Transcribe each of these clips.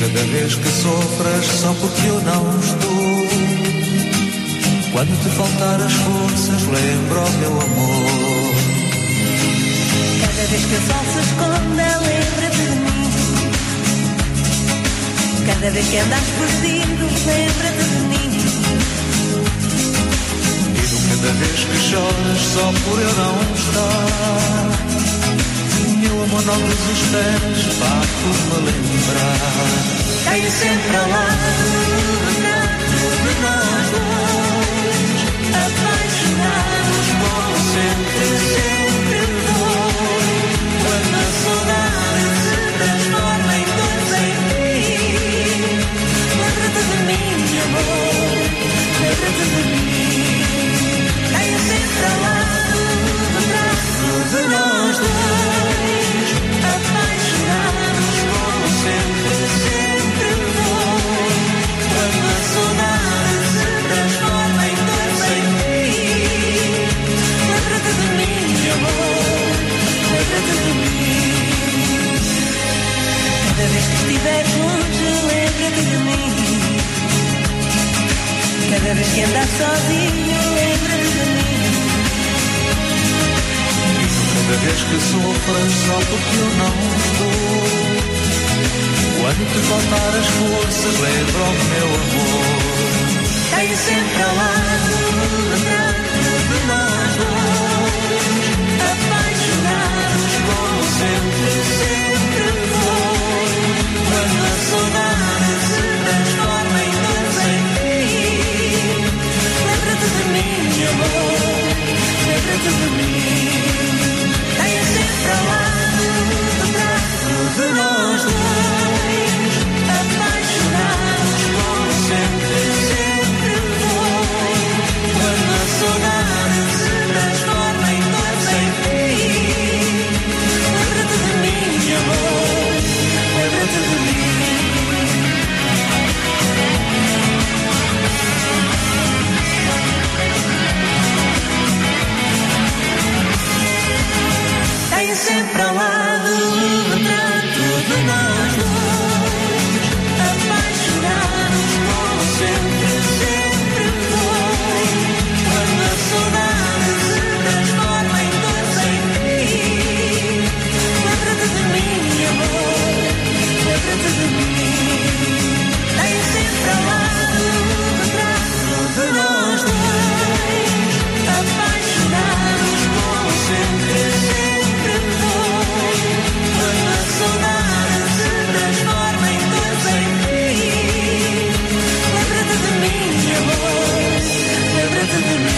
cada vez que sofras só porque eu não estou. Quando te faltar as forças, lembra o meu amor. Cada vez que o sol se esconda, lembra-te de mim. Cada vez que andas perdido, lembra-te de mim. Cada vez que choras só por eu não estar, meu amor, não desesperes, vá por me lembrar. Tenho sempre ao lado o retrato de nós dois, apaixonados como sempre, sempre foi. Quando a saudade se transforma em dores em mim, lembra-te de mim, amor, lembra-te de mim. Tenho sempre ao lado o retrato de nós dois, apaixonados como sempre, sempre foi. Quando a saudade se transforma em dores em mim, lembra-te de mim, amor, lembra-te de mim. Cada vez que estiver longe, lembra-te de mim. Cada vez que andas sozinho, lembra-te de mim. Cada vez que sofras só porque eu não estou. Quando te faltar as forças, lembra o meu amor. Tenho sempre ao lado o retrato de nós dois, apaixonados como sempre, sempre foi. Quando a saudade se transforma em dores em mim, lembra-te de mim, amor, lembra-te de mim. Tenho sempre ao lado o retrato de nós dois, apaixonados como sempre, sempre foi. Quando a saudade se transforma em dores em mim, lembra-te de mim, amor, lembra-te de mim. Tenho sempre ao lado o retrato de nós dois, apaixonados como sempre, sempre foi. Quando a saudade se transforma em dores em mim, lembra-te de mim, amor, lembra-te de mim. Tenho sempre ao lado o retrato de nós dois, apaixonados como sempre, sempre foi. Quando a saudade se transforma em dores em mim, lembra-te de mim, amor, lembra-te de mim.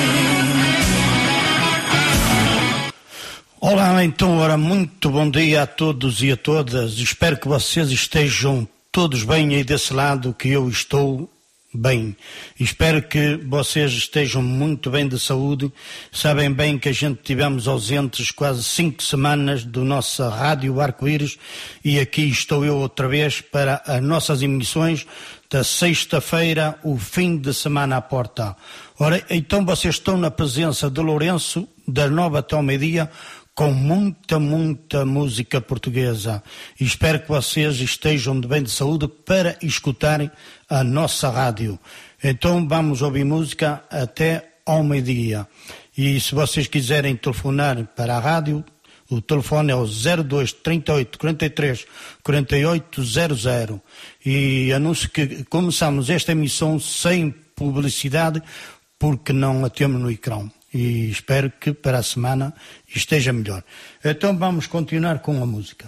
Olá, então, ora, muito bom dia a todos e a todas. Espero que vocês estejam todos bem aí desse lado, que eu estou bem. Espero que vocês estejam muito bem de saúde. Sabem bem que a gente tivemos ausentes quase 5 semanas do nossa Rádio Arco-Íris e aqui estou eu outra vez para as nossas emissões da sexta-feira, o fim de semana à porta. Ora, então vocês estão na presença de Lourenço, das 9 até ao meio-dia, com muita música portuguesa. E espero que vocês estejam de bem de saúde para escutarem a nossa rádio. Então vamos ouvir música até ao meio-dia. E se vocês quiserem telefonar para a rádio, o telefone é o 02 38 43 48 00. E anuncio que começamos esta emissão sem publicidade, porque não a temos no ecrã. E espero que para a semana esteja melhor. Então vamos continuar com a música.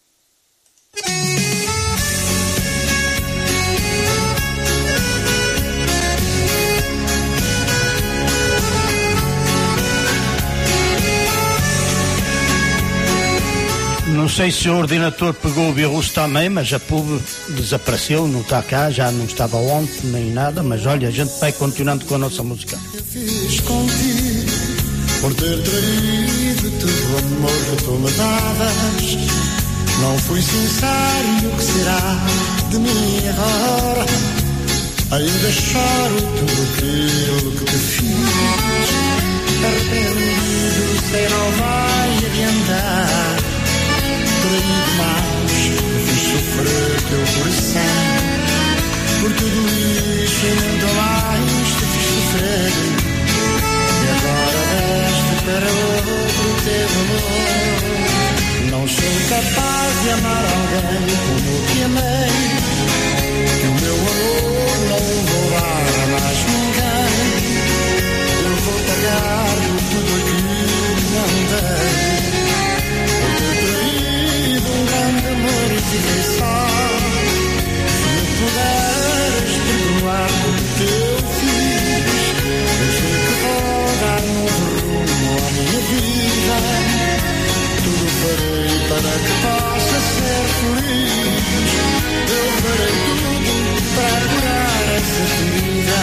Não sei se o ordenador pegou o vírus também, mas a PUB desapareceu, não está cá, já não estava ontem nem nada, mas olha, a gente vai continuando com a nossa música. Eu fiz contigo por ter traído todo o amor que tu me davas. Não fui sincero e o que será de mim agora? Ainda choro tudo aquilo que te fiz. Arrependido, sei não vai adiantar. Traído mais, fiz sofrer teu coração. Por tudo isso e muito mais te fiz sofrer. E agora deste para outro teu amor. Não sou capaz de amar alguém como te amei. Que o meu amor não vou dar a mais ninguém. Eu vou pagar por tudo aquilo que não dei. Por ter traído um grande amor e fiquei só. Se me puderes perdoar o que eu fiz, eu sei que vou dar um rumo à minha vida. Tudo farei para que possa ser feliz. Eu farei tudo para curar essa ferida.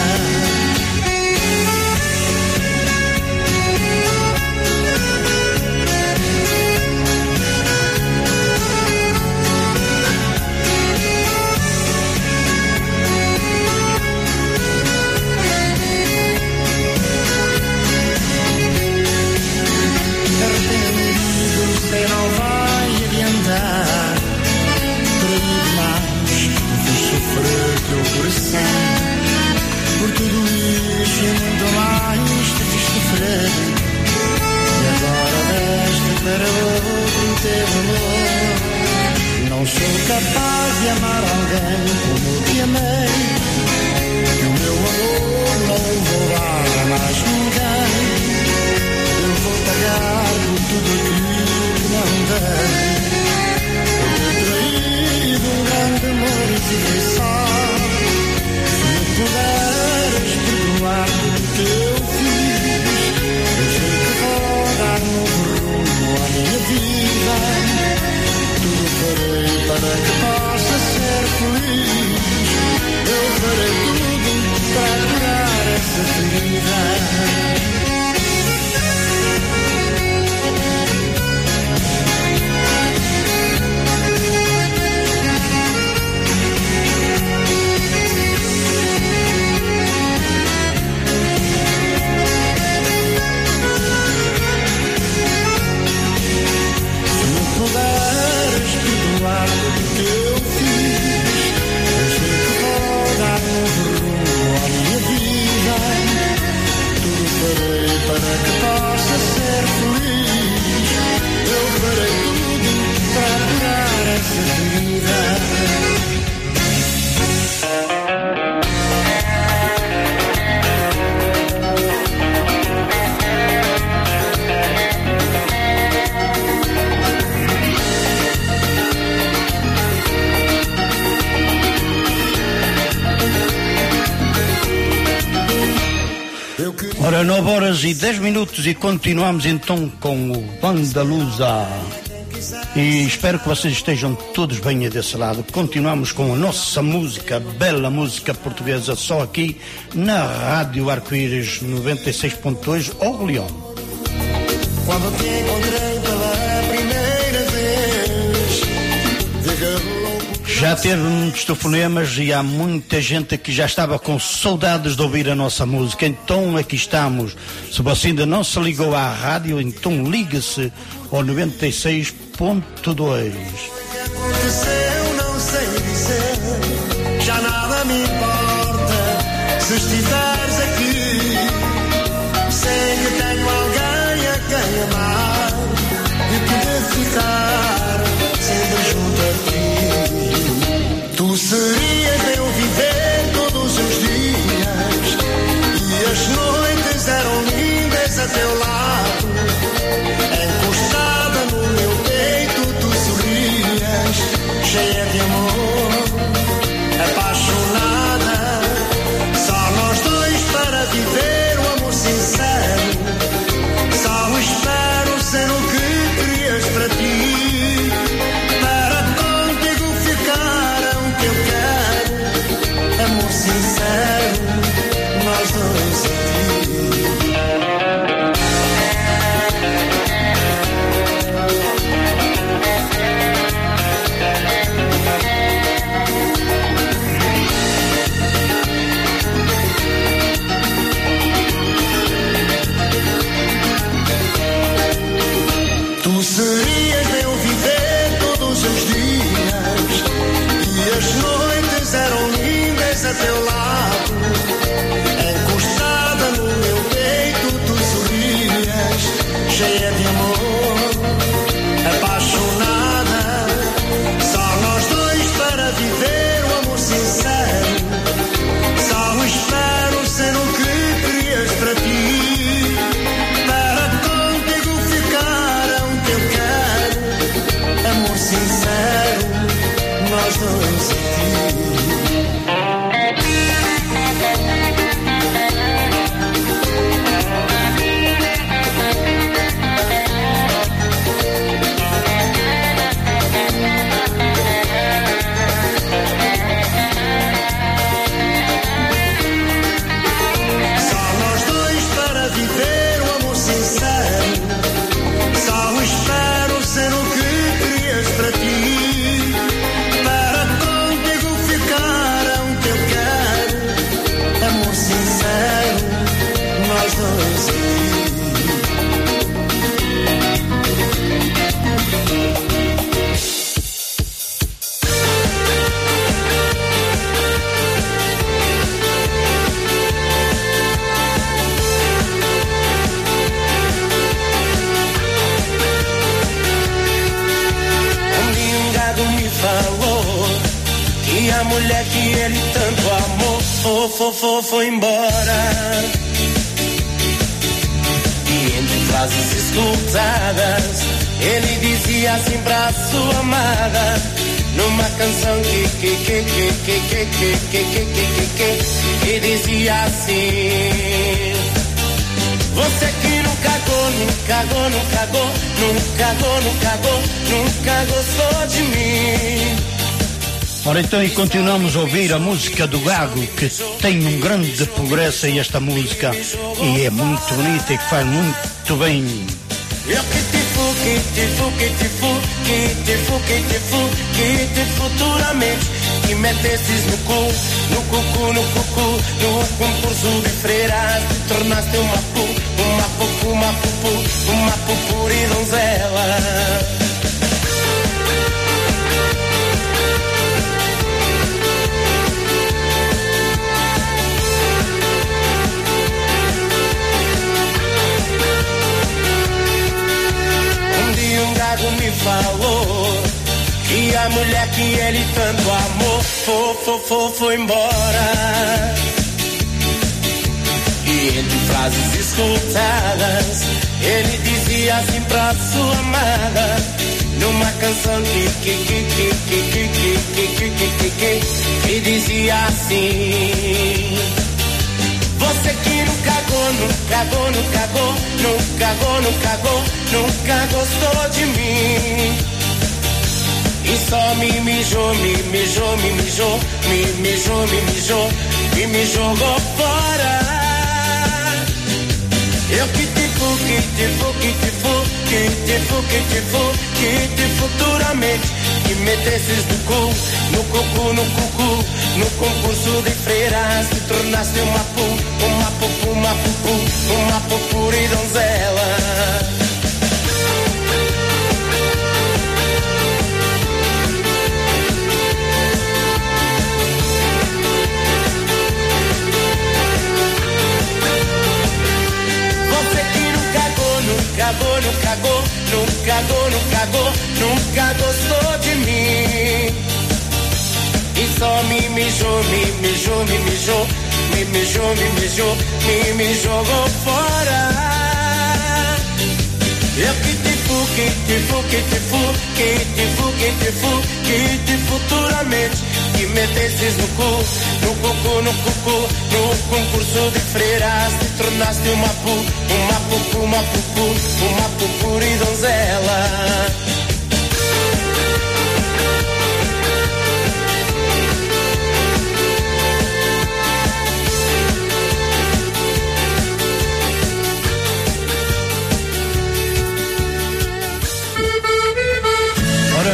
Não vai adiantar. Traí demais, fiz sofrer teu coração. Por tudo isso e muito mais te fiz sofrer. E agora deste para outro teu amor. Não sou capaz de amar alguém como te amei. E o meu amor não vou dar a mais ninguém. Eu vou pagar por tudo aquilo não dei. Por ter traído um grande amor e fiquei só. Se me puderes perdoar tudo que eu fiz, eu sei que vou dar um rumo à minha vida. Tudo farei para que possa ser feliz. Eu farei tudo para curar essa ferida. Puderes perdoar tudo que eu fiz, eu sei que vou dar um rumo à minha vida. Tudo farei para que possa ser feliz. Eu farei tudo para curar essa ferida. Ora, 9h10 e continuamos então com o Banda Lusa. E espero que vocês estejam todos bem aí desse lado. Continuamos com a nossa música, bela música portuguesa, só aqui na Rádio Arco-Íris 96.2 Orleão. Quando te encontrei pela primeira vez, já teve muitos telefonemas e há muita gente que já estava com saudades de ouvir a nossa música. Então aqui estamos. Se você ainda não se ligou à rádio, então ligue-se ao 96.2. aconteceu, não sei dizer, já nada me importa se estiveres aqui. Sei que tenho alguém a quem amar e poder ficar sempre junto a ti. Tu serias meu viver todos os dias e as noites eram lindas a teu lado. Encostada no meu peito tu sorrias, cheia de amor, apaixonada. Só nós dois a teu lado, encostada no meu peito, tu sorrias, cheia de amor, apaixonada. Só nós dois para viver o amor sincero. Só espero ser o que querias para ti. Para contigo ficar é o que eu quero. Amor sincero, nós dois e ti. A mulher que ele tanto amou foi embora. E entre frases escutadas, ele dizia assim pra sua amada, numa canção que dizia assim: você que nunca gostou de mim. Ora então, e continuamos a ouvir a música do Gago, que tem um grande progresso em esta música e é muito bonita e que faz muito bem. Eu que te futuramente, que metesses no concurso de freiras, te tornaste uma pupuri donzela. Um gago me falou que a mulher que ele tanto amou foi embora. E entre frases escutadas, ele dizia assim pra sua amada, numa canção que dizia assim: você que nunca gostou de mim. E só me mijou e me jogou fora. Eu que te futuramente, que metesses no concurso de freiras, te tornaste uma pupuri donzela. Nunca gostou de mim. E só me jogou fora. Eu que te futuramente, que metesses no concurso de freiras, te tornaste uma pupuri donzela. Ora,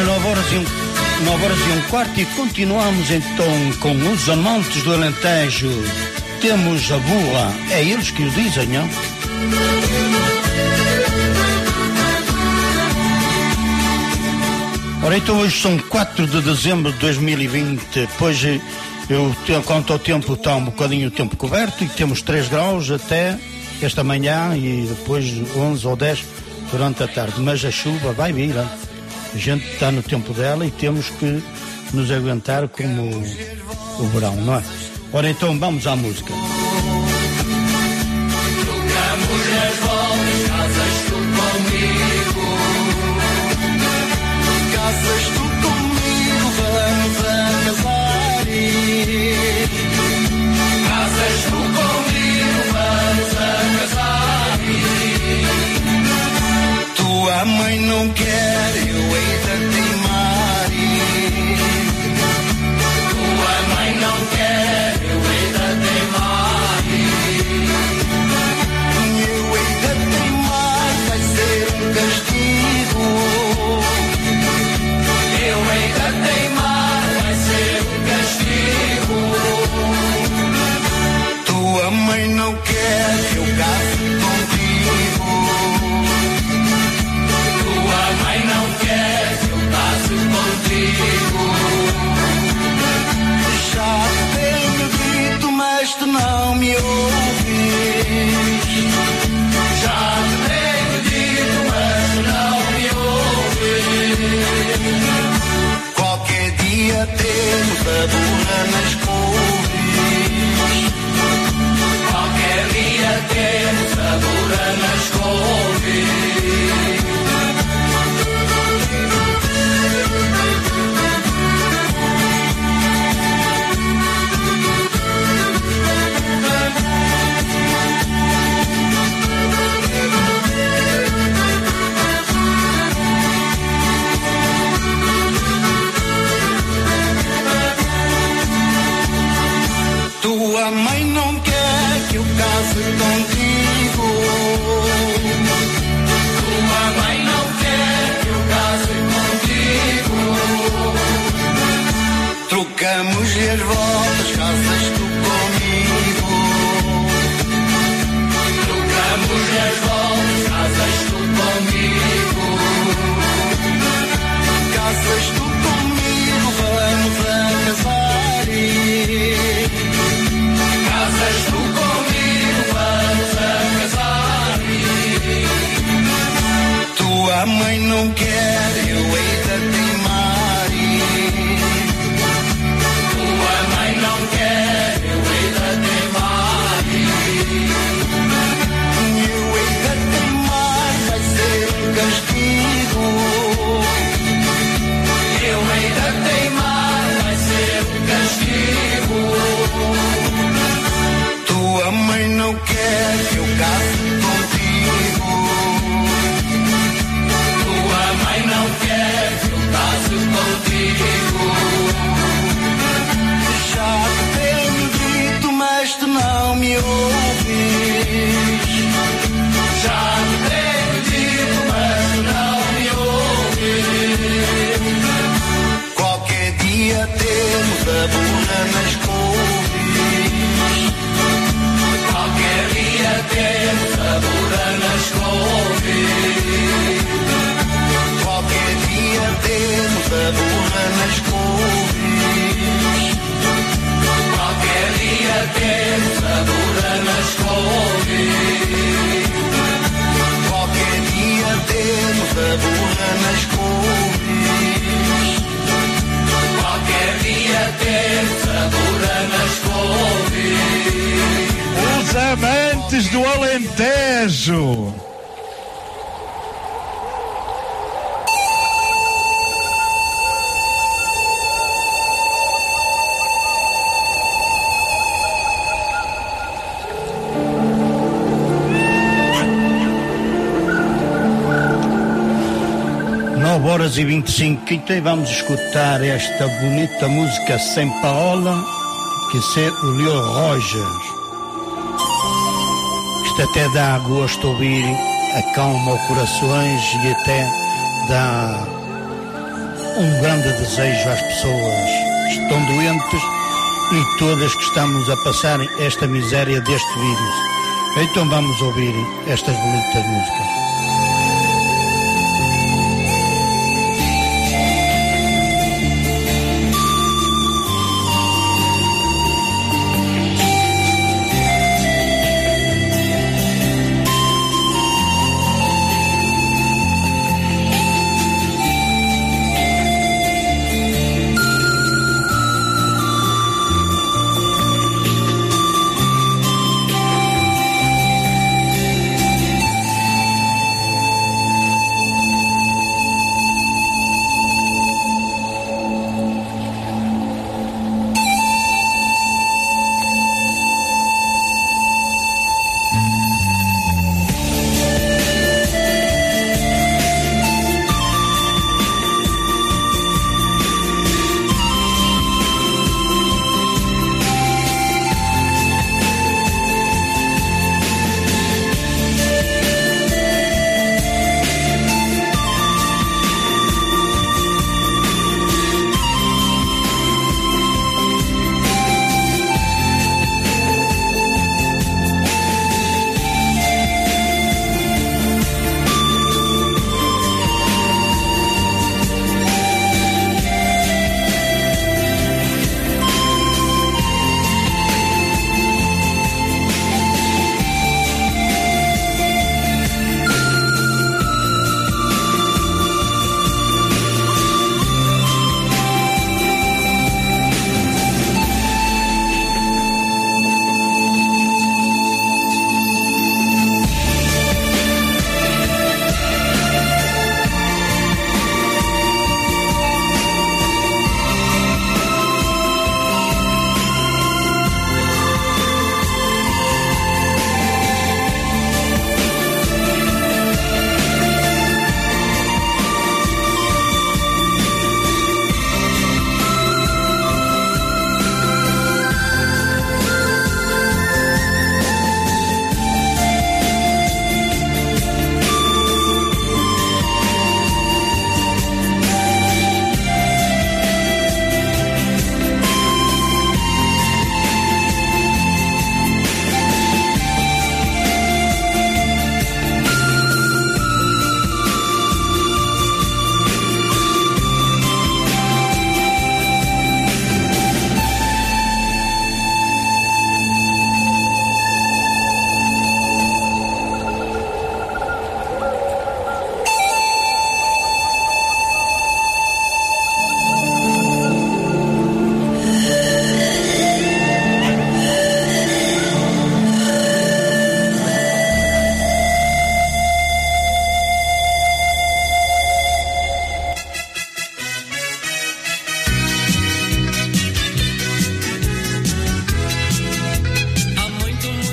9h15 e continuamos então com os amantes do Alentejo. Temos a bula, é eles que o dizem, não? Ora, então hoje são 4 de dezembro de 2020, pois Quanto ao tempo, está um bocadinho o tempo coberto e temos 3 graus até esta manhã e depois 11 ou 10 durante a tarde, mas a chuva vai vir, hein? A gente está no tempo dela e temos que nos aguentar como o verão, não é? Ora então vamos à música. Trocamos as voltas, casas tu comigo. Casas tu comigo, vamos a casar. Casas tu comigo, vamos a casar. Tua mãe não quer, eu hei de teimar. Tua mãe não quer, eu hei de teimar. Eu hei de teimar, vai ser um castigo. Eu hei de teimar, vai ser um castigo. Tua mãe não quer que eu case contigo. Tua mãe não quer que eu case contigo. Já tenho dito, mas tu não me ouves. Já tenho dito, mas tu não me ouves. Qualquer dia temos a burra nas couves. Qualquer dia temos a burra nas couves. Tua mãe não quer que eu case contigo. Tua mãe não quer que eu case contigo. Trocamos-lhe as voltas, casas tu comigo. Trocamos-lhe as voltas, casas tu comigo. Casas tu comigo, vamos a casar. Casas tu comigo, vamos a casar. Tua mãe não quer, eu hei de teimar. Tua mãe não quer, eu hei de teimar. Eu hei de teimar, vai ser um castigo. Eu hei de teimar, vai ser um castigo. Tua mãe não quer que eu case contigo. Tua mãe não quer que eu case contigo. Já tenho dito, mas tu não me ouves. Já tenho dito, mas tu não me ouves. Qualquer dia temos a burra nas couves. Qualquer dia temos a burra nas couves. Qualquer dia temos a burra nas couves. Qualquer dia temos a burra nas couves. Qualquer dia temos a burra nas couves. Qualquer dia temos a burra nas couves. Os amantes do Alentejo. Horas e 25, então vamos escutar esta bonita música sem paola, que é o Leo Rogers. Isto até dá gosto ouvir, acalma os corações e até dá um grande desejo às pessoas que estão doentes e todas que estamos a passar esta miséria deste vírus. Então vamos ouvir estas bonitas músicas.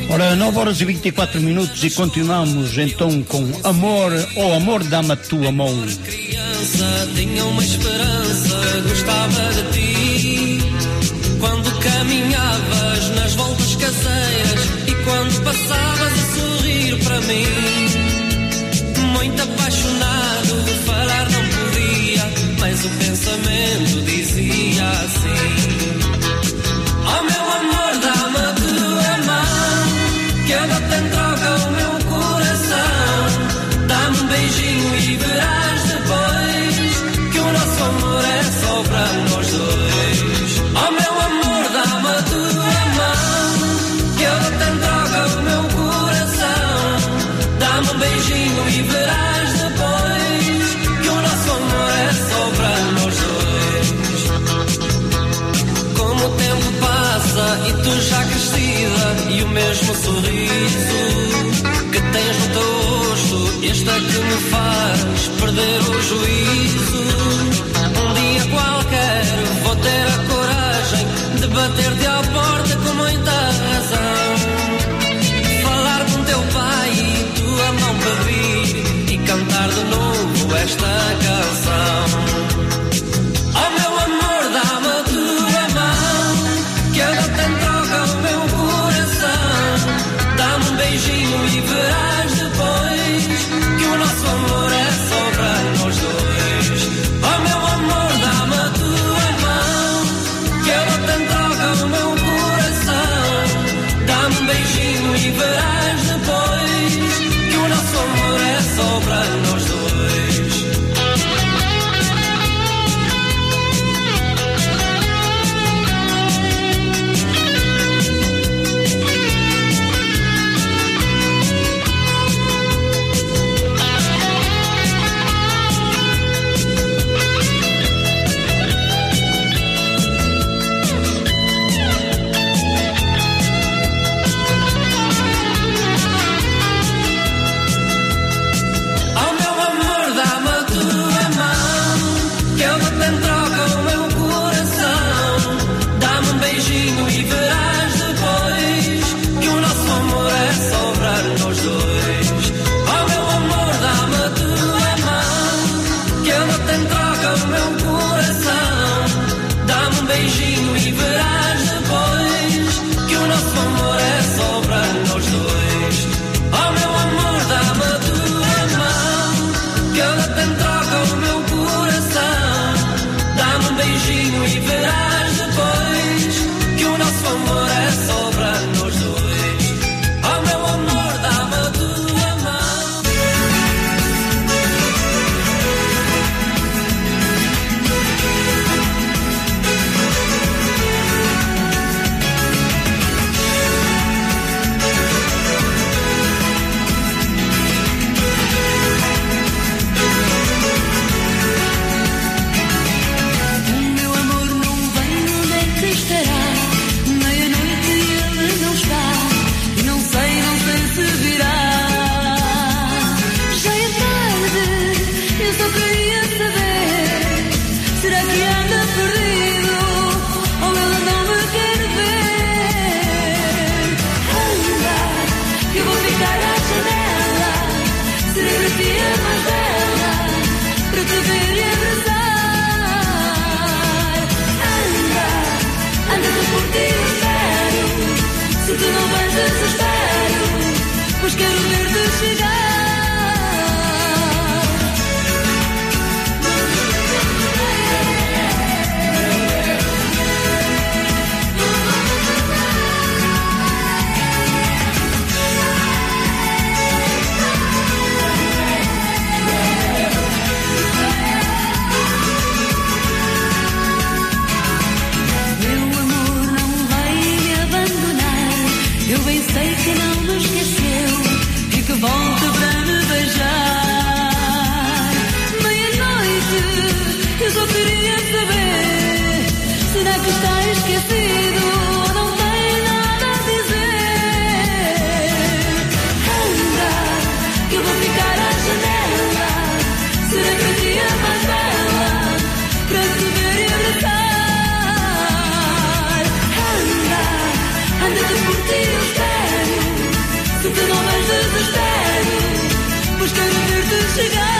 Ora, 9h24 e continuamos então com Amor, oh amor, dá-me a tua mão. Criança, tinha uma esperança, gostava de ti. Quando caminhavas nas voltas caseiras e quando passavas a sorrir para mim. Muito apaixonado, falar não podia, mas o pensamento dizia assim: oh meu amor, dá-me a tua mão, que eu dou-te em troca o meu coração. Dá-me um beijinho e verás depois que o nosso amor é só para nós dois. Oh meu amor, dá-me a tua mão, que eu dou-te em troca o meu coração. Dá-me um beijinho e verás depois que o nosso amor é só para nós dois. Como o tempo passa e tu já crescida e o mesmo sorriso que tens no teu rosto, este é que me faz perder o juízo. Um dia qualquer vou ter a coragem de bater-te à porta com muita razão, falar com teu pai e tua mão pedir e cantar de novo esta canção. Oh meu amor, dá-me a tua mão, que eu dou-te em troca o meu coração. Dá-me um beijinho e verás depois que o nosso amor é só para nós dois. Oh meu amor, dá-me a tua mão, que eu dou-te em troca o meu coração. Dá-me um beijinho e verás depois que o nosso amor é só para nós dois. Anda, anda-te por ti, eu espero. chegar.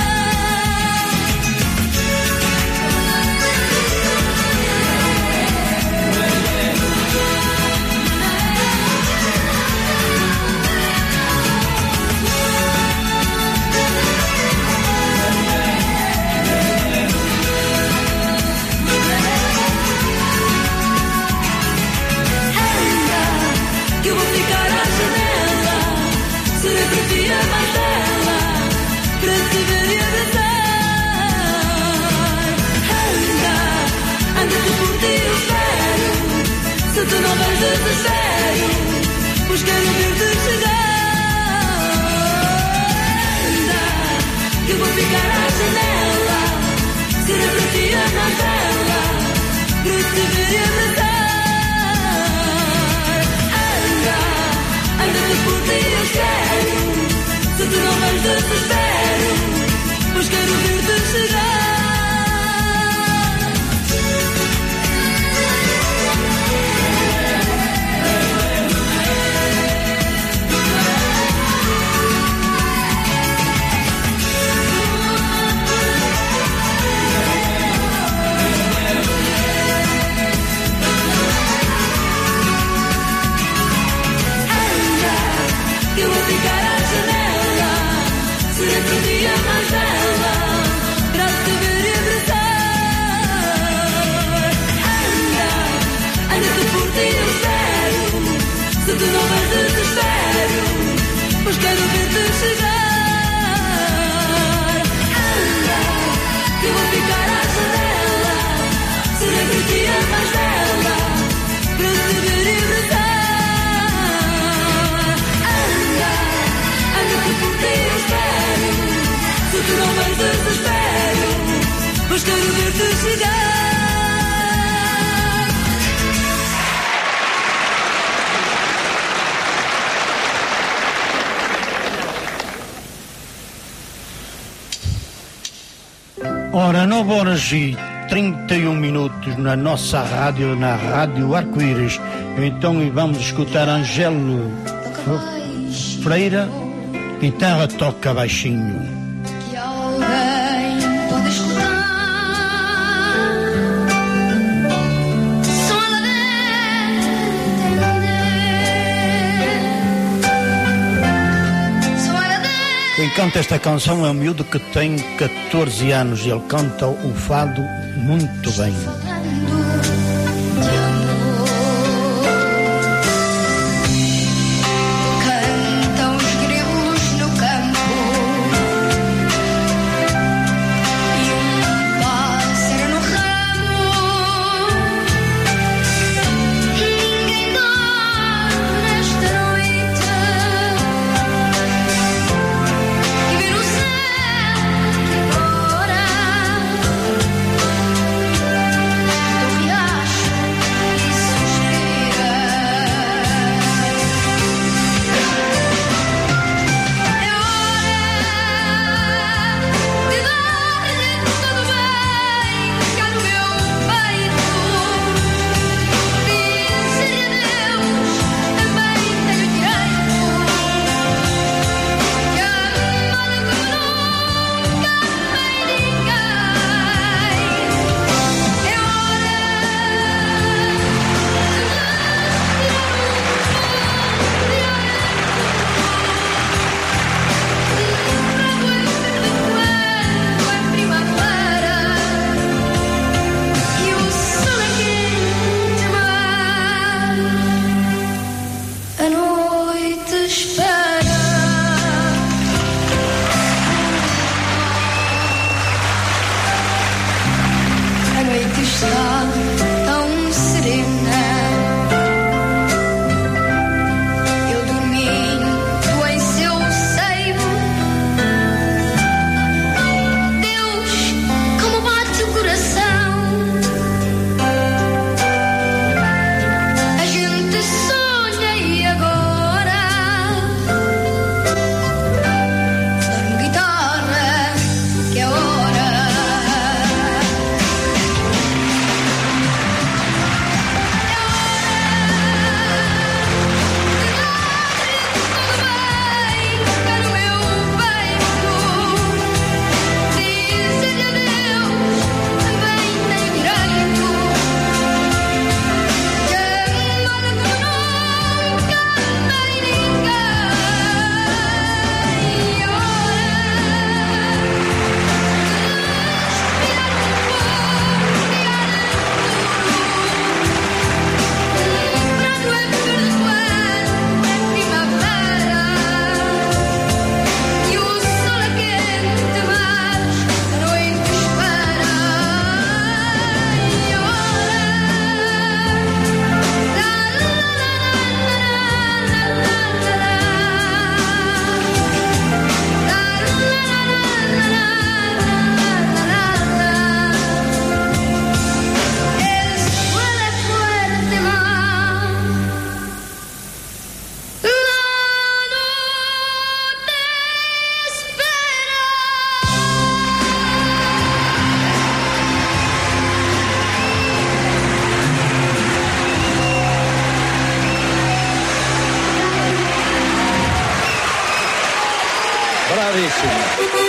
Que eu vou ficar à janela, serei para ti a mais bela, para te ver e abraçar. Anda, anda-te por ti eu espero, se tu não vais desespero, pois quero ver-te chegar. Anda, que eu vou ficar à janela, serei para ti a mais bela, para te ver e abraçar. Anda-te por ti eu quero, se tu não vais desespero, pois quero ver-te chegar. Eu vou ficar à janela, serei para ti a mais bela, para te ver e abraçar. Anda, anda-te por ti eu espero, se tu não vais desespero, pois quero ver-te chegar. Anda, eu vou ficar à janela, serei para ti a mais bela, para te ver e abraçar. Anda-te por ti eu espero, se tu não vais desespero, pois quero ver-te chegar. Ora, 9h31 na nossa rádio, na Rádio Arco-Íris. Então vamos escutar Angelo Freira, guitarra toca baixinho. Que alguém pode escutar som lá dentro, som lá dentro. Quem canta esta canção é um miúdo que tem 14 anos e ele canta o fado muito bem. Agora Senhor.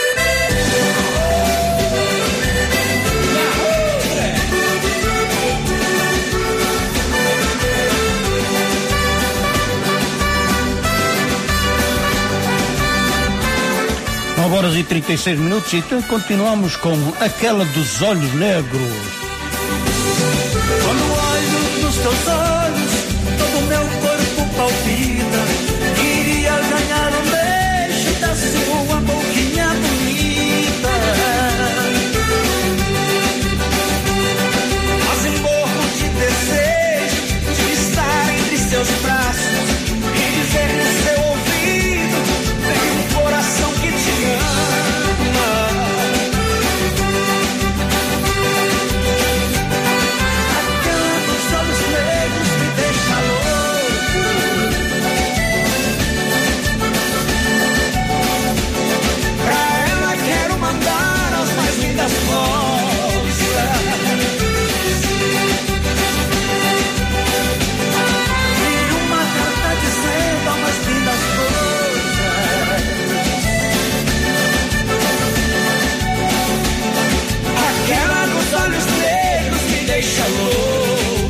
Horas e 36 minutos, então continuamos com aquela dos olhos negros. Quando olho nos teus olhos, todo o meu corpo palpita. Queria ganhar um beijo da sua boquinha bonita. Mas morro de desejo de estar entre seus braços e dizer no seu ouvido: tem um coração que te ama. Aquela dos olhos negros me deixa louco. Pra ela quero mandar as mais lindas rosas e uma carta dizendo as mais lindas coisas. Aquela dos olhos negros me deixa louco.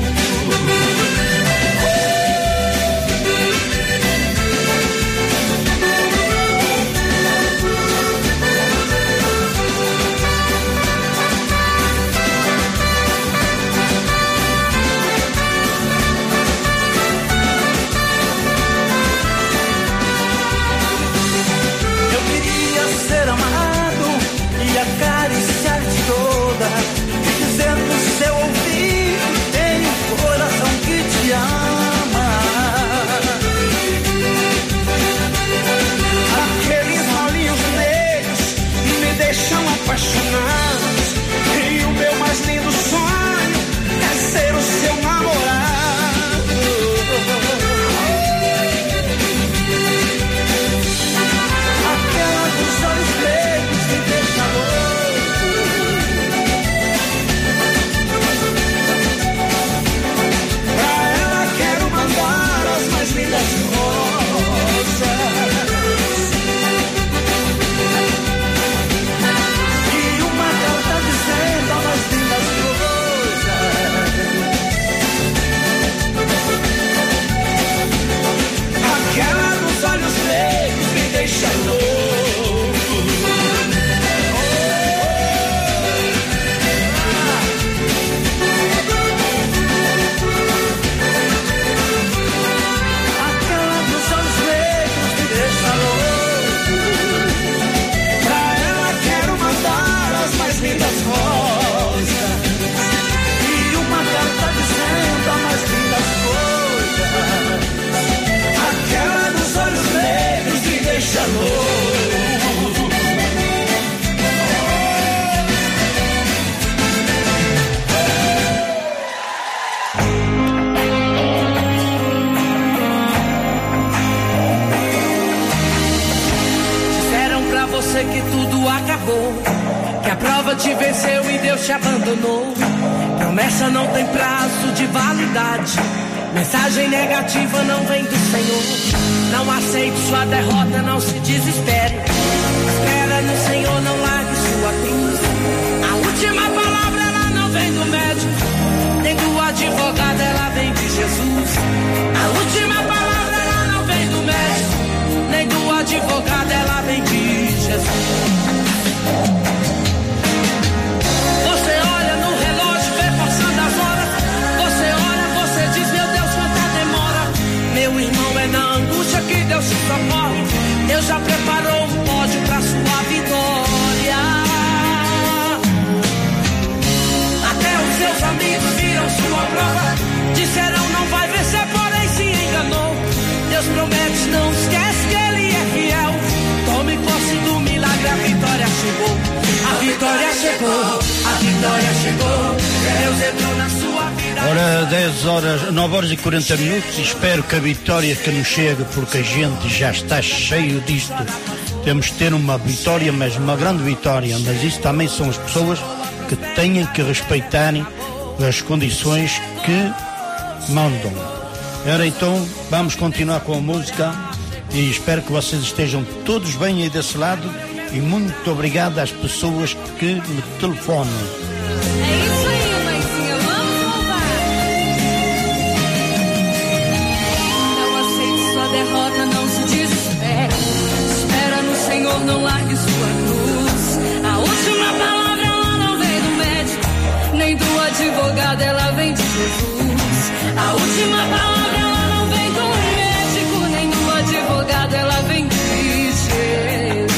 Eu queria ser amado e acariciar-te toda e dizer no seu ouvido: tem um coração que te ama. Aqueles olhinhos negros me deixam apaixonado e o meu mais lindo sonho é ser o seu namorado. Aquela dos olhos negros me deixa louco. Pra ela quero mandar as mais lindas rosas e uma carta dizendo as mais lindas coisas. Aquela dos olhos negros me deixa louco. Aquela dos olhos negros me deixa louco. Pra ela quero mandar as mais lindas rosas e uma carta dizendo as mais lindas coisas. Aquela dos olhos negros me deixa louco. Disseram pra você que tudo acabou, que a prova te venceu e Deus te abandonou. Promessa não tem prazo de validade, mensagem negativa não vem do Senhor. Não aceite sua derrota, não se desespere. Espera no Senhor, não largue sua cruz. A última palavra ela não vem do médico, nem do advogado, ela vem de Jesus. A última palavra ela não vem do médico, nem do advogado, ela vem de Jesus. Você olha no relógio, vê passando as horas. Você olha, você diz: meu Deus, quanta demora. Meu irmão, é na angústia que Deus te socorre. Deus já preparou um pódio pra sua vitória. Até os seus amigos viram sua prova, disseram não vai vencer, porém se enganou. Deus promete, não esquece que Ele é fiel. Tome posse do milagre, a vitória chegou. A vitória chegou, a vitória chegou. Deus entrou na sua vida. Ora, 10 horas, 9 horas e 40 minutos. Espero que a vitória que nos chegue, porque a gente já está cheio disto. Temos que ter uma vitória, mas uma grande vitória. Mas isso também são as pessoas que têm que respeitarem as condições que mandam. Era então, vamos continuar com a música e espero que vocês estejam todos bem aí desse lado e muito obrigado às pessoas que me telefonam. É isso aí, mãezinha, vamos louvar. Não aceite sua derrota, não se desespere. Espera no Senhor, não largue sua cruz. A última palavra ela não vem do médico, nem do advogado, ela vem de Jesus. A última palavra ela não vem do médico, nem do advogado, ela vem de Jesus.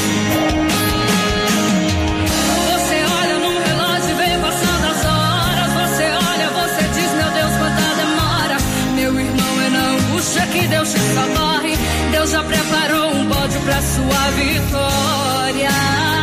Você olha no relógio e vê passando as horas. Você olha, você diz, meu Deus, quanta demora. Meu irmão, é na angústia que Deus te socorre. Deus já preparou um pódio pra sua vitória.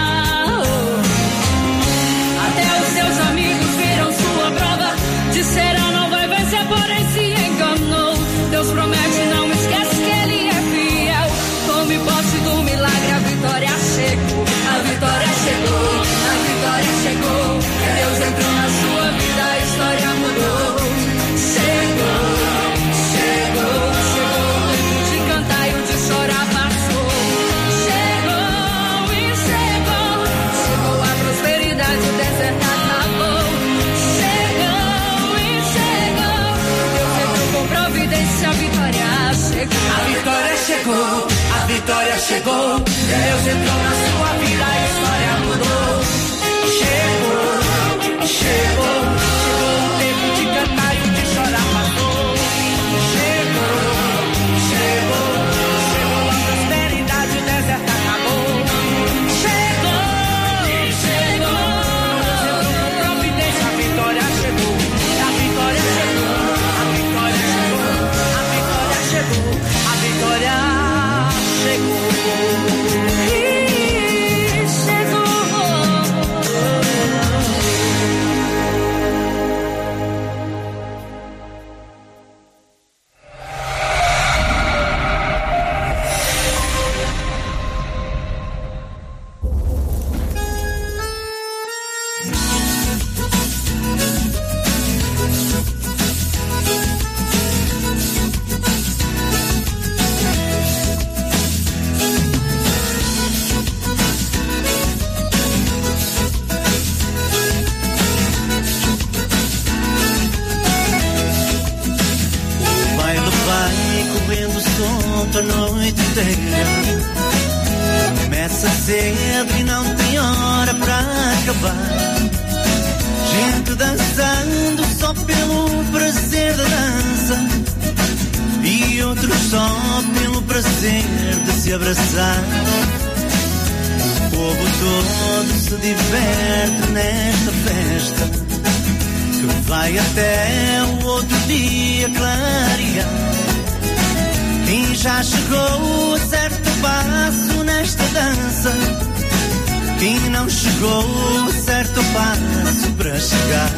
Até os seus amigos viram sua prova, disseram não vai vencer, porém se enganou. Deus promete, não esquece que Ele é fiel. Tome posse do milagre, a vitória chegou. A vitória chegou, a vitória chegou. Deus entrou na sua vida, a história mudou. Chegou, chegou, chegou. O tempo de cantar e o de chorar passou. Chegou e chegou. Chegou a prosperidade, o deserto acabou. Chegou e chegou. Deus entrou com providência, a vitória chegou. A vitória chegou, a vitória chegou. Deus entrou na sua vida, a história mudou. Chegou, chegou, chegou o tempo de cantar e o de chorar passou. Chegou, chegou, chegou a prosperidade, o deserto acabou. Chegou, chegou, Deus entrou com providência, a vitória chegou. A vitória chegou, a vitória chegou, a vitória chegou, a vitória chegou. A noite inteira começa cedo e não tem hora pra acabar. Gente dançando só pelo prazer da dança e outros só pelo prazer de se abraçar. O povo todo se diverte nesta festa que vai até o outro dia clarear. Quem já chegou a certo passo nesta dança, quem não chegou a certo passo para chegar.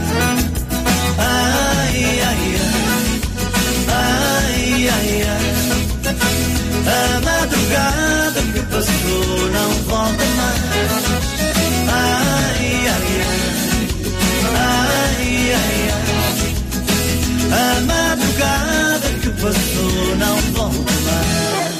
Ai, ai, ai, ai, ai, ai. A madrugada que passou não volta mais. Ai, ai, ai, ai, ai, ai. A madrugada que passou não volta mais.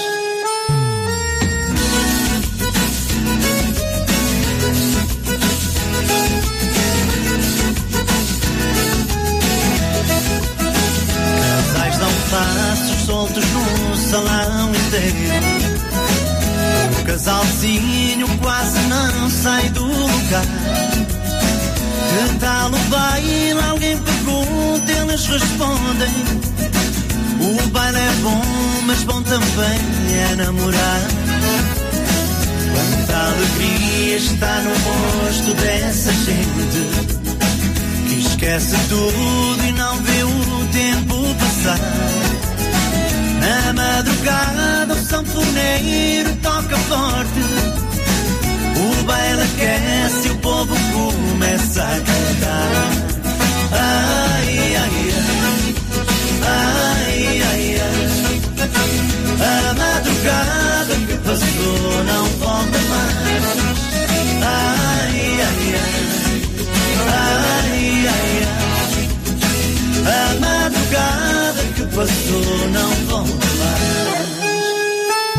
Casais dão passos soltos no salão inteiro. O casalzinho quase não sai do lugar. Que tal o baile? Alguém pergunta, eles respondem. O baile é bom, mas bom também é namorar. Quanta alegria está no rosto dessa gente que esquece tudo e não vê o tempo passar. Na madrugada o sanfoneiro toca forte. O baile aquece e o povo começa a cantar. Ai, ai, ai. Ai, ai, ai. A madrugada que passou não volta mais. Ai, ai, ai. Ai, ai, ai. A madrugada que passou não volta mais.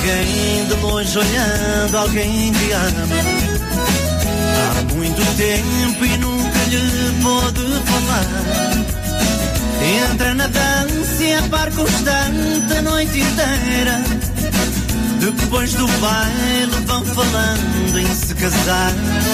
alguém de longe olhando alguém que ama. Há muito tempo e nunca lhe pôde falar. Entra na dança e a par constante a noite inteira. Depois do baile vão falando em se casar.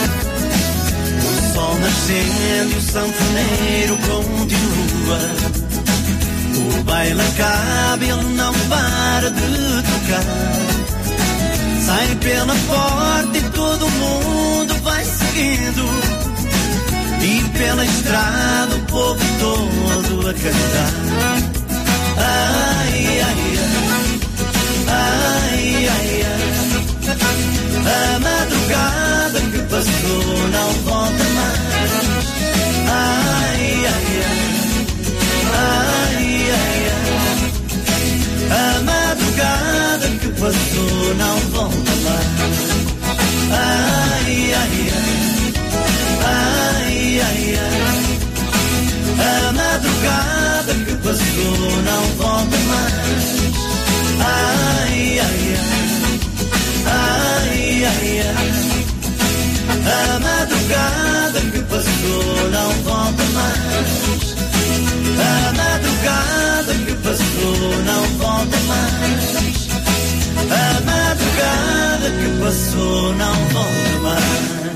O sol nascendo e o sanfoneiro continua. O baile acaba e ele não para de tocar. Sai pela porta e todo mundo vai seguindo. E pela estrada o povo todo a cantar. Ai, ai, ai, ai, ai, ai. A madrugada que passou não volta mais. Ai, ai, ai, ai, ai, ai. A madrugada que passou não volta mais. Ai, ai, ai. Ai, ai, ai. A madrugada que passou não volta mais. Ai, ai, ai. Ai, ai, ai. A madrugada que passou não volta mais. A madrugada que passou não volta mais. A madrugada que passou não volta mais.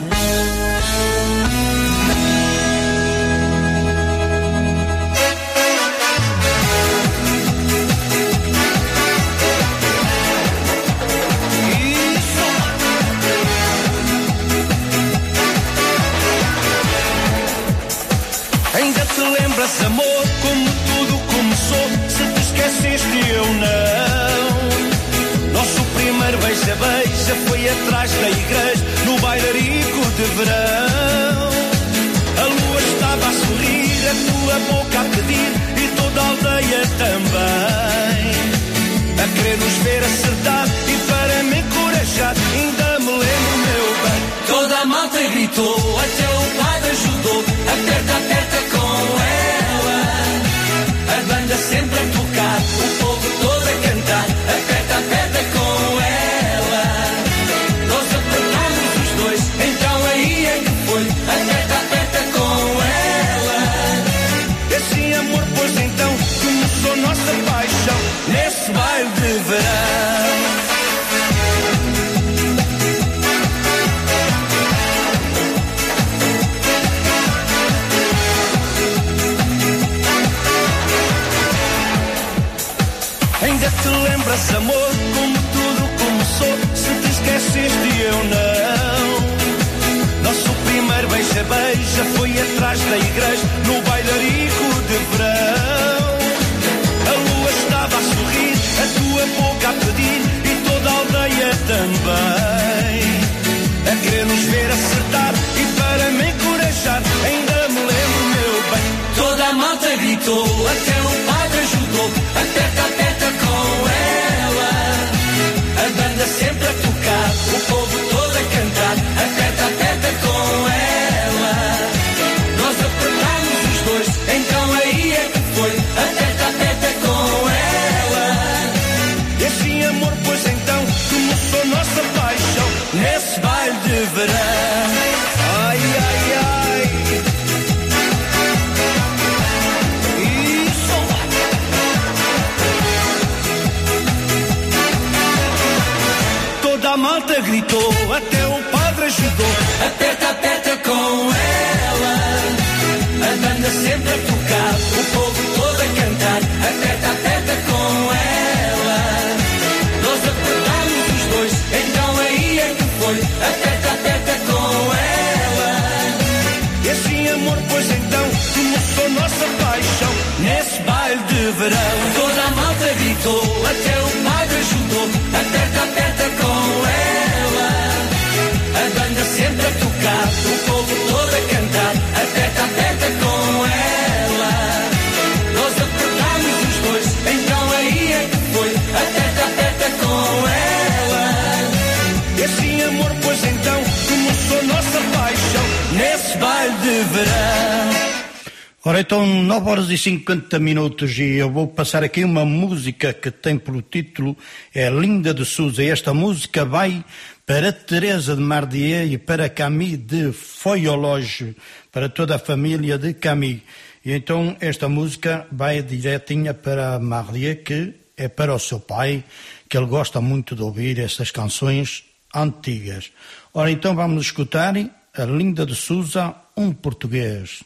Ainda te lembras, amor, como tudo começou? Se te esqueceste, eu não. Nosso primeiro beija-beija foi atrás da igreja, no bailarico de verão. A lua estava a sorrir, a tua boca a pedir, e toda a aldeia também. A querer nos ver acertar e para me encorajar, ainda me lembro, meu bem. Toda a malta gritou, até o padre ajudou. Aperta, aperta com ela. A banda sempre a tocar, o povo todo a cantar. Aperta, aperta com ela. Nós apertamos os dois, então aí é que foi. Aperta, aperta com ela. Esse amor, pois então, começou nossa paixão nesse baile de verão. Ainda te lembras, amor, como tudo começou? Se te esqueceste, eu não. Nosso primeiro beija-beija foi atrás da igreja, no bailarico de verão. A lua estava a sorrir, a tua boca a pedir, e toda a aldeia também. A querer nos ver acertar e para me encorajar, ainda me lembro, meu bem. Toda a malta gritou, até o padre ajudou. Aperta, aperta com ela. A banda sempre a tocar, o povo todo a cantar. Aperta, aperta com ela. Nós apertamos os dois, então aí é que foi. Aperta, aperta com ela. Esse amor, pois então, começou nossa paixão nesse baile de verão. Ai, ai, ai. Isso. Toda a malta gritou, até o padre ajudou. Aperta, aperta com ela. A banda sempre a tocar, o povo todo a cantar. Aperta, aperta com ela. Nós apertamos os dois, então aí é que foi. Aperta, aperta com ela. Esse amor, pois então, começou nossa paixão nesse baile de verão. Toda a malta gritou, até o padre ajudou. Aperta, aperta com ela. A banda sempre a tocar, o povo todo a cantar. Aperta, aperta com ela. Nós apertamos os dois, então aí é que foi. Aperta, aperta com ela. Esse amor, pois então, começou nossa paixão nesse baile de verão. Ora, então 9 horas e 50 minutos e eu vou passar aqui uma música que tem pelo título É Linda de Souza. E esta música vai para Teresa de Mardier e para Camille de Foyologe, para toda a família de Camille. E então esta música vai direitinha para Mardier, que é para o seu pai, que ele gosta muito de ouvir essas canções antigas. Ora, então vamos escutar A Linda de Souza, um português.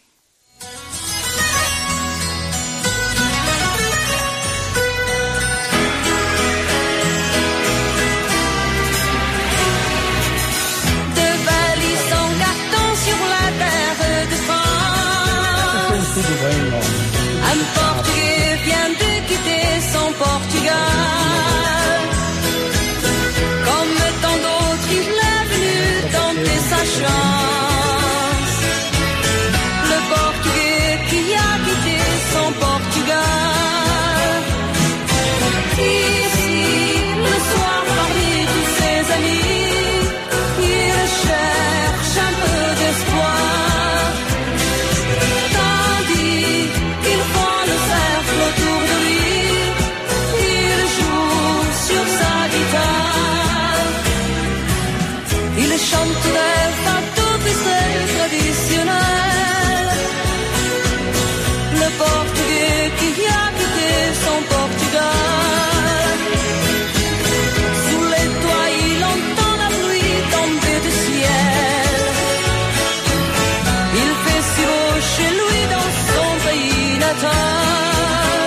Un Portugais vient de quitter son Portugal. Comme tant d'autres, il est venu tenter sa chance. Le Portugais qui a quitté son Portugal. Ici, le soir, parmi tous ses amis, il cherche un peu d'espoir. Chante des bateaux traditionnels. Le Portugais qui a quitté son Portugal. Sous les toits, il entend la pluie tomber du ciel. Il fait si beau chez lui dans son pays natal.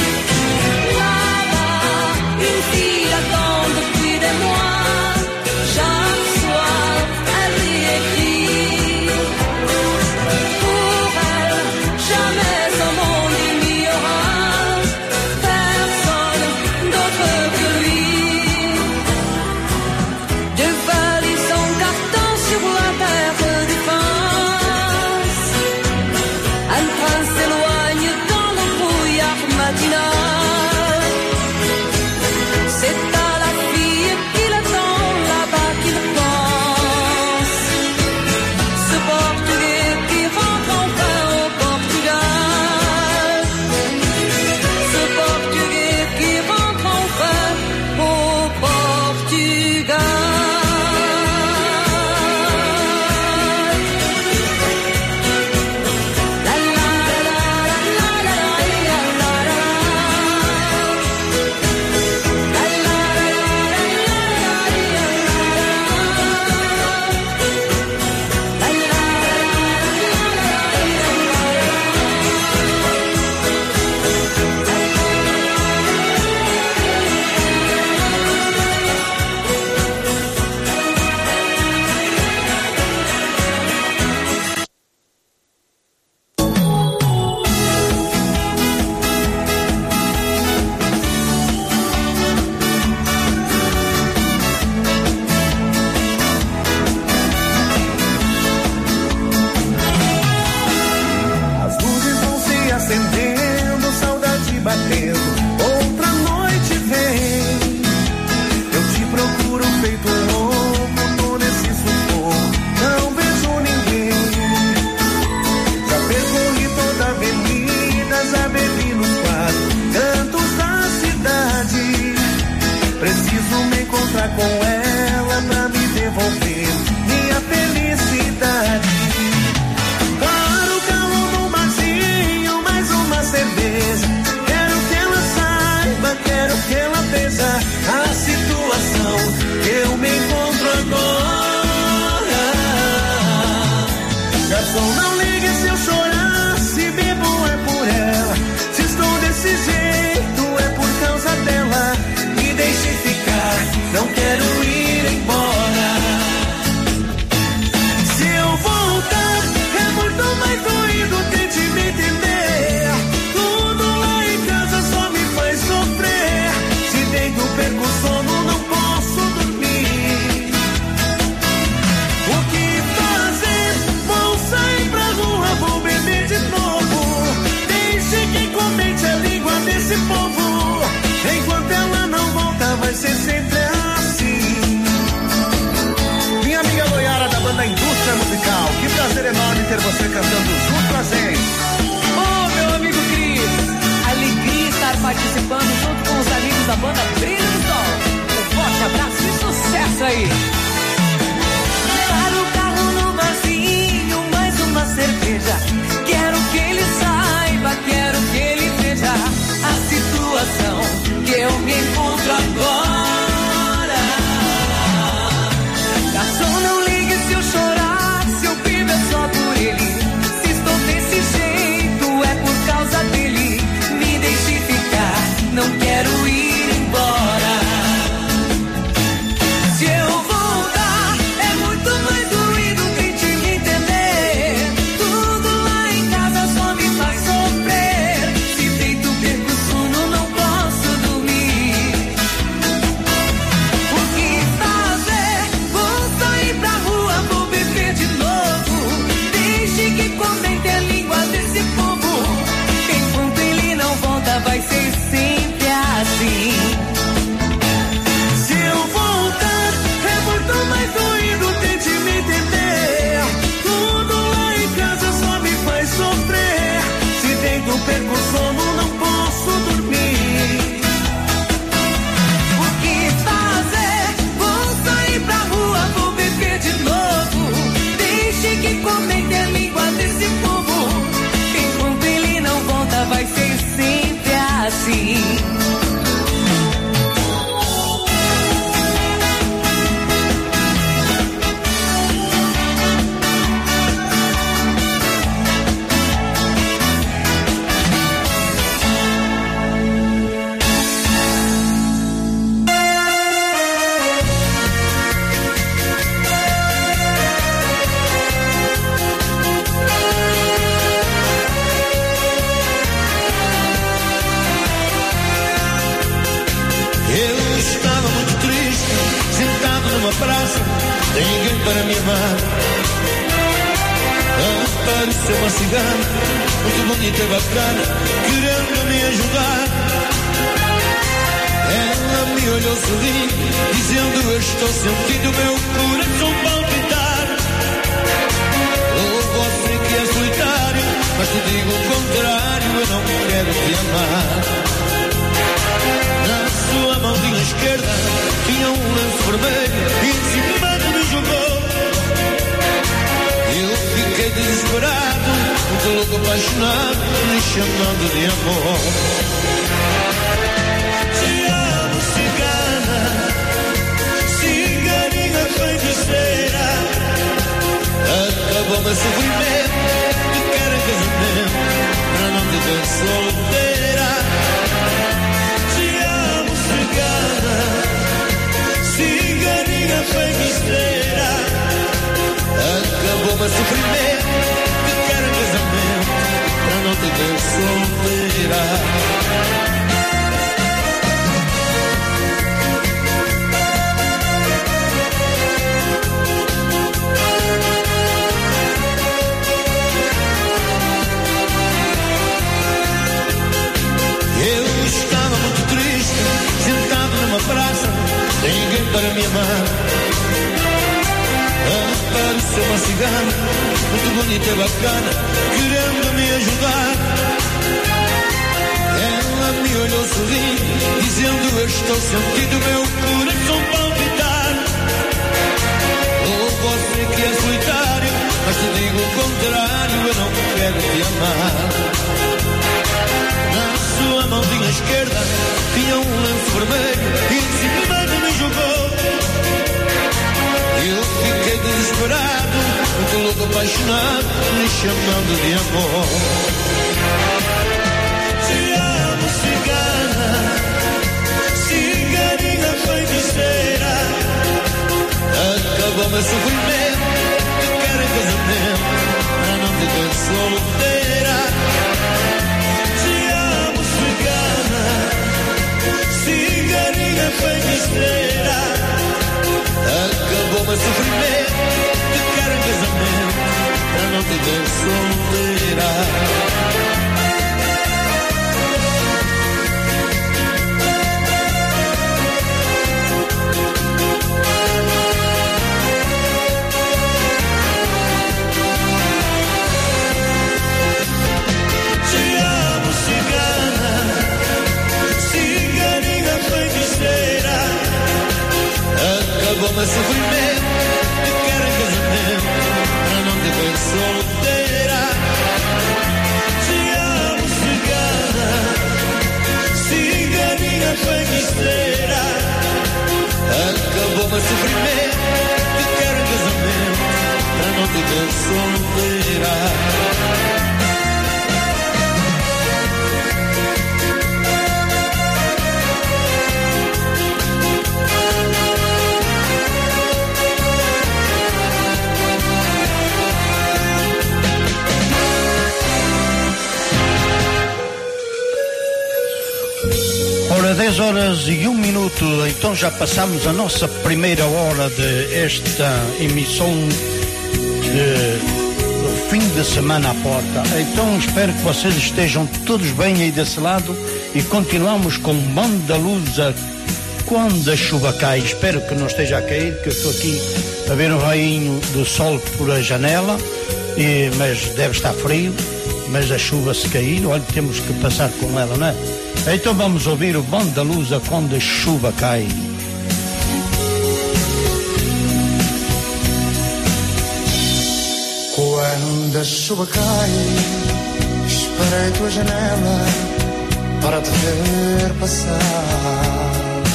Là-bas, une fille attend depuis des mois. Não quero ir. me encontro agora. Garçom, não ligue se eu chorar, se eu viver só por ele. Se estou desse jeito é por causa dele. Me deixe ficar, não quero ir embora. Se eu voltar é muito mais doído, tente me entender. Tudo lá em casa só me faz sofrer. Se deito, perco o sono, não posso dormir. O que fazer? Vou sair pra rua, vou beber de novo. Deixe que comente a língua desse povo. Enquanto ele não volta vai ser sempre assim. Se eu voltar é muito mais doído, tente me entender. Tudo lá em casa só me faz sofrer. Se deito, perco o sono, não posso dormir. O que fazer? Vou sair pra rua, vou beber de novo. Deixe que comente a língua desse povo. Enquanto ele não volta vai ser sempre assim. Eu estava muito triste, sentado numa praça, sem ninguém para me amar. Apareceu uma cigana, muito bonita e bacana, querendo me ajudar. Ela me olhou sorrindo, dizendo: eu estou sentindo meu coração palpitar. Oh, você que é solitário, mas te digo o contrário, eu não quero te amar. Na sua mãozinha esquerda tinha um lenço vermelho e em cima de me jogou. Eu fiquei desesperado, muito louco, apaixonado, me chamando de amor. Te amo, cigana, ciganinha feiticeira. Acabou meu sofrimento, te quero em casamento, para não te ver solteira. Ciganinha feiticeira, acabou meu sofrimento, te quero em casamento, pra não te ver solteira. Eu estava muito triste, sentado numa praça, sem ninguém para me amar. Apareceu uma cigana, muito bonita e bacana, querendo me ajudar. Ela me olhou sorrindo, dizendo: eu estou sentindo meu coração palpitar. Oh, você que é solitário, mas te digo o contrário, eu não quero te amar. Na sua mãozinha esquerda tinha um lenço vermelho e em cima de me jogou. Eu fiquei desesperado, muito louco, apaixonado, me chamando de amor. Te amo, cigana, ciganinha feiticeira. Acabou meu sofrimento, te quero em casamento, para não te ver solteira. Te amo, cigana, ciganinha feiticeira. Acabou meu sofrimento, te quero em casamento, pra não te ver solteira. Te amo, cigana, ciganinha feiticeira. Acabou meu sofrimento, te quero em casamento, pra não te ver solteira. Te amo, cigana, ciganinha feiticeira. ama sofrimento, te quero em casamento, para não te ver solteira. Ora, 10 horas e 1 minuto, então já passamos a nossa primeira hora de esta emissão do fim de semana à porta. Então espero que vocês estejam todos bem aí desse lado e continuamos com Banda Lusa quando a chuva cai. Espero que não esteja a cair, que eu estou aqui a ver um rainho do sol por a janela, mas deve estar frio. Mas a chuva se cair, olha, temos que passar com ela, não é? Então vamos ouvir o Banda Lusa quando a chuva cai. Quando a chuva cai, esperei tua janela para te ver passar.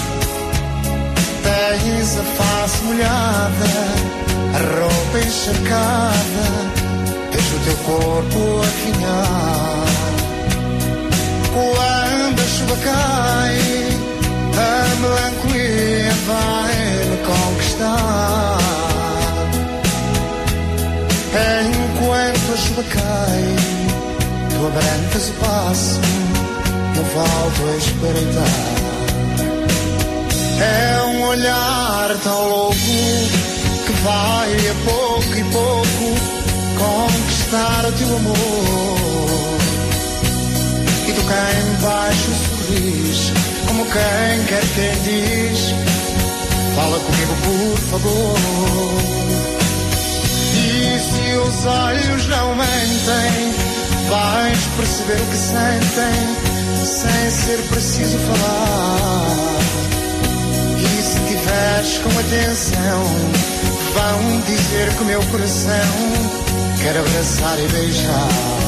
Tens a face molhada, a roupa encharcada, deixa o teu corpo afinhar. Quando a chuva cai, a melancolia vai-me conquistar. Enquanto a chuva cai, tu abrancas o passo, não volto a espreitar. É um olhar tão louco que vai a pouco e pouco conquistar o teu amor. E tu cá embaixo sorris, como quem quer quem diz, fala comigo por favor. E se os olhos não mentem, vais perceber o que sentem, sem ser preciso falar. E se tiveres com atenção, vão dizer que o meu coração quer abraçar e beijar.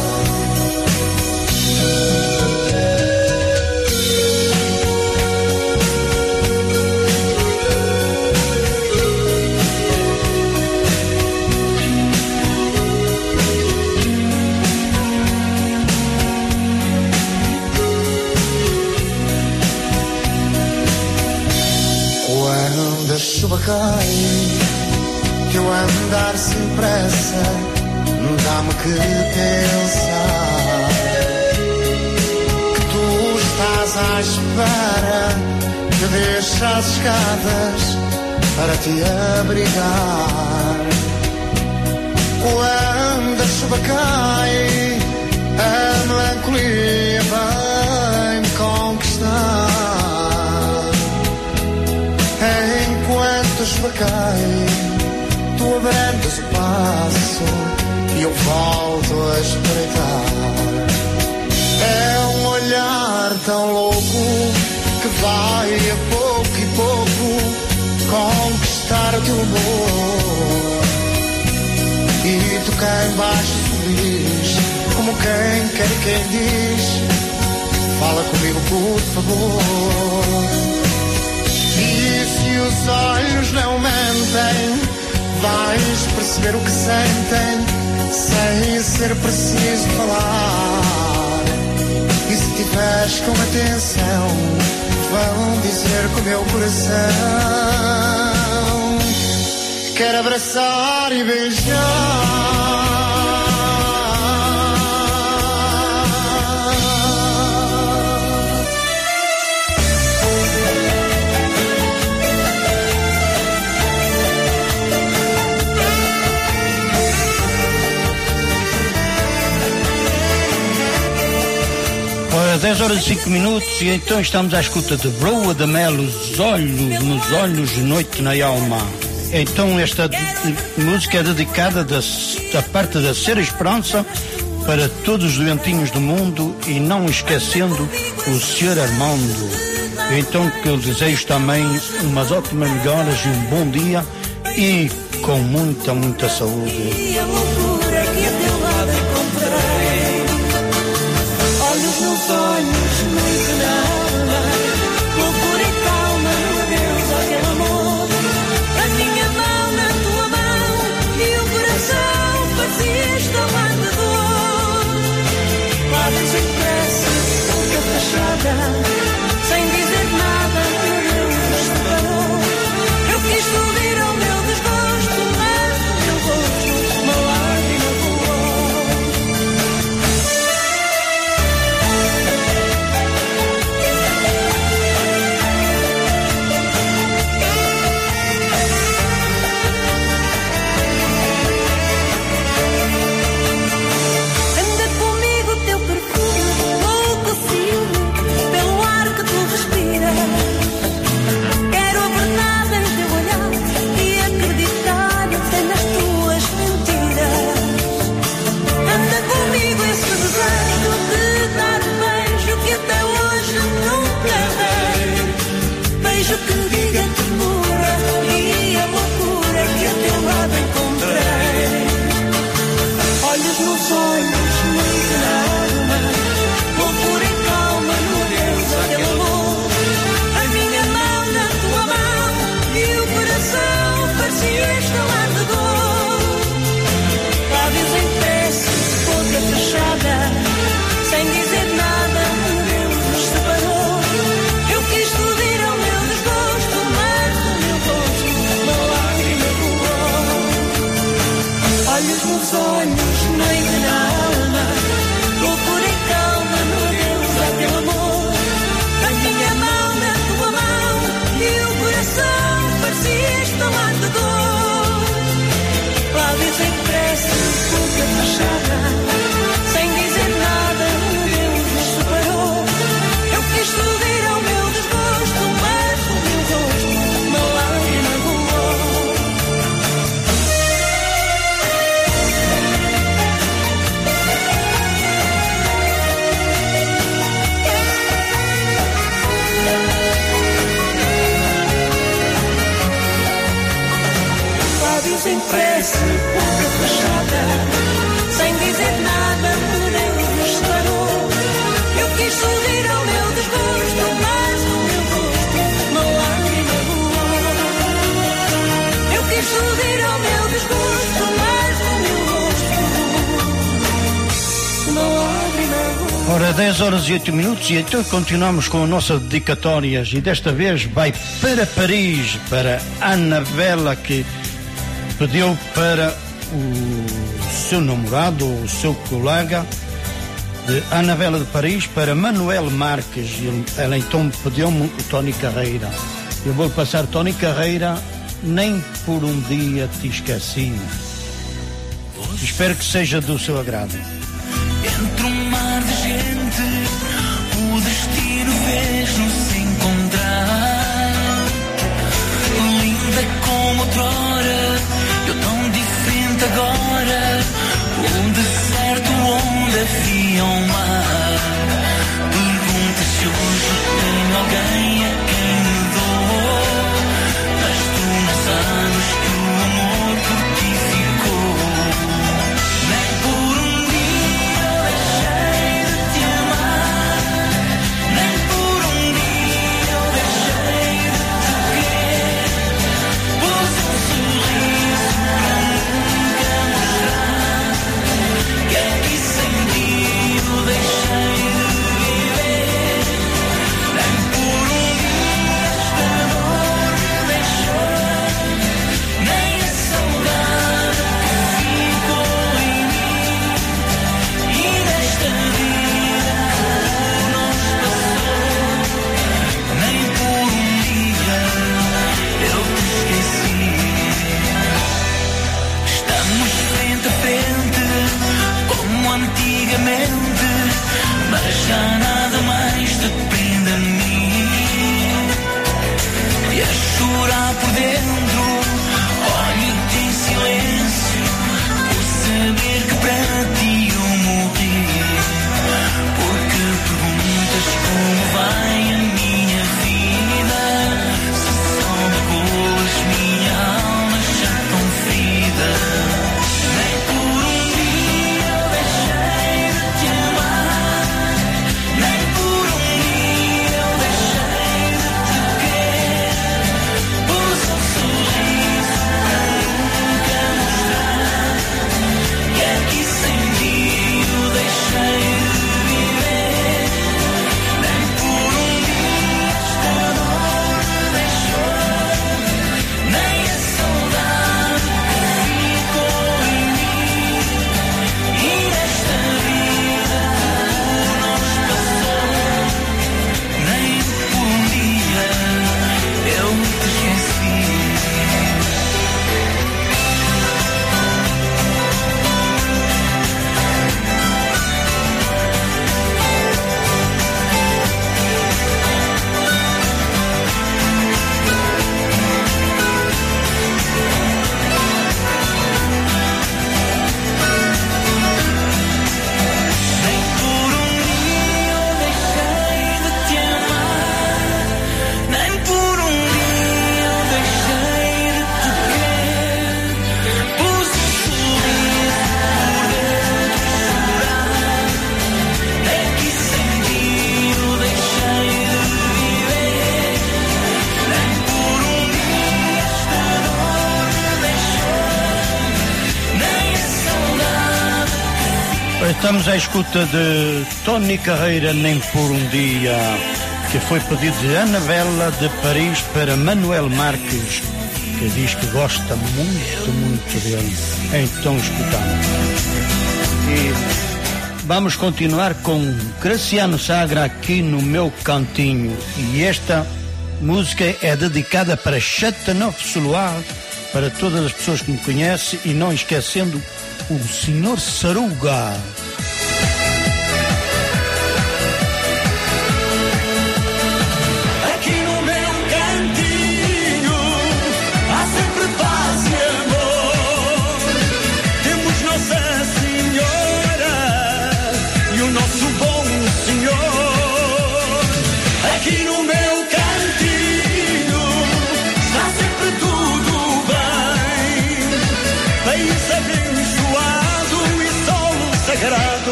Quando a chuva cai, teu andar sem pressa dá-me que pensar que tu estás à espera que deixe as escadas para te abrigar. Quando a chuva cai, a melancolia vai-me conquistar. Enquanto a chuva cai, tu abrancas o passo e eu volto a espreitar. É um olhar tão louco que vai a pouco e pouco conquistar o teu amor. E tu cá embaixo sorris, como quem quer quem diz, fala comigo por favor. E se os olhos não mentem, vais perceber o que sentem, sem ser preciso falar. E se tiveres com atenção, vão dizer que o meu coração quer abraçar e beijar. Ora, 10 horas e 5 minutos e então estamos à escuta de Broa de Mel, os olhos nos olhos, noite na alma. Então esta música é dedicada da parte da Ser Esperança para todos os doentinhos do mundo e não esquecendo o Sr. Armando. Então que eu desejo também umas ótimas melhoras e um bom dia e com muita, muita saúde. Nos olhos, noite na alma, loucura e calma, meu Deus, aquele amor sem pressa, pouca fachada, sem dizer nada, me deu restaurou. Eu quis sorrir ao meu desgosto, mas no meu rosto uma lágrima voou. Eu quis sorrir ao meu desgosto, mas no meu rosto uma lágrima voou. Ora, 10 horas e 8 minutos e então continuamos com a nossa dedicatórias e desta vez vai para Paris, para Anabela, que pediu para o seu namorado, o seu colega, de Anabela de Paris, para Manuel Marques. Ela então pediu-me o Tony Carreira. Eu vou passar Tony Carreira, nem por um dia te esqueci. Espero que seja do seu agrado. Entre um mar de gente, o destino fez-nos encontrar. Linda como outrora, eu tão diferente agora. O deserto onde havia um mar. Pergunta se hoje tenho alguém a quem me dou. Mas tu não sabes que o amor por ti ficou. Nem por um dia eu deixei de te amar. Nem por um dia eu deixei de te querer. Pus um sorriso para nunca mostrar que aqui sem ti eu deixei de viver. Nem por um dia esta dor me deixou, nem a saudade que ficou em mim. E nesta vida que nos passou, nem por um dia eu te esqueci. Estamos frente a frente como antigamente, mas já nada mais te prende a mim. E a chorar por dentro, olho-te em silêncio, por saber que para ti eu morri. Porque perguntas como vai a minha vida, se só magoas minha alma já tão ferida. Nem por um dia eu deixei de te amar. Nem por um dia eu deixei de te querer. Pus um sorriso para nunca mostrar que aqui sem ti eu deixei de viver. Nem por um dia esta dor me deixou, nem a saudade que ficou em mim. E nesta vida que nos passou, nem por um dia eu te esqueci. Nem por um dia eu deixei de te amar. Nem por um dia eu deixei de te querer. Pus um sorriso por dentro a chorar. É que sem ti eu deixei de viver. Nem por um dia esta dor me deixou, nem a saudade. Estamos à escuta de Tony Carreira, nem por um dia, que foi pedido de Anabela de Paris para Manuel Marques, que diz que gosta muito, muito dele. Então escutamos. E vamos continuar com Graciano Sagra aqui no meu cantinho. E esta música é dedicada para Chateauneuf Solar, para todas as pessoas que me conhecem, e não esquecendo o Senhor Saruga. Aqui no meu cantinho há sempre paz e amor. Temos Nossa Senhora e o nosso bom Senhor. Aqui no meu cantinho está sempre tudo bem.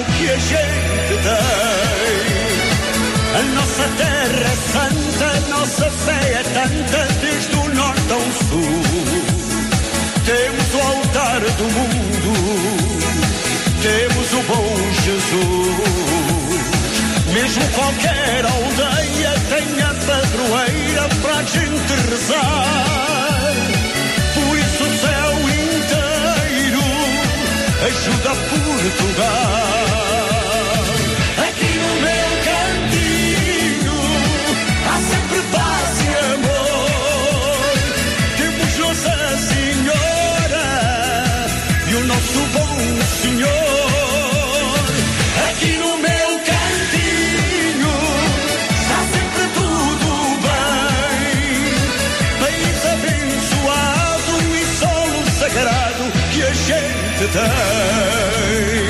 lado que a gente tem. A nossa terra é santa, a nossa fé é tanta, desde o norte ao sul. Temos o altar do mundo, temos o bom Jesus. Mesmo qualquer aldeia tem a padroeira para a gente rezar. Por isso o céu inteiro ajuda Portugal. Aqui no meu cantinho há sempre paz e amor. Temos Nossa Senhora e o nosso bom Senhor. Aqui no meu cantinho está sempre tudo bem. País abençoado e solo sagrado que a gente tem.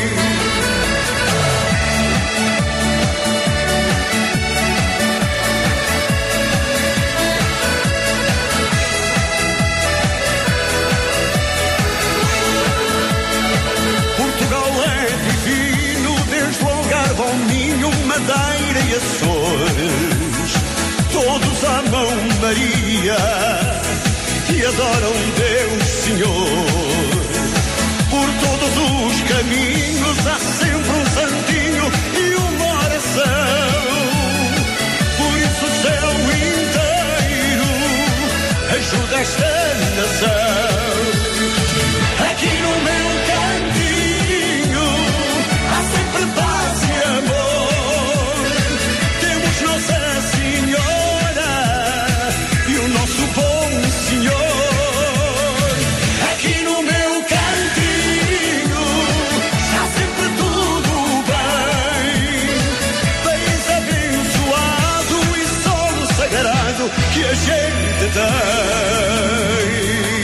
Minho, Madeira e Açores, todos amam Maria e adoram Deus Senhor. Por todos os caminhos há sempre um santinho e uma oração. Por isso o céu inteiro ajuda esta nação. Aqui no meu cantinho há sempre paz e amor. Temos Nossa Senhora e o nosso bom Senhor. Aqui no meu cantinho está sempre tudo bem. País abençoado e solo sagrado que a gente tem.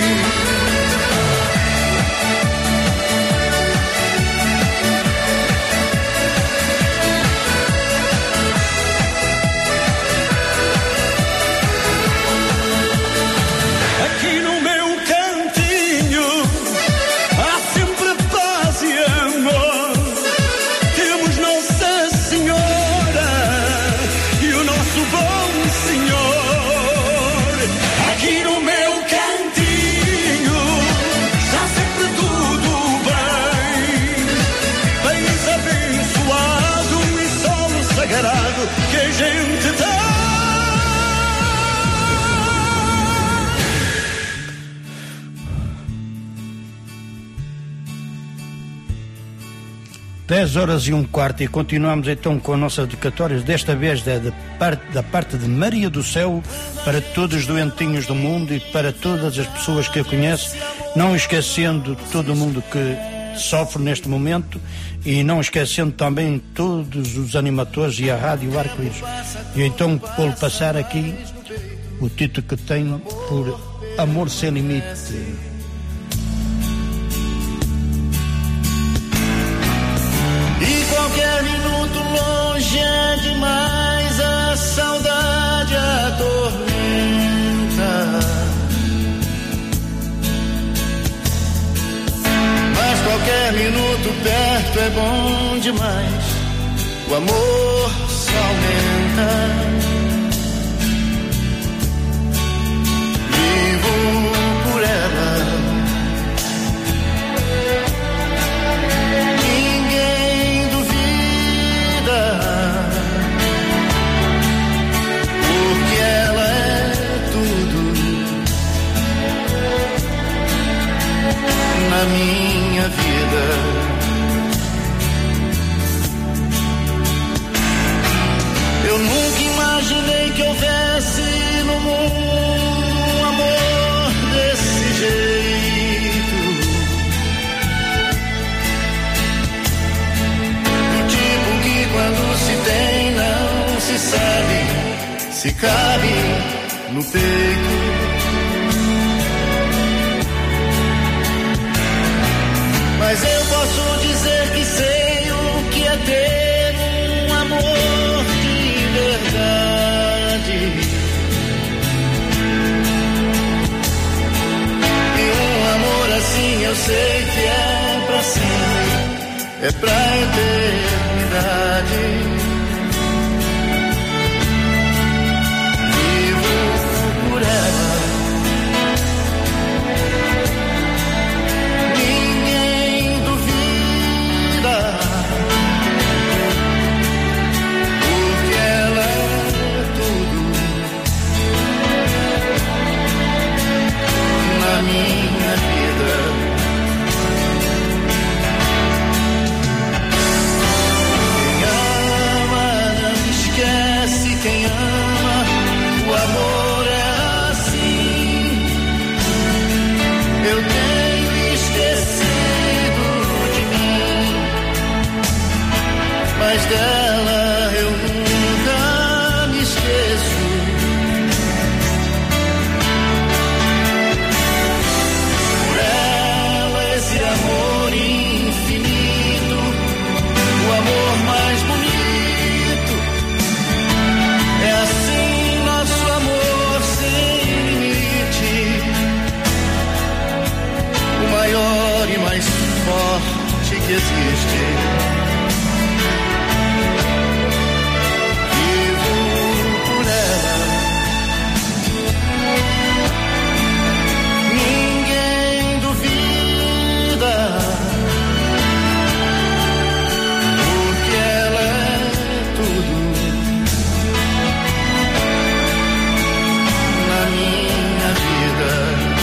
Que a gente tem. 10h01 e continuamos então com a nossa dedicatória, desta vez da parte de Maria do Céu, para todos os doentinhos do mundo e para todas as pessoas que a conhecem, não esquecendo todo o mundo que sofre neste momento e não esquecendo também todos os animadores e a Rádio Arco-Íris. E então vou passar aqui o título que tenho por Amor Sem Limite. E qualquer minuto longe é demais, a saudade atormenta. Mas qualquer minuto perto é bom demais, o amor se aumenta. Vivo por ela, ninguém duvida, porque ela é tudo na minha vida. Eu nunca imaginei que houvesse no mundo um amor desse jeito, do tipo que quando se tem não se sabe se cabe no peito. Mas eu posso dizer que sei o que é ter um amor de verdade. E um amor assim eu sei que é pra sempre, é pra eternidade. Vivo por ela. Ninguém duvida, porque ela é tudo na minha vida. Quem ama, o amor é assim. Eu tenho esquecido de mim, mas dela eu nunca me esqueço. Por ela esse amor infinito, o amor mais bonito. É assim nosso amor sem limite, o maior e mais forte que existe. Vivo por ela. Ninguém duvida, porque ela é tudo minha vida.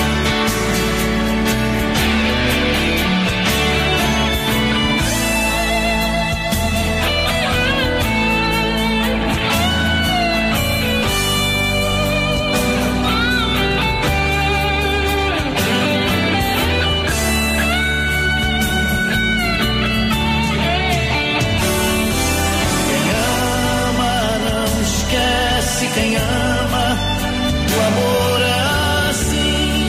Quem ama não esquece, quem ama o amor é assim.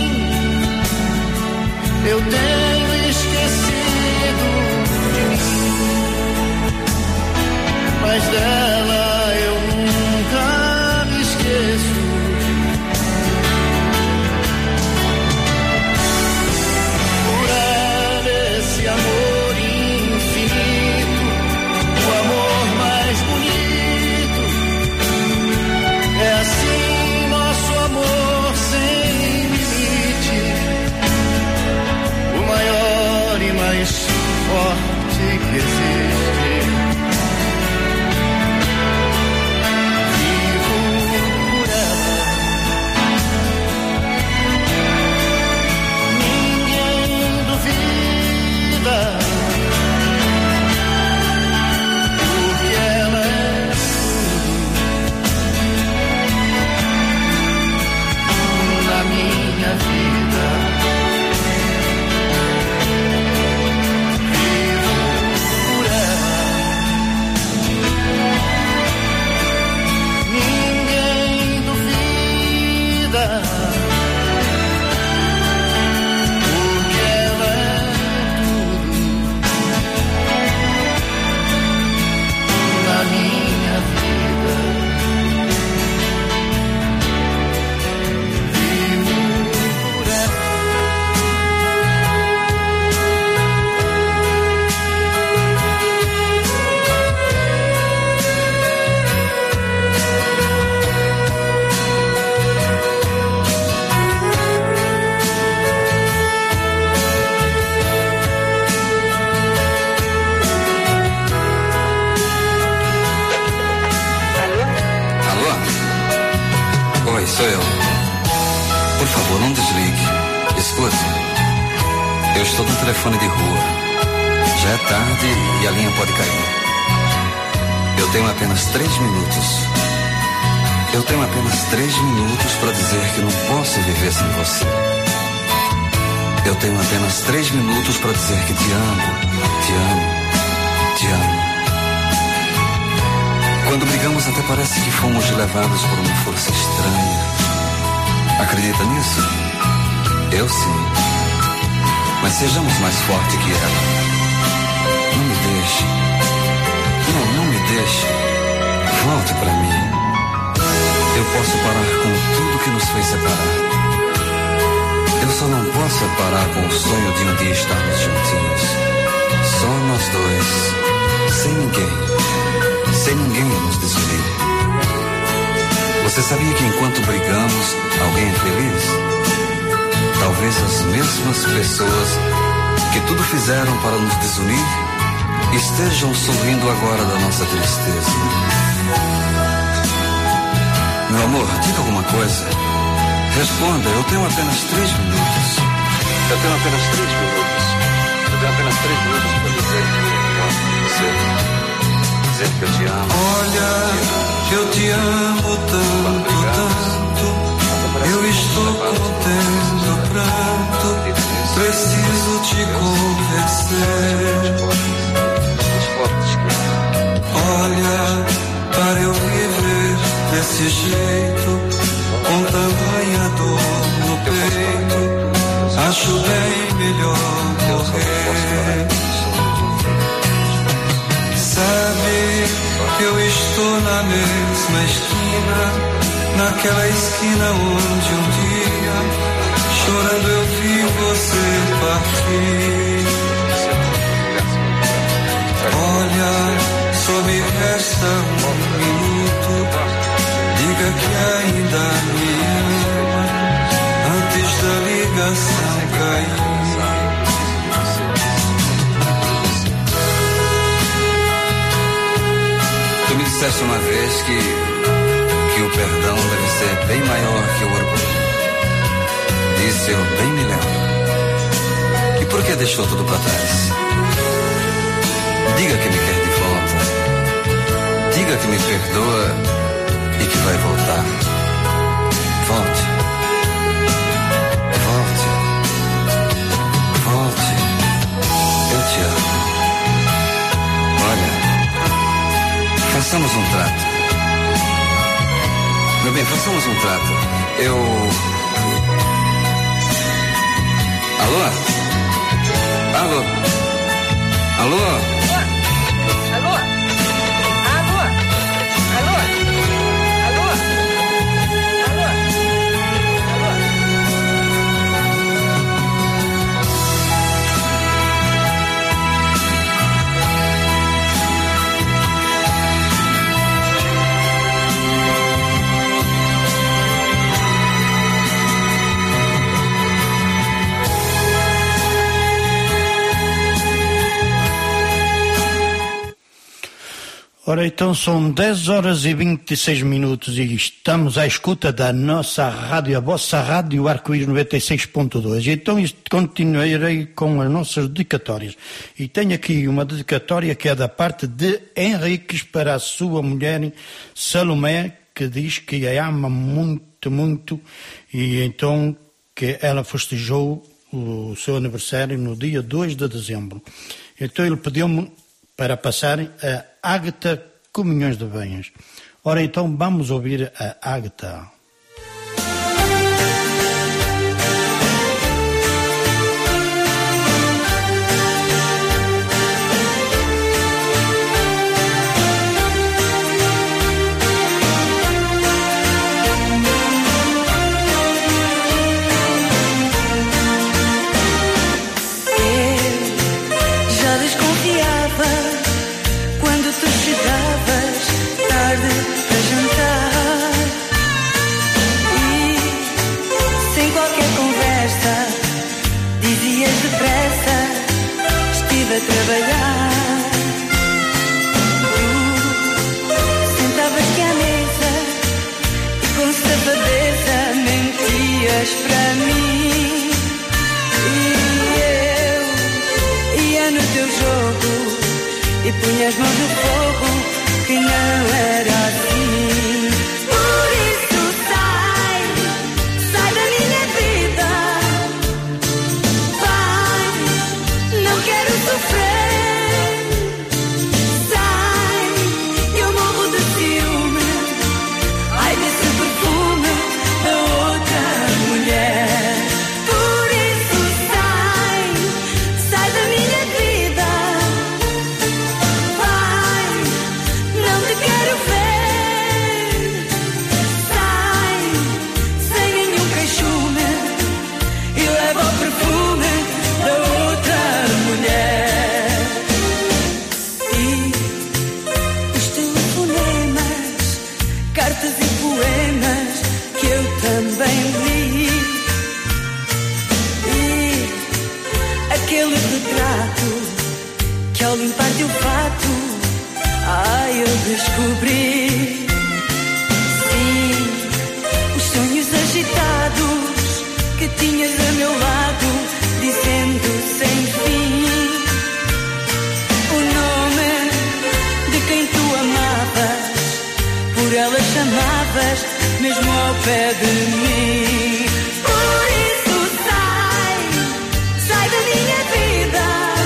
Eu tenho esquecido de mim, mas dela eu nunca me esqueço. Por ela esse amor infinito, o amor mais bonito. É assim nosso amor sem limite, o maior e mais forte que existe. Vivo por ela. Ninguém duvida, porque ela é na minha vida. Vivo por ela. Ninguém duvida, porque ela é tudo na minha vida. Oi, sou eu. Por favor, não desligue. Escute. Eu estou no telefone de rua. Já é tarde e a linha pode cair. Eu tenho apenas 3 minutos. Eu tenho apenas 3 minutos para dizer que não posso viver sem você. Eu tenho apenas 3 minutos para dizer que te amo, te amo, te amo. Quando brigamos até parece que fomos levados por uma força estranha. Acredita nisso? Eu sim. Mas sejamos mais fortes que ela. Não me deixe. Não me deixe. Volte pra mim. Eu posso parar com tudo que nos fez separar. Eu só não posso parar com o sonho de um dia estarmos juntinhos. Só nós dois, sem ninguém nos desunir. Você sabia que enquanto brigamos, alguém é feliz? Talvez as mesmas pessoas que tudo fizeram para nos desunir estejam sorrindo agora da nossa tristeza. Meu amor, diga alguma coisa. Responda, eu tenho apenas 3 minutos. Eu tenho apenas 3 minutos para dizer que eu te amo. Olha, eu te amo tanto, tanto. Eu estou contendo pranto. Preciso te convencer. Olha, para eu viver desse jeito, com tamanha dor no peito, acho bem melhor morrer. Sabe, eu estou na mesma esquina, naquela esquina onde um dia, chorando eu vi você partir. Olha, só me resta 1 minuto, diga que ainda me ama, antes da ligação cair. Tu me disseste uma vez que o perdão deve ser bem maior que o orgulho. Disse eu, bem me lembro. E por que deixou tudo para trás? Diga que me quer de volta. Diga que me perdoa e que vai voltar. Volte. Volte. Volte. Eu te amo. Olha, façamos um trato. Meu bem, façamos um trato. Alô? Alô? Alô? Ora, então são 10 horas e 26 minutos e estamos à escuta da nossa rádio, a vossa rádio Arco-Íris 96.2. Então continuarei com as nossas dedicatórias. E tenho aqui uma dedicatória que é da parte de Henriques para a sua mulher Salomé, que diz que a ama muito, muito, e então que ela festejou o seu aniversário no dia 2 de dezembro. Então ele pediu-me para passar a Ágata Comunhões de Bens. Ora, então vamos ouvir a Ágata. Trabalhar, tu sentavas-te à mesa e com safadeza mentias para mim, e eu ia no teu jogo e punha as mãos no fogo, que não era assim. Por isso sai da minha vida, vai, não quero sofrer. Quero ver. parte o fato, eu descobri. Sim, os sonhos agitados que tinhas a meu lado, dizendo sem fim o nome de quem tu amavas, por ela chamavas, mesmo ao pé de mim. Por isso sai da minha vida,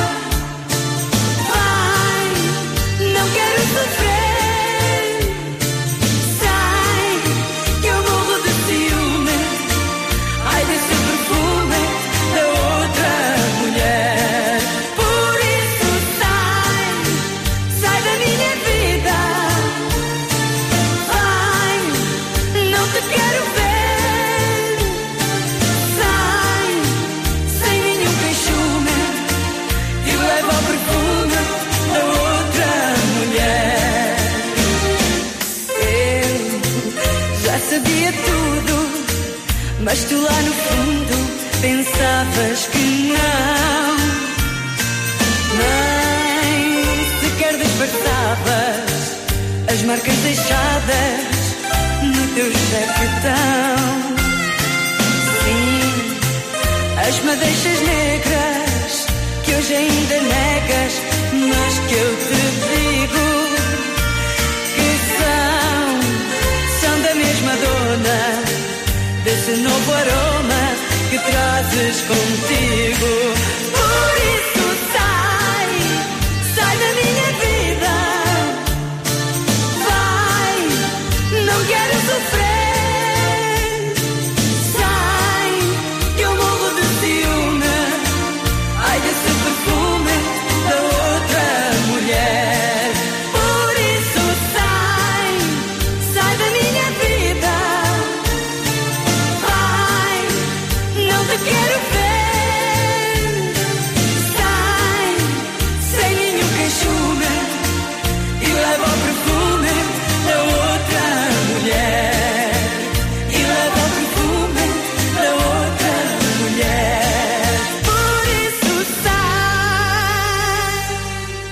vai, não quero sofrer, sai, que eu morro de ciúme, ai desse perfume da outra mulher. Por isso sai da minha vida, vai, não te quero ver, sai, sem nenhum queixume, e leva o perfume da outra mulher. Eu já sabia tudo, mas tu lá no fundo pensavas que não, nem sequer disfarçavas as marcas deixadas no teu jaquetão. Sim, as madeixas negras que hoje ainda negas, mas que eu te digo que são da mesma dona desse novo aroma que trazes contigo. Por isso sai da minha vida, vai, não quero sofrer, sai, que eu morro de ciúme, ai desse perfume da outra mulher. Por isso sai da minha vida, vai, não te quero ver, sai, sem nenhum queixume, e leva o perfume da outra mulher, e leva o perfume da outra mulher. Por isso sai.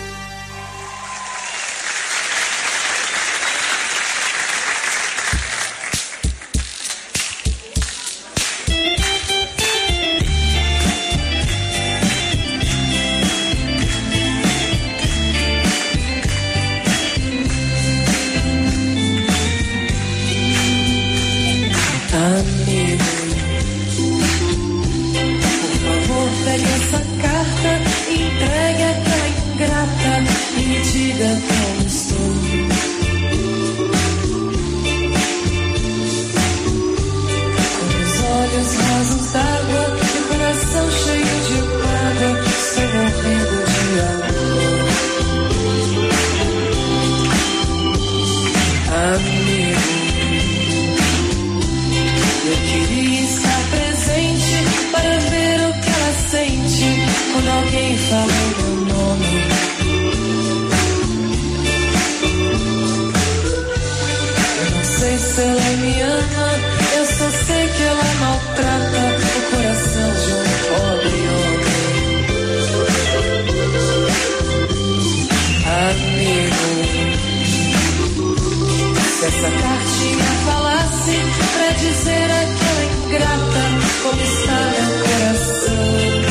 Amigo, por favor, pegue essa carta, entregue aquela ingrata e me diga como estou. Com os olhos rasos d'água e o coração cheio de mágoa, estou morrendo de amor. Amigo, eu queria estar presente para ver o que ela sente quando alguém fala meu nome. Eu não sei se ela me ama, eu só sei que ela maltrata o coração de um pobre homem. Amigo, se essa cartinha falasse pra dizer aquela ingrata como está meu coração,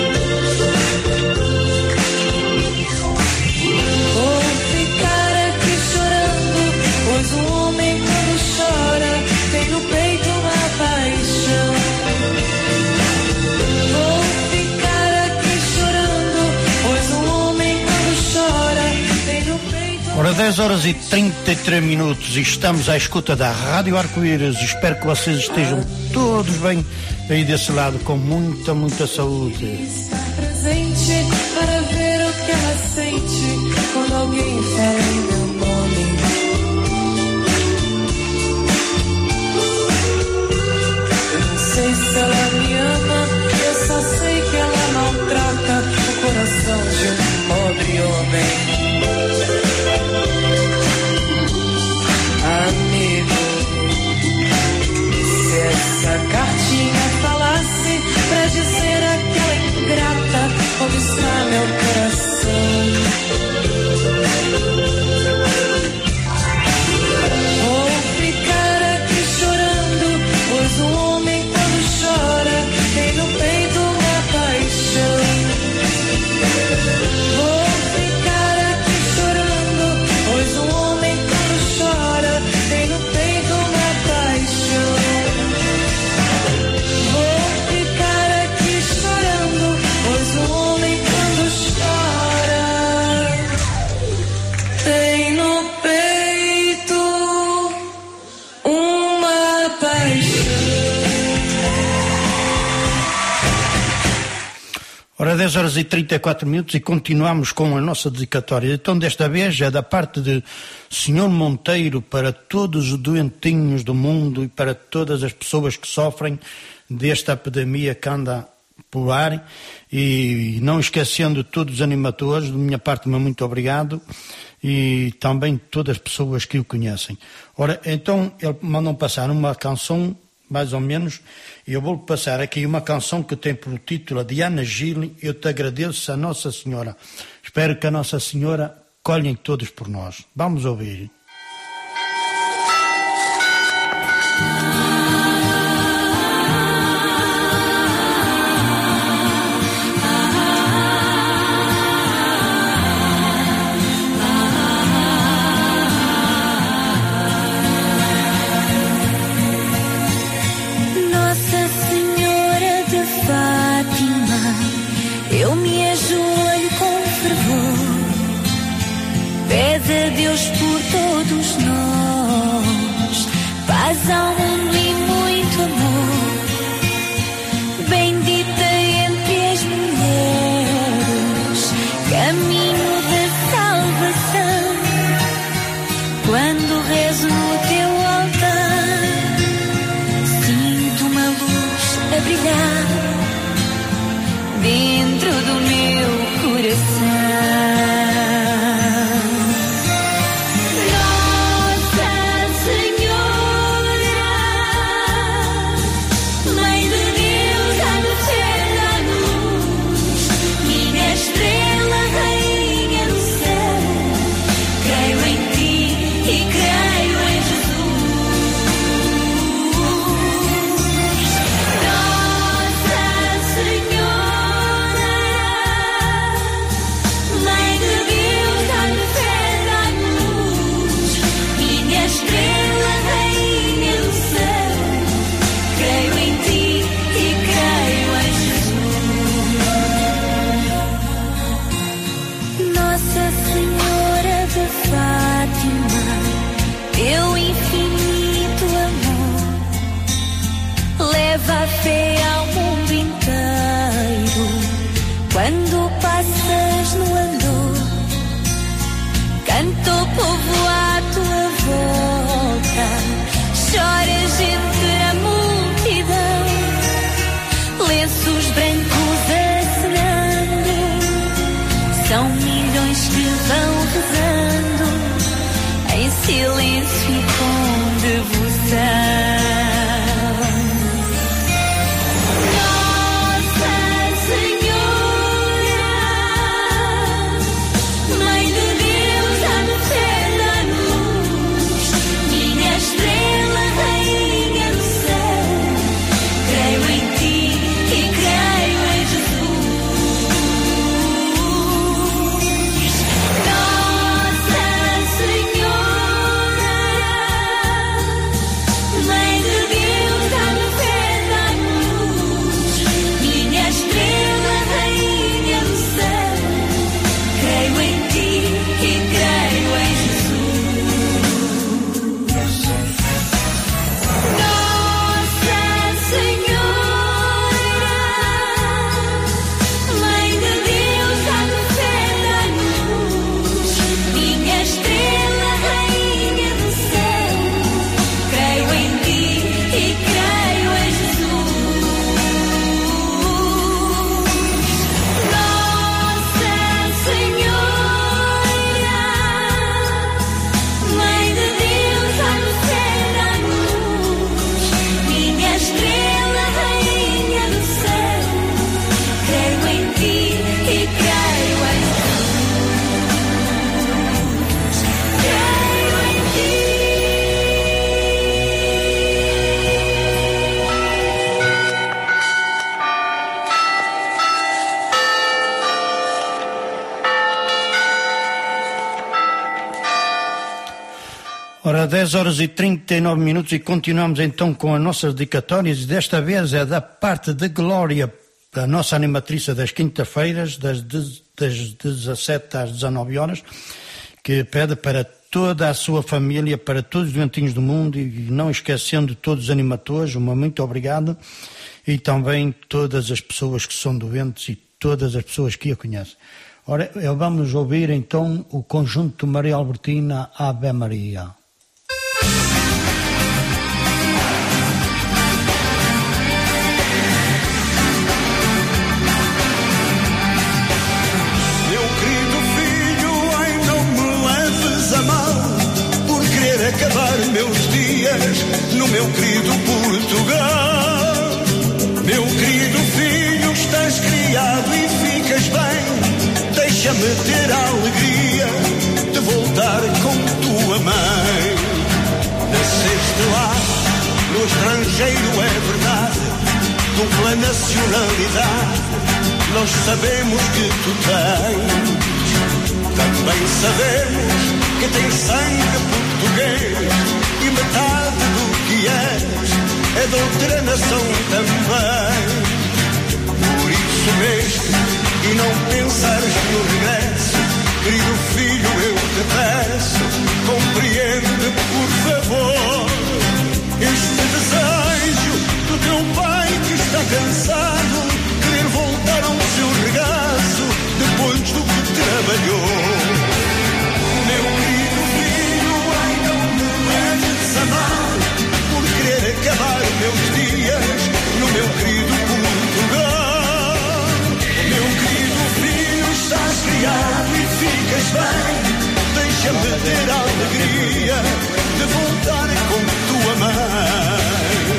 vou ficar aqui chorando, pois um homem quando chora tem no peito uma paixão. Vou ficar aqui chorando, pois um homem quando chora tem no peito. Ora, 10 horas e 33 minutos e estamos à escuta da Rádio Arco-Íris. Espero que vocês estejam todos bem aí desse lado, com muita saúde. Estar presente para ver o que ela sente quando alguém fala em meu nome. Eu não sei se ela me ama, eu só sei que ela maltrata o coração de um pobre homem. Amigo, se essa cartinha falasse pra dizer aquela ingrata como está meu coração, Ora, 10 horas e 34 minutos e continuamos com a nossa dedicatória. Então, desta vez é da parte de Senhor Monteiro para todos os doentinhos do mundo e para todas as pessoas que sofrem desta epidemia que anda por ar, e não esquecendo todos os animadores, de minha parte, muito obrigado, e também todas as pessoas que o conhecem. Ora, então, ele mandou passar uma canção, mais ou menos, e eu vou passar aqui uma canção que tem por título de Ana Gil, Eu Te Agradeço a Nossa Senhora. Espero que a Nossa Senhora colhem todos por nós. Vamos ouvir. Deus por todos nós, paz ao mundo e muito amor. Bendita entre as mulheres, caminho da salvação. Quando rezo no teu altar, sinto uma luz a brilhar dentro do meu coração. Quando passas no andor, canta o povo à tua volta, choras entre a multidão, lenços brancos acenando, são milhões que vão rezando, em silêncio e com devoção. Ora, 10 horas e 39 minutos e continuamos então com as nossas dedicatórias, e desta vez é da parte de Glória, a nossa animatriz das quinta-feiras, das 17 às 19 horas, que pede para toda a sua família, para todos os doentinhos do mundo, e não esquecendo todos os animadores, uma muito obrigado, e também todas as pessoas que são doentes e todas as pessoas que a conhecem. Ora, vamos ouvir então o conjunto Maria Albertina Ave Maria. Meu querido filho, ai não me leves a mal por querer acabar meus dias no meu querido Portugal. Meu querido filho, estás criado e ficas bem. Deixa-me ter a alegria de voltar com tua mãe. Nasceste lá no estrangeiro, é verdade, dupla nacionalidade, nós sabemos que tu tens. Também sabemos que tens sangue português e metade do que és é de outra nação também. Por isso mesmo, e não pensares no regresso, querido filho, eu te peço, compreende por favor este desejo do teu pai que está cansado, querer voltar ao seu regaço depois do que trabalhou. Meu querido filho, ai não me leves a mal por querer acabar meus dias no meu querido Portugal. Meu querido filho, estás criado e ficas bem. Deixa-me ter a alegria de voltar com tua mãe.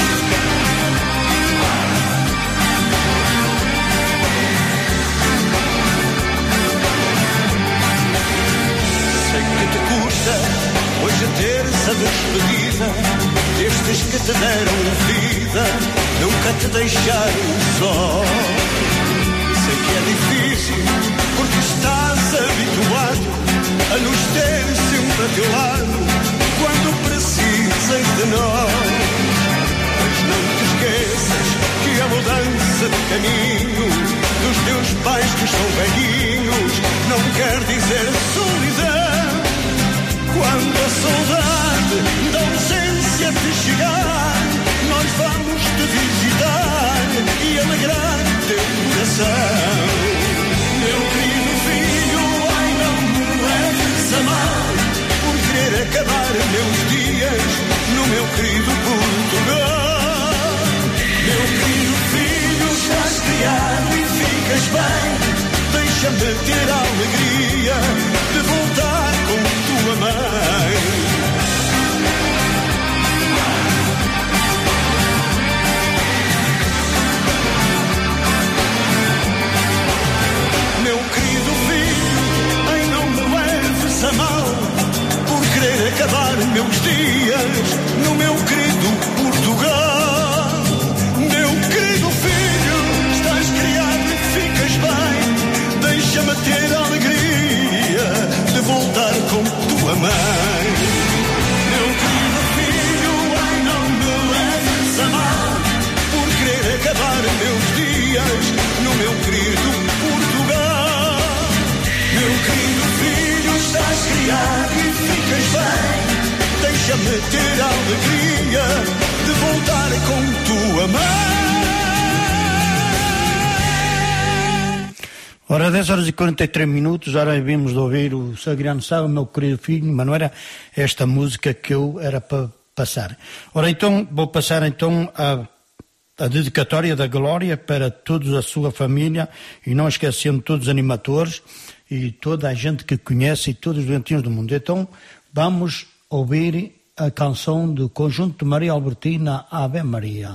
Sei que te custa hoje teres a despedida destes que te deram vida, nunca te deixaram só. Sei que é difícil porque estás habituado a nos ter sempre a teu lado quando precisas de nós. Mas não te esqueças que a mudança de caminho dos teus pais que estão velhinhos não quer dizer solidão. Quando a saudade da ausência te chegar, nós vamos te visitar e alegrar teu coração. Meu querido filho, ai não me leves a mal por querer acabar meus dias no meu querido Portugal. Meu querido filho, estás criado e ficas bem. Deixa-me ter a alegria de voltar com tua mãe. Meu querido filho, ai não me leves a mal por querer acabar meus dias no meu querido Portugal. Meu querido filho, estás criado e ficas bem. Deixa-me ter a alegria de voltar com tua mãe. Meu querido filho, ai não me leves a mal por querer acabar meus dias no meu querido Portugal. Meu querido filho, estás criado e ficas bem. Deixa-me ter a alegria de voltar com tua mãe. Ora, 10 horas e 43 minutos, ora vimos de ouvir o Sagriano Sá, meu querido filho, mas não era esta música que eu era para passar. Ora, então, vou passar então a dedicatória da Glória para toda a sua família e não esquecendo todos os animadores e toda a gente que conhece e todos os doentinhos do mundo. Então, vamos ouvir a canção do Conjunto Maria Albertina Ave Maria.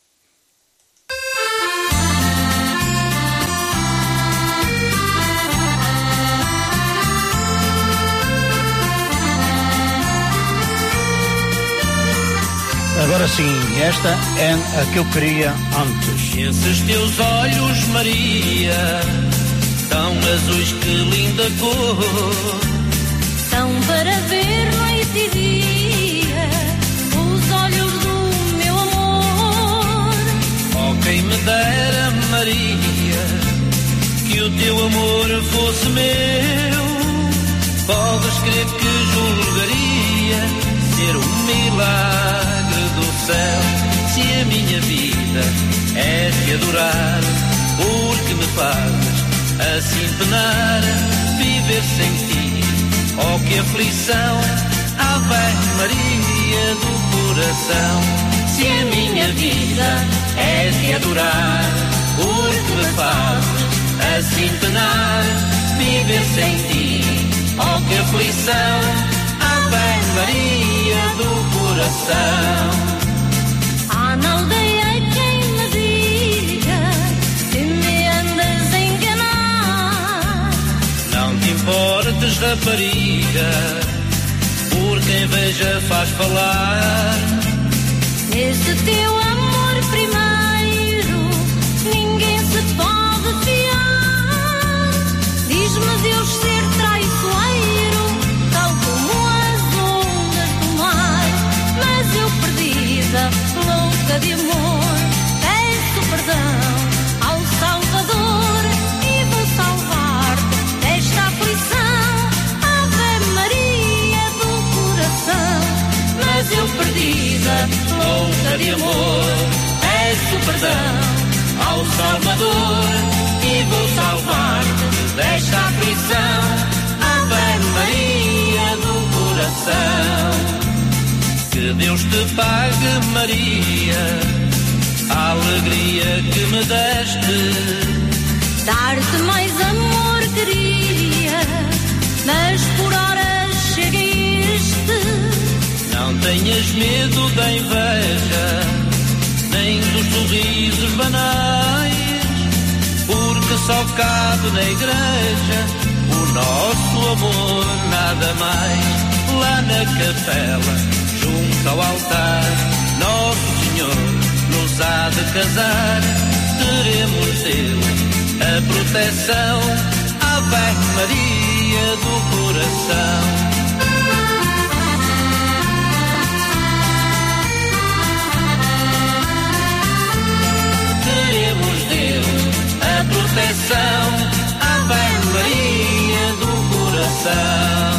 Agora sim, esta é a que eu queria antes. Esses teus olhos, Maria, tão azuis, que linda cor. São para ver noite e dia os olhos do meu amor. Oh, quem me dera, Maria, que o teu amor fosse meu. Podes crer que julgaria ser um milagre do céu se a minha vida vida é te adorar, porque me fazes assim penar, viver sem ti, oh que aflição, Ave Maria do coração. Se a minha vida é te adorar, porque me fazes assim penar, viver sem ti, oh que aflição, Ave Maria do coração. Ah, na aldeia quem me diga se me andas a enganar. Não te importes, rapariga, por quem veja faz falar. Neste teu amor primeiro ninguém se pode fiar. Diz-me Deus ser traiçoeiro, tal como as ondas do mar. Mas eu perdida, louca de amor, peço perdão ao Salvador e vou salvar-te desta aflição, Ave Maria do coração. Mas eu perdida, louca de amor, peço perdão ao Salvador e vou salvar-te desta aflição, Ave Maria do coração. Que Deus te pague, Maria, a alegria que me deste. Dar-te mais amor queria, mas por horas chega este. Não tenhas medo da inveja, nem dos sorrisos banais, porque só cabe na igreja o nosso amor, nada mais. Lá na capela, junto ao altar, Nosso Senhor nos há de casar. Teremos dele a proteção, Ave Maria do coração. Teremos dele a proteção, Ave Maria do coração.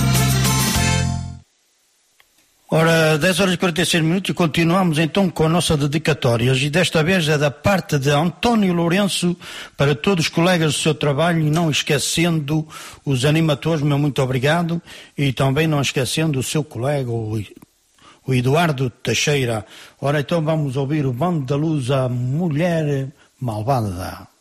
Ora, 10 horas e 46 minutos e continuamos então com a nossa dedicatória. E desta vez é da parte de António Lourenço para todos os colegas do seu trabalho e não esquecendo os animadores, meu muito obrigado, e também não esquecendo o seu colega, o Eduardo Teixeira. Ora, então vamos ouvir o Bando da Luz, a Mulher Malvada.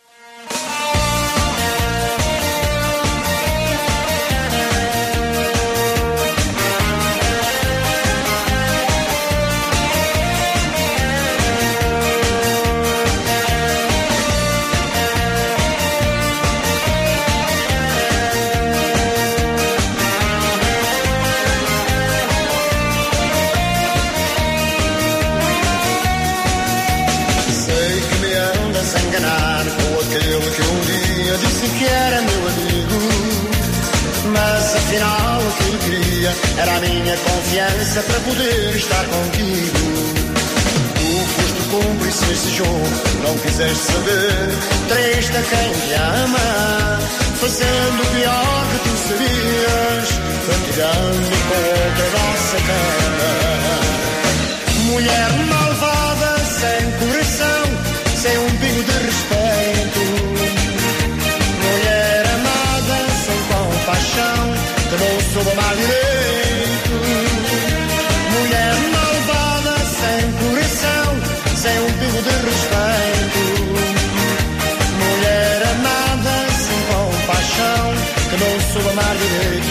Afinal, o que eu queria era a minha confiança para poder estar contigo. Tu foste cúmplice nesse jogo, não quiseste saber. Triste a quem te ama, fazendo o pior que tu sabias, partilhando com outra nossa cama. Mulher malvada, sem coração, sem um pingo de respeito. Mulher amada, sem compaixão, que não soube amar direito. Mulher malvada, sem coração, sem um pingo de respeito. Mulher amada, sem compaixão, que não soube amar direito.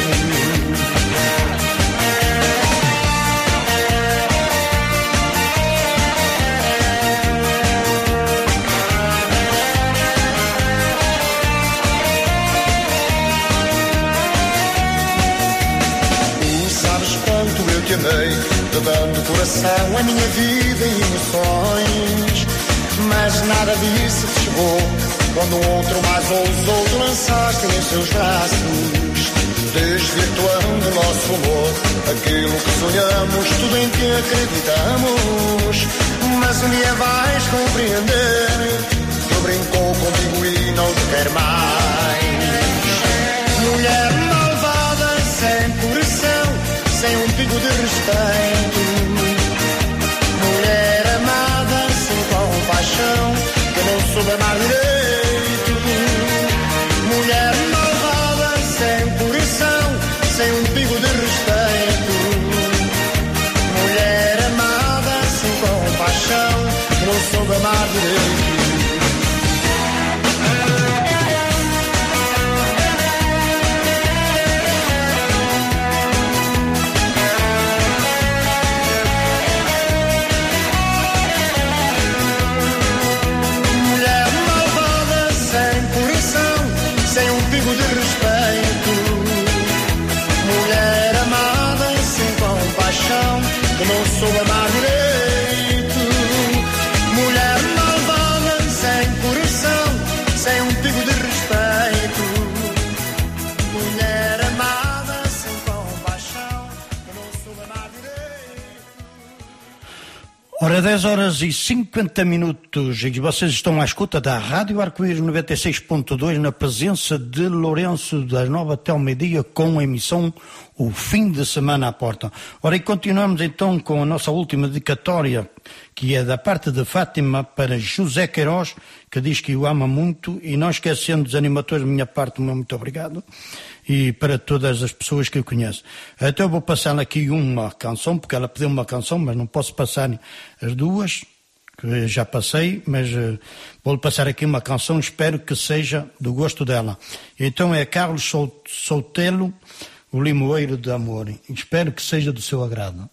Te amei, te dando coração, a minha vida e emoções. Mas nada disso te chegou quando um outro mais ousou, te lançaste em seus braços, desvirtuando nosso amor. Aquilo que sonhamos, tudo em que acreditamos. Mas um dia vais compreender que eu brincou comigo e não te quero mais. Mulher malvada, sem coração, sem um pingo de respeito. Mulher amada, sem soube amar direito. Mulher malvada, sem coração, sem um pingo de respeito. Mulher amada, sem compaixão, não soube amar direito. Não soube amar direito. Mulher malvada, sem coração, sem um pingo de respeito. Mulher amada, sem compaixão, não soube amar direito. Ora, 10h50 e vocês estão à escuta da Rádio Arco-Íris 96.2 na presença de Lourenço da Nova até ao meio-dia com a emissão O Fim de Semana à Porta. Ora, e continuamos então com a nossa última dedicatória, que é da parte de Fátima para José Queiroz, que diz que o ama muito, e não esquecendo dos animadores da minha parte, muito obrigado, e para todas as pessoas que eu conheço. Então eu vou passar aqui uma canção, porque ela pediu uma canção, mas não posso passar as duas, que já passei, mas vou passar aqui uma canção, espero que seja do gosto dela. Então é Carlos Soutelo, O Limoeiro de Amor. Espero que seja do seu agrado.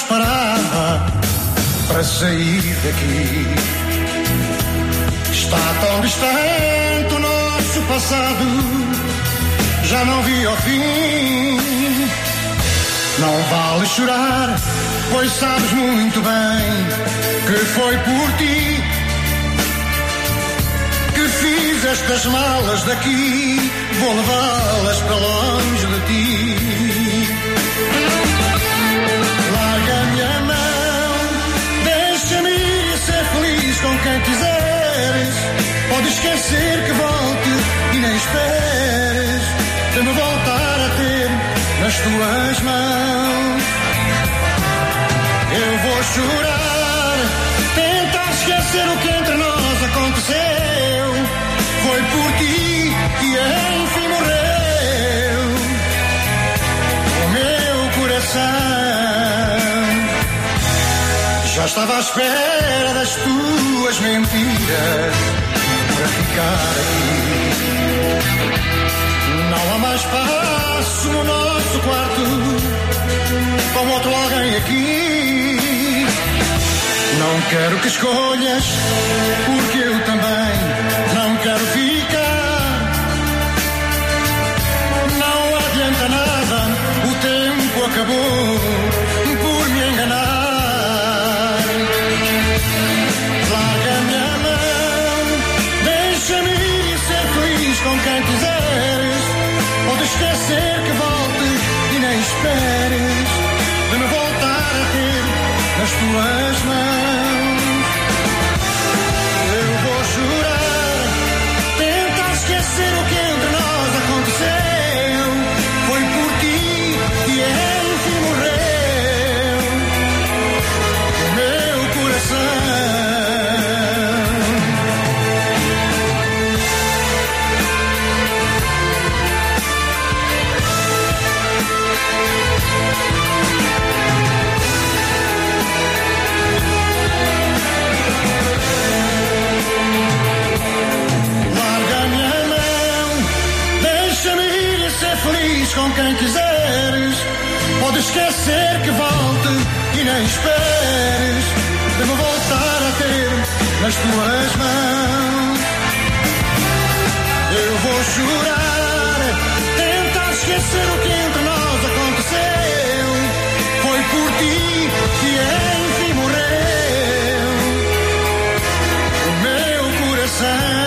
esperava para sair daqui. Está tão distante o nosso passado, já não vi ao fim. Não vale chorar, pois sabes muito bem que foi por ti que fiz estas malas daqui. Vou levá-las para longe de ti. Larga-me a mão, deixa-me ir ser feliz com quem quiseres. Pode esquecer que volte e nem esperes de me voltar a ter nas tuas mãos. Eu vou chorar, tentar esquecer o que entre nós aconteceu. Foi por ti que enfim morreu o meu coração. Já estava à espera das tuas mentiras para ficar aqui. Não há mais espaço no nosso quarto com outro alguém aqui. Não quero que escolhas, porque eu também não quero ficar. Não adianta nada, o tempo acabou por me enganar. Larga-me a mão, deixa-me ir ser feliz com quem quiseres. Pode esquecer que volte e nem esperes de me voltar a ter nas tuas mãos. Eu vou chorar, tentar esquecer o que entre nós aconteceu. Foi por ti que enfim morreu o meu coração. Feliz com quem quiseres. Pode esquecer que volte e nem esperes de me voltar a ter nas tuas mãos. Eu vou chorar, tentar esquecer o que entre nós aconteceu. Foi por ti que enfim morreu o meu coração.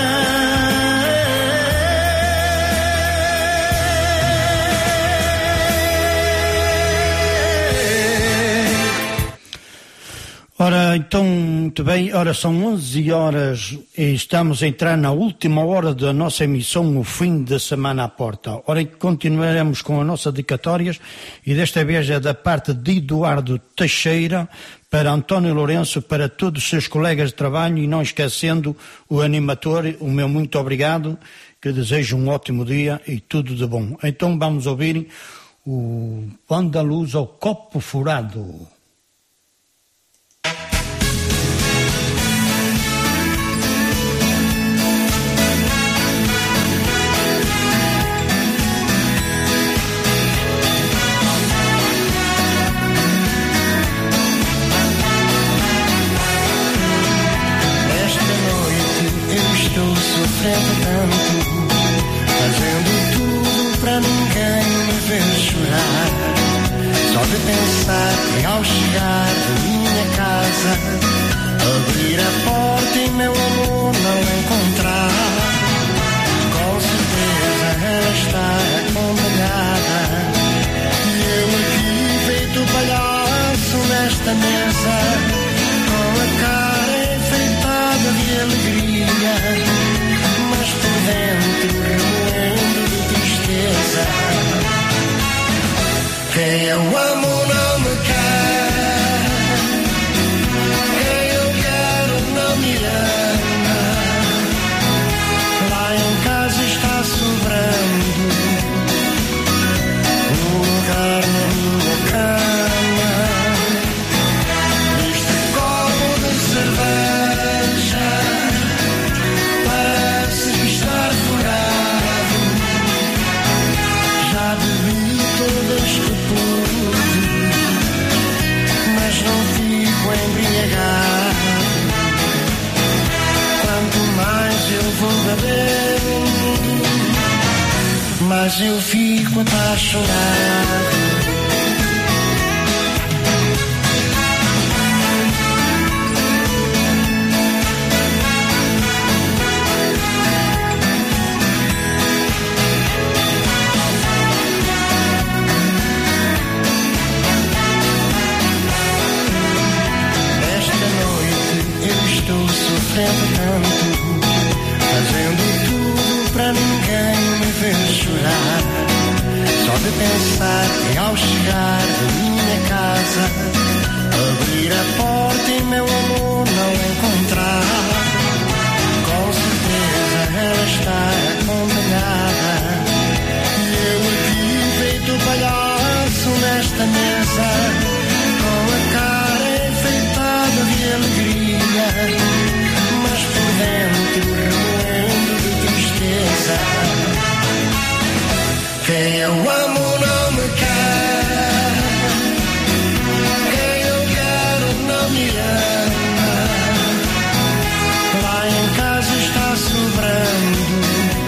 Ora, então, muito bem, ora, são 11 horas e estamos a entrar na última hora da nossa emissão, o fim de semana à porta. Ora, continuaremos com as nossas dedicatórias e desta vez é da parte de Eduardo Teixeira para António Lourenço, para todos os seus colegas de trabalho e não esquecendo o animador, o meu muito obrigado, que desejo um ótimo dia e tudo de bom. Então vamos ouvir o Banda Luz ao Copo Furado. Sofrendo tanto, fazendo tudo pra ninguém me ver chorar. Só de pensar que ao chegar à minha casa, abrir a porta e meu amor não encontrar. Com certeza ela está acompanhada e eu aqui feito palhaço nesta mesa, com a cara enfeitada de alegria, mas por dentro remoendo de tristeza. Quem eu amo não me quer, quem eu quero não me ama. Lá em casa está sobrando um lugar na minha cama. Este copo de cerveja parece estar furado. Já bebi todas que pude, mas eu fico apaixonado. Sofrendo tanto, fazendo tudo pra ninguém me ver chorar. Só de pensar que ao chegar à minha casa, abrir a porta e meu amor não encontrar. Com certeza ela está acompanhada, e eu aqui feito palhaço nesta mesa, com a cara enfeitada de alegria, mas por dentro remoendo de tristeza. Quem eu amo não me quer, quem eu quero não me ama. Lá em casa está sobrando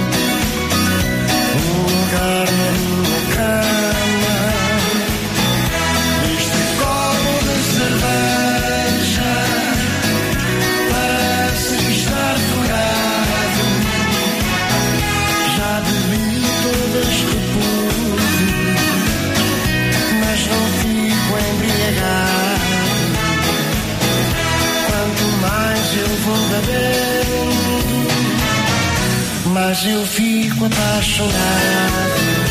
um lugar na minha cama. Este copo de cerveja parece estar furado. Já bebi todas que pude, mas não fico embriagado. Quanto mais eu vou bebendo, mas eu fico apaixonado.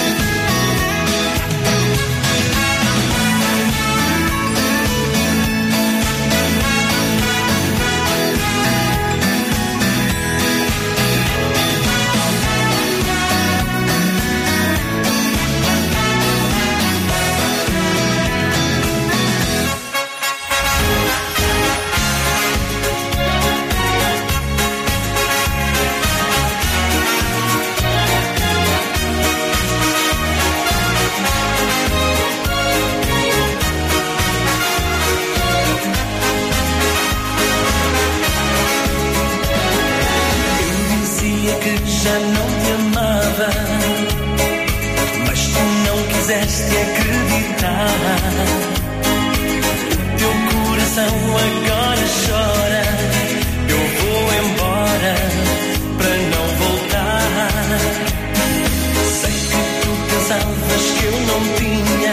Já não te amava, mas tu não quiseste acreditar. Teu coração agora chora. Eu vou embora para não voltar. Sei que tu pensavas que eu não tinha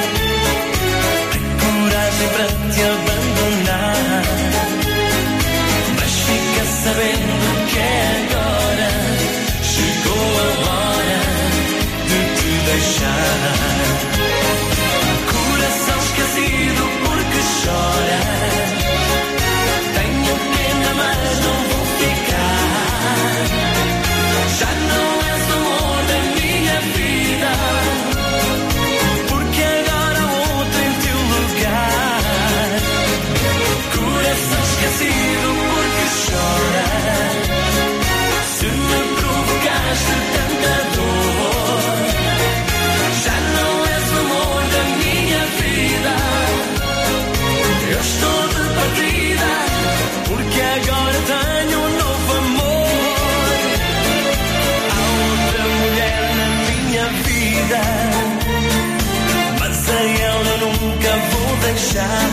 a coragem para te abandonar, mas fica sabendo que é agora. Chegou a hora de te deixar. Coração esquecido porque chora. Tenho pena, mas não vou ficar. Já não és o amor da minha vida, porque agora há outro em teu lugar. Coração esquecido porque chora. Se me provocaste tanta dor, já não és o amor da minha vida. Eu estou de partida, porque agora tenho um novo amor. Há outra mulher na minha vida, mas a ela nunca vou deixar.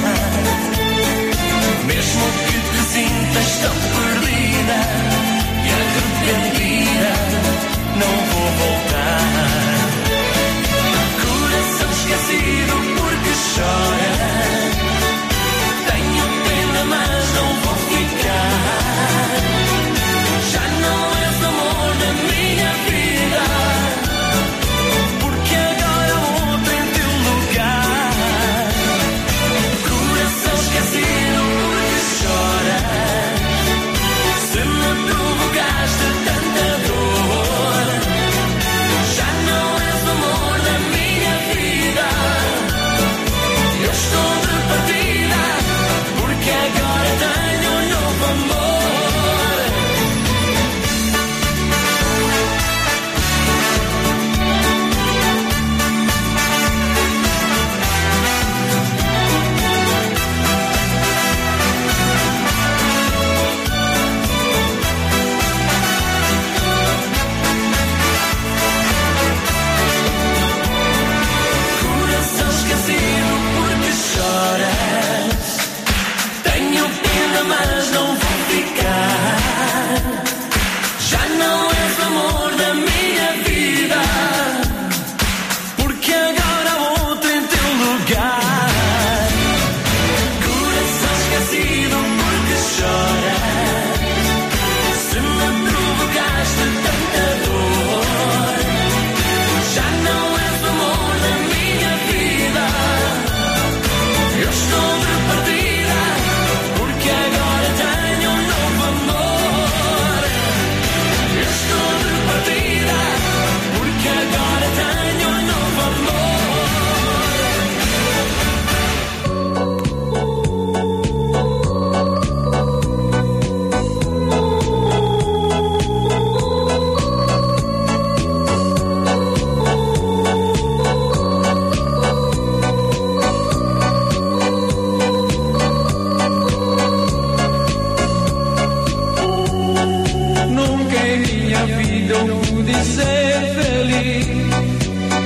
Mesmo que te sintas tão perdida e arrependida, não vou voltar. Coração esquecido porque chora. Tenho pena, mas não vou ficar. Já não és o amor da minha vida, porque agora há outro em teu lugar. Coração esquecido porque chora. Se me provocaste tanta dor, já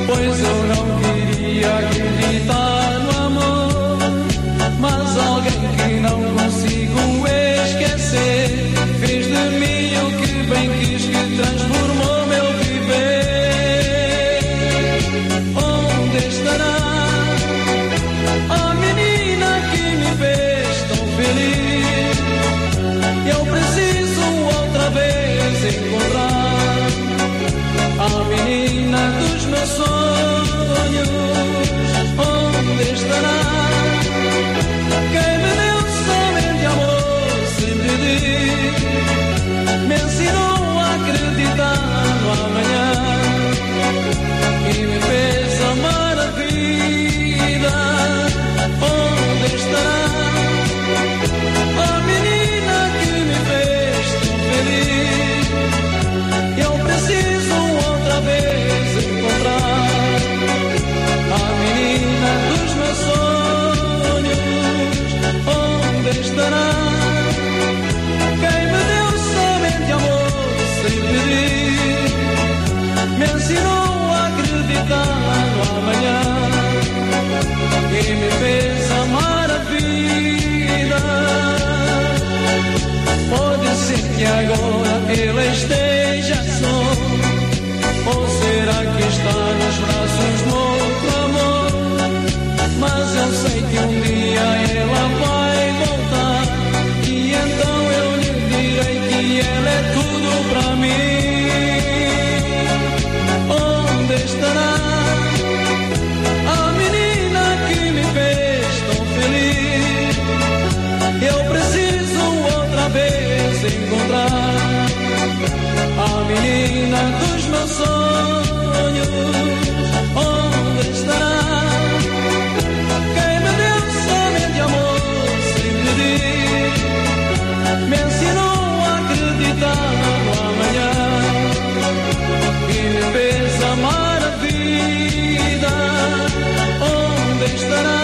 pois eu não queria acreditar no amor, mas alguém que não consigo esquecer fez de mim o que bem quis, que transformou meu viver. Onde estará a menina que me fez tão feliz? Eu preciso outra vez encontrar a menina dos meus sonhos. Onde estará quem me deu somente amor sem pedir? Me ensinou a acreditar no amanhã e me fez amar a vida. Onde estará a menina que me fez tão feliz? Eu preciso outra vez encontrar a menina dos meus sonhos. Onde estará quem me deu somente amor sem pedir? Me ensinou a acreditar no amanhã e me fez amar a vida. Pode ser que agora ele esteja só, ou será que está nos braços do outro amor? Mas eu sei que um dia ela vai voltar, e então eu lhe direi que ela é tudo pra mim. Onde estará a menina que me fez tão feliz? Eu preciso outra vez encontrar a menina dos meus sonhos. Onde estará quem me deu somente amor sem pedir? Me ensinou a acreditar no amanhã e me fez amar a vida. Onde estará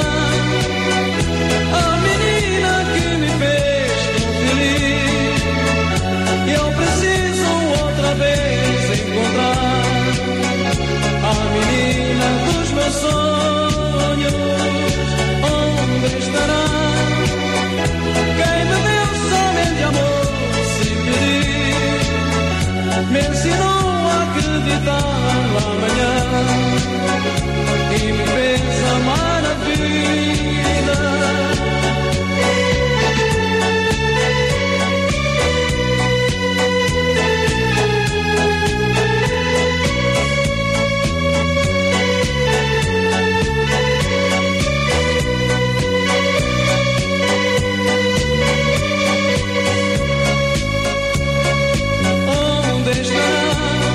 a menina que me fez tão feliz? Eu preciso outra vez encontrar a menina dos meus sonhos. Onde estará quem me deu somente amor sem pedir? Me ensinou a acreditar no amanhã e me fez amar a vida. Onde estará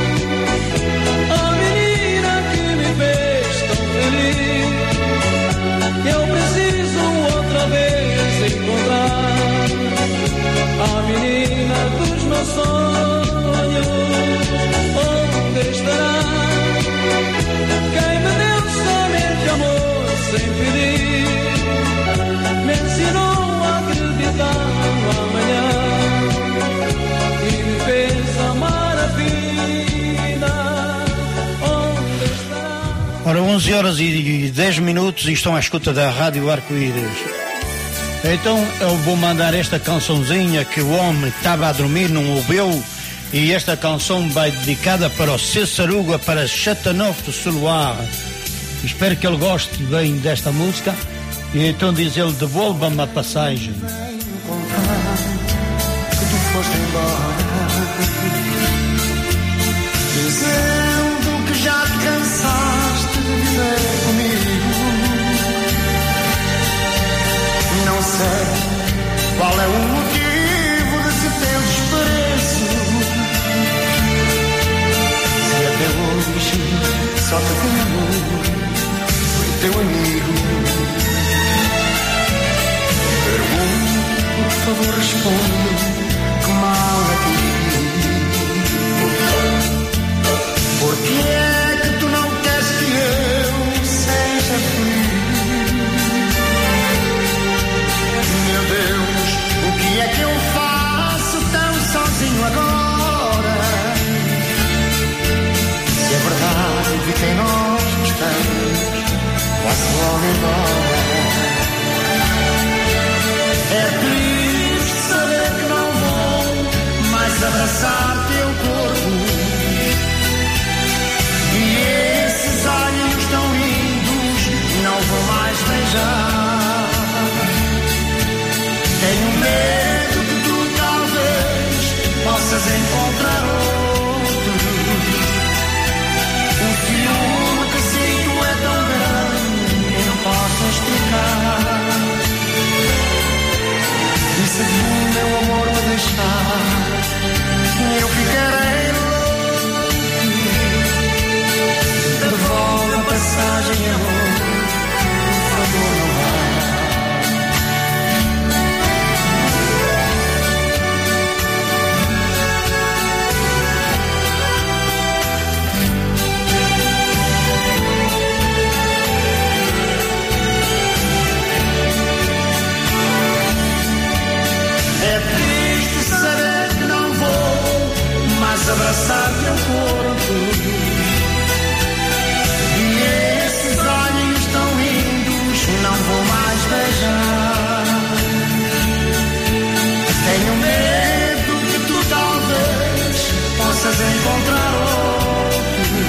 a menina que me fez tão feliz? Eu preciso outra vez encontrar a menina dos meus sonhos. Onde estará quem me deu somente amor sem pedir? Me ensinou a acreditar no amanhã e me fez amar a vida. Onde estará? Ora, 11 horas e 10 minutos e estão à escuta da Rádio Arco-Íris. Então eu vou mandar esta cançãozinha que o homem estava a dormir, não ouviu, e esta canção vai dedicada para o Cessaruga, para Chateauneuf de Soloir. Espero que ele goste bem desta música. E então diz ele: devolva-me a passagem. Que tu foste embora, dizendo que já te cansaste de viver comigo. Não sei qual é o motivo desse teu desprezo, se até hoje só te conheço, fui teu amigo. Pergunto, por favor, responde, que mal é por que é que tu não queres que eu seja feliz? Meu Deus, o que é que eu faço tão sozinho agora? Se é verdade, fiquem nós embora. É triste saber que não vou mais abraçar teu corpo. E esses olhos tão lindos não vou mais beijar. Tenho medo que tu talvez possas encontrar outro. O ciúme que sinto é tão grande que não posso explicar. E se tu, meu amor, me deixar, eu ficarei louco. Devolve a passagem, amor, por favor, não vá. É triste saber que não vou mais abraçar teu corpo. E esses olhos tão lindos não vou mais beijar. Tenho medo que tu talvez possas encontrar outro.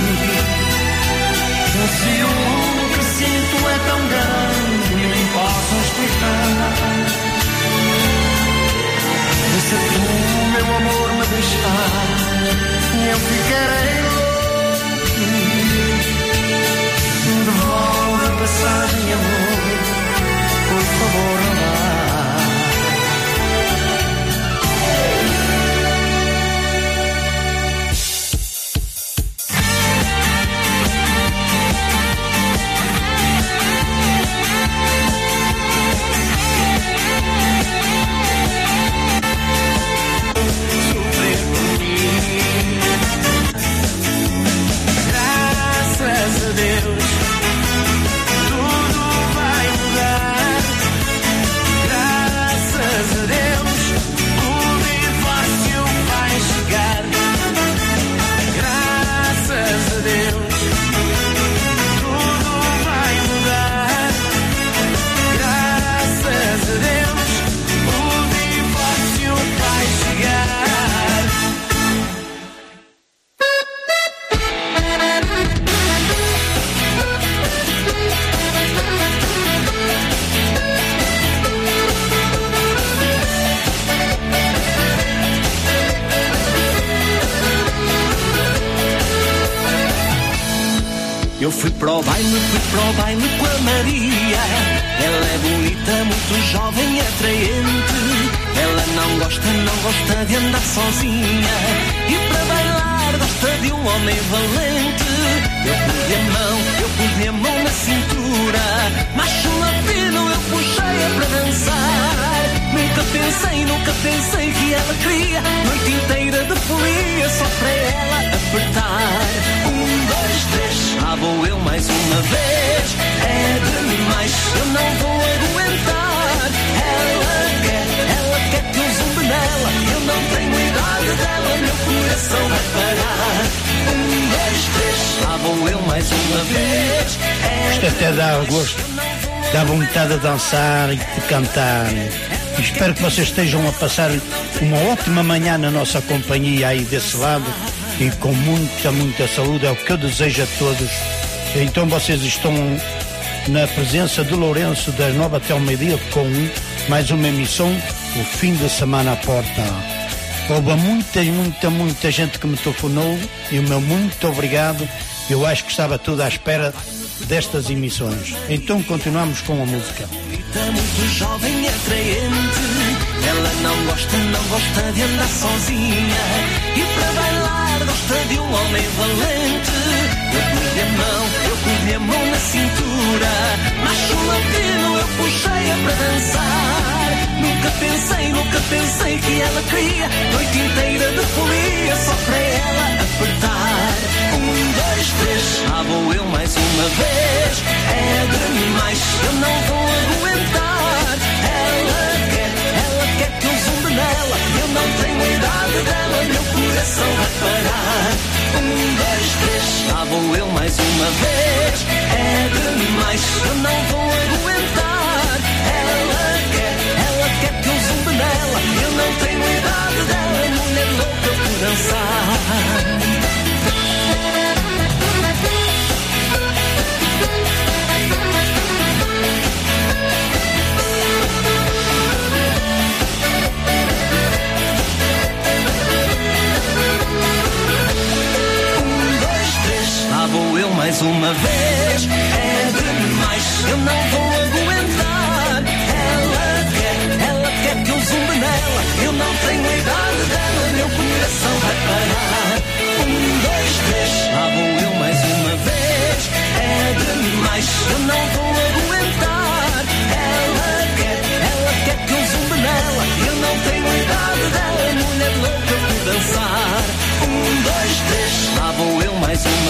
O ciúme que sinto é tão grande, nem posso explicar. E se tu, meu amor, me deixar, eu ficarei louco. Devolve a passagem, amor, por favor, não vá. Graças a Deus, tudo vai mudar. Graças a Deus, o divórcio vai chegar. Graças a Deus, tudo vai mudar. Graças a Deus, o divórcio vai chegar. Eu fui pro baile com a Maria. Ela é bonita, muito jovem e atraente. Ela não gosta de andar sozinha. E para bailar gosta de um homem valente. Eu pus a mão na cintura. Macho latino, eu puxei-a para dançar. Nunca pensei que ela queria noite inteira de folia só para ela apertar. 1, 2, 3, lá vou eu mais uma vez. É demais, eu não vou aguentar. Ela quer que eu zumbe nela. Eu não tenho idade dela, meu coração vai parar. 1, 2, 3, lá vou eu mais uma vez. Isto até dá gosto, dá vontade de dançar e de cantar. Espero que vocês estejam a passar uma ótima manhã na nossa companhia aí desse lado e com muita saúde, é o que eu desejo a todos. Então vocês estão na presença de Lourenço das 9 até ao meio-dia com mais uma emissão, o fim de semana à porta. Houve muita gente que me telefonou e o meu muito obrigado. Eu acho que estava tudo à espera destas emissões. Então continuamos com a música. Muito jovem e atraente. Ela não gosta de andar sozinha. E para bailar gosta de um homem valente. Eu pus a mão na cintura. Macho latino, eu puxei-a para dançar. Nunca pensei que ela queria noite inteira de folia só para ela apertar. 1, 2, 3, lá vou eu mais uma vez. É demais, eu não vou aguentar. Ela quer que eu zumbe nela. Eu não tenho idade dela, meu coração vai parar. 1, 2, 3, lá vou eu mais uma vez. É demais, eu não vou aguentar.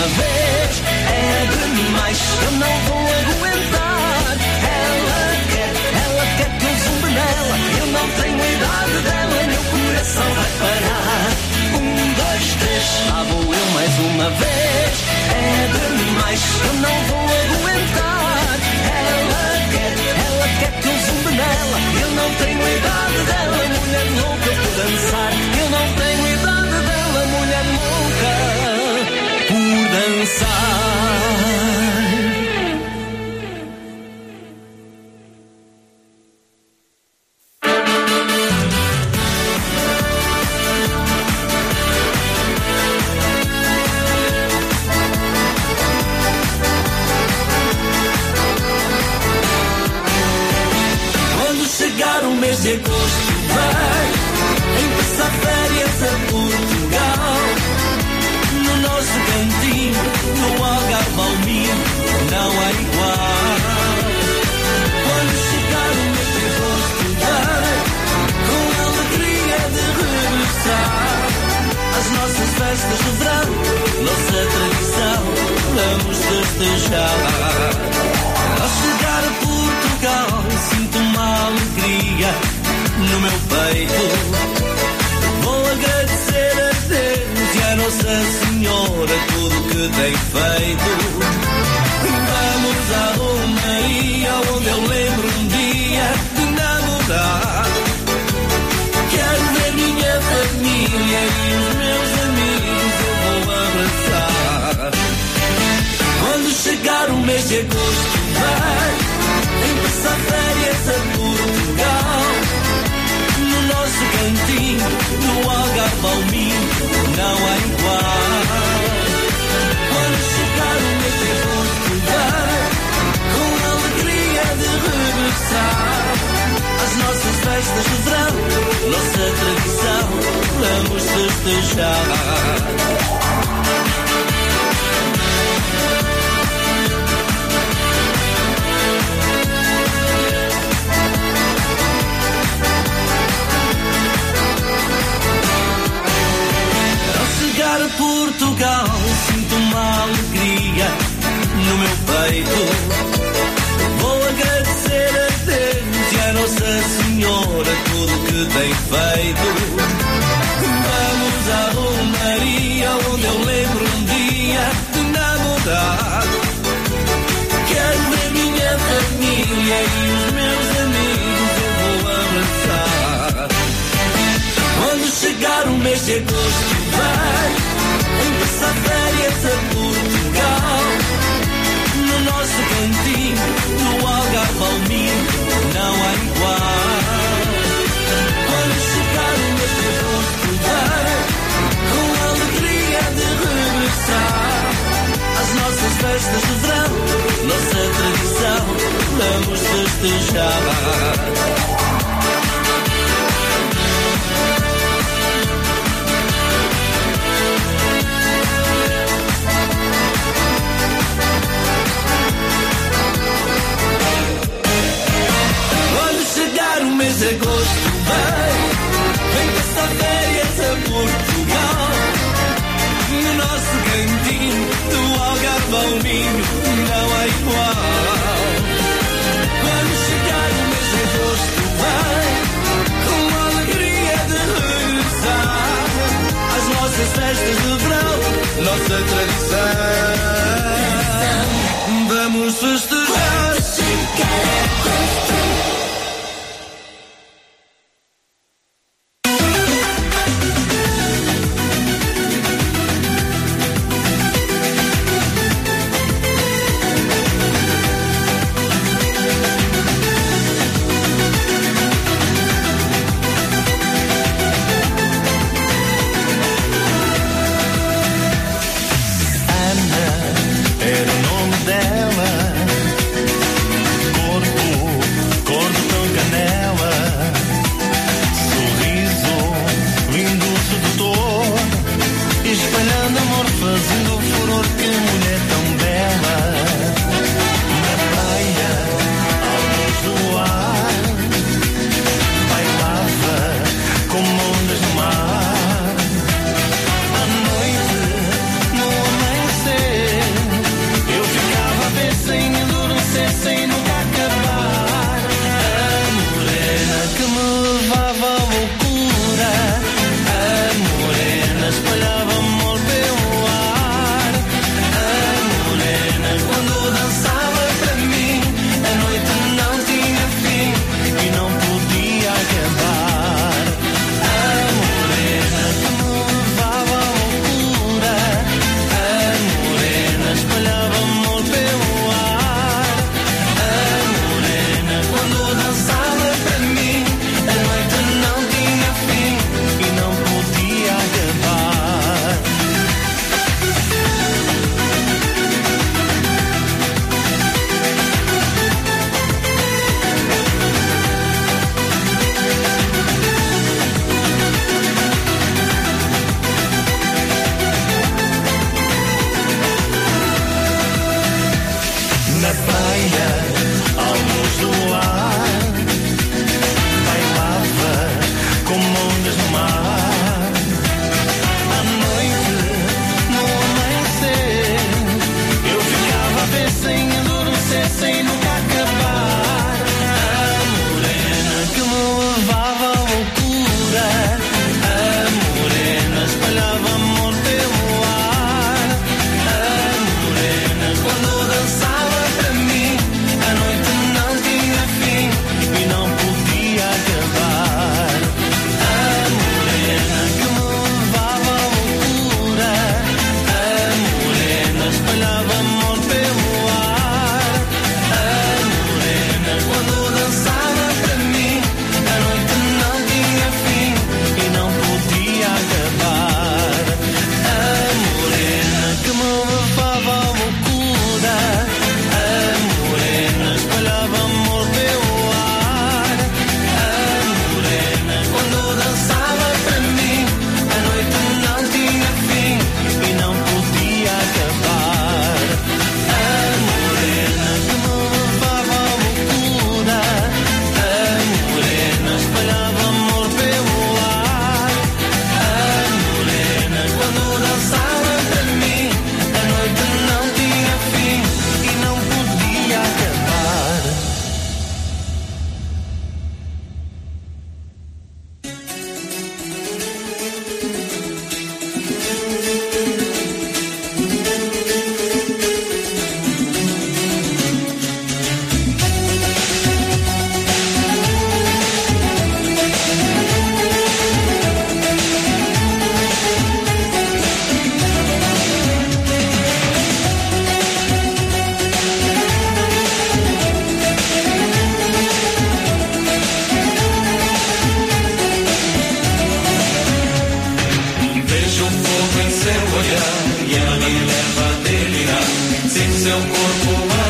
vez é demais, eu não vou aguentar. Ela quer que eu zumbe nela, eu não tenho a idade dela, meu coração vai parar. 1, 2, 3, lá vou eu mais uma vez. É demais, eu não vou aguentar. Ela quer que eu zumbe nela, eu não tenho a idade dela, mulher louca por dançar. Eu não tenho a idade dela, mulher louca por dançar. Chegar o mês de agosto vai empezar férias a Portugal. No nosso cantinho, no Algarve ao Minho, não há igual. Quando chegar o mês de agosto vai com a alegria de regressar às nossas festas de verão, nossa tradição, vamos festejar. Ao chegar a Portugal, sinto uma alegria no meu peito. Vou agradecer a Deus e a Nossa Senhora tudo que tem feito. Vamos à Romaria, onde eu lembro um dia de namorar. Quero ver minha família e os meus amigos eu vou abraçar. Quando chegar o mês de agosto vai empezar férias a Portugal. No nosso cantinho, no Algarve ao Minho, não há igual. Quando chegar o mês de agosto vai com a alegria de regressar às nossas festas de verão, nossa tradição, vamos festejar. Chegar a Portugal, sinto uma alegria no meu peito. Vou agradecer a Deus e a Nossa Senhora tudo que tem feito. Vamos à Romaria, onde eu lembro um dia de namorar. Quero ver minha família e os meus amigos eu vou abraçar. Quando chegar o mês de agosto vai empezar férias a Portugal. No nosso cantinho, no Algarve ao Minho, não há igual. Quando chegar o mês de agosto vai com a alegria de regressar às nossas festas de verão, nossa tradição, vamos festejar. O mês de agosto vem passar férias a Portugal. No nosso cantinho, do Algarve ao Minho, não há igual. Quando chegar o mês de agosto vai com a alegria de regressar às nossas festas de verão, nossa tradição, vamos festejar. Era o nome dela,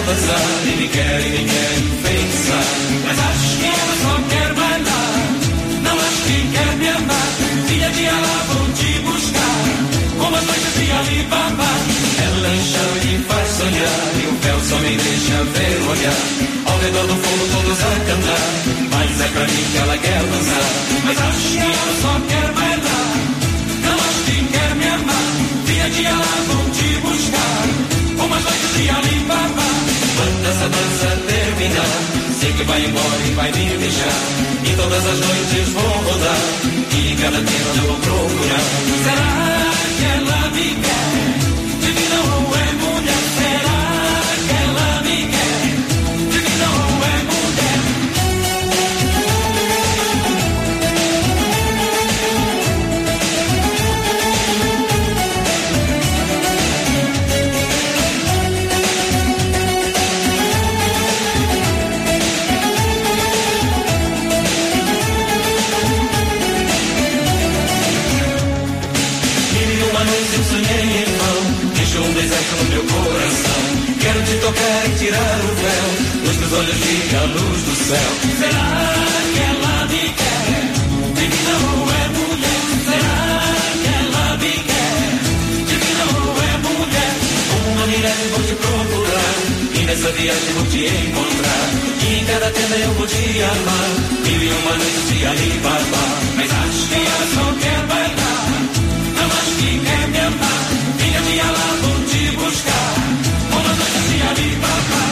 dançar e me quer enfeitiçar. Mas acho que ela só quer bailar, não acho que quer me amar. Dia a dia lá vou te buscar, como as noites de Alibaba. Ela enche e faz sonhar, e o véu só me deixa vergonhar. Ao redor do fogo todos a cantar, mas é pra mim que ela quer dançar. Mas acho que ela só quer bailar, não acho que quer me amar. Dia a dia lá vou te buscar, como as noites de Alibaba. Quando essa dança terminar, sei que vai embora e vai me deixar. E todas as noites vou rodar, e em cada tenda eu vou procurar. Será que ela me quer? Divina ou é mulher? Será que ela me quer? Divina ou é mulher? Eu sonhei em vão, deixou um deserto no meu coração. Quero te tocar e tirar o véu, nos teus olhos fica a luz do céu. Será que ela me quer? Divina ou é mulher? Será que ela me quer? Divina ou é mulher? Como uma miragem vou te procurar, e nessa viagem vou te encontrar. E em cada tenda eu vou te amar, 1001 noites de Alibaba. Mas acho que ela só quer bailar, não acho que quer me amar. Dia a dia lá vou te buscar, como as noites de Alibaba.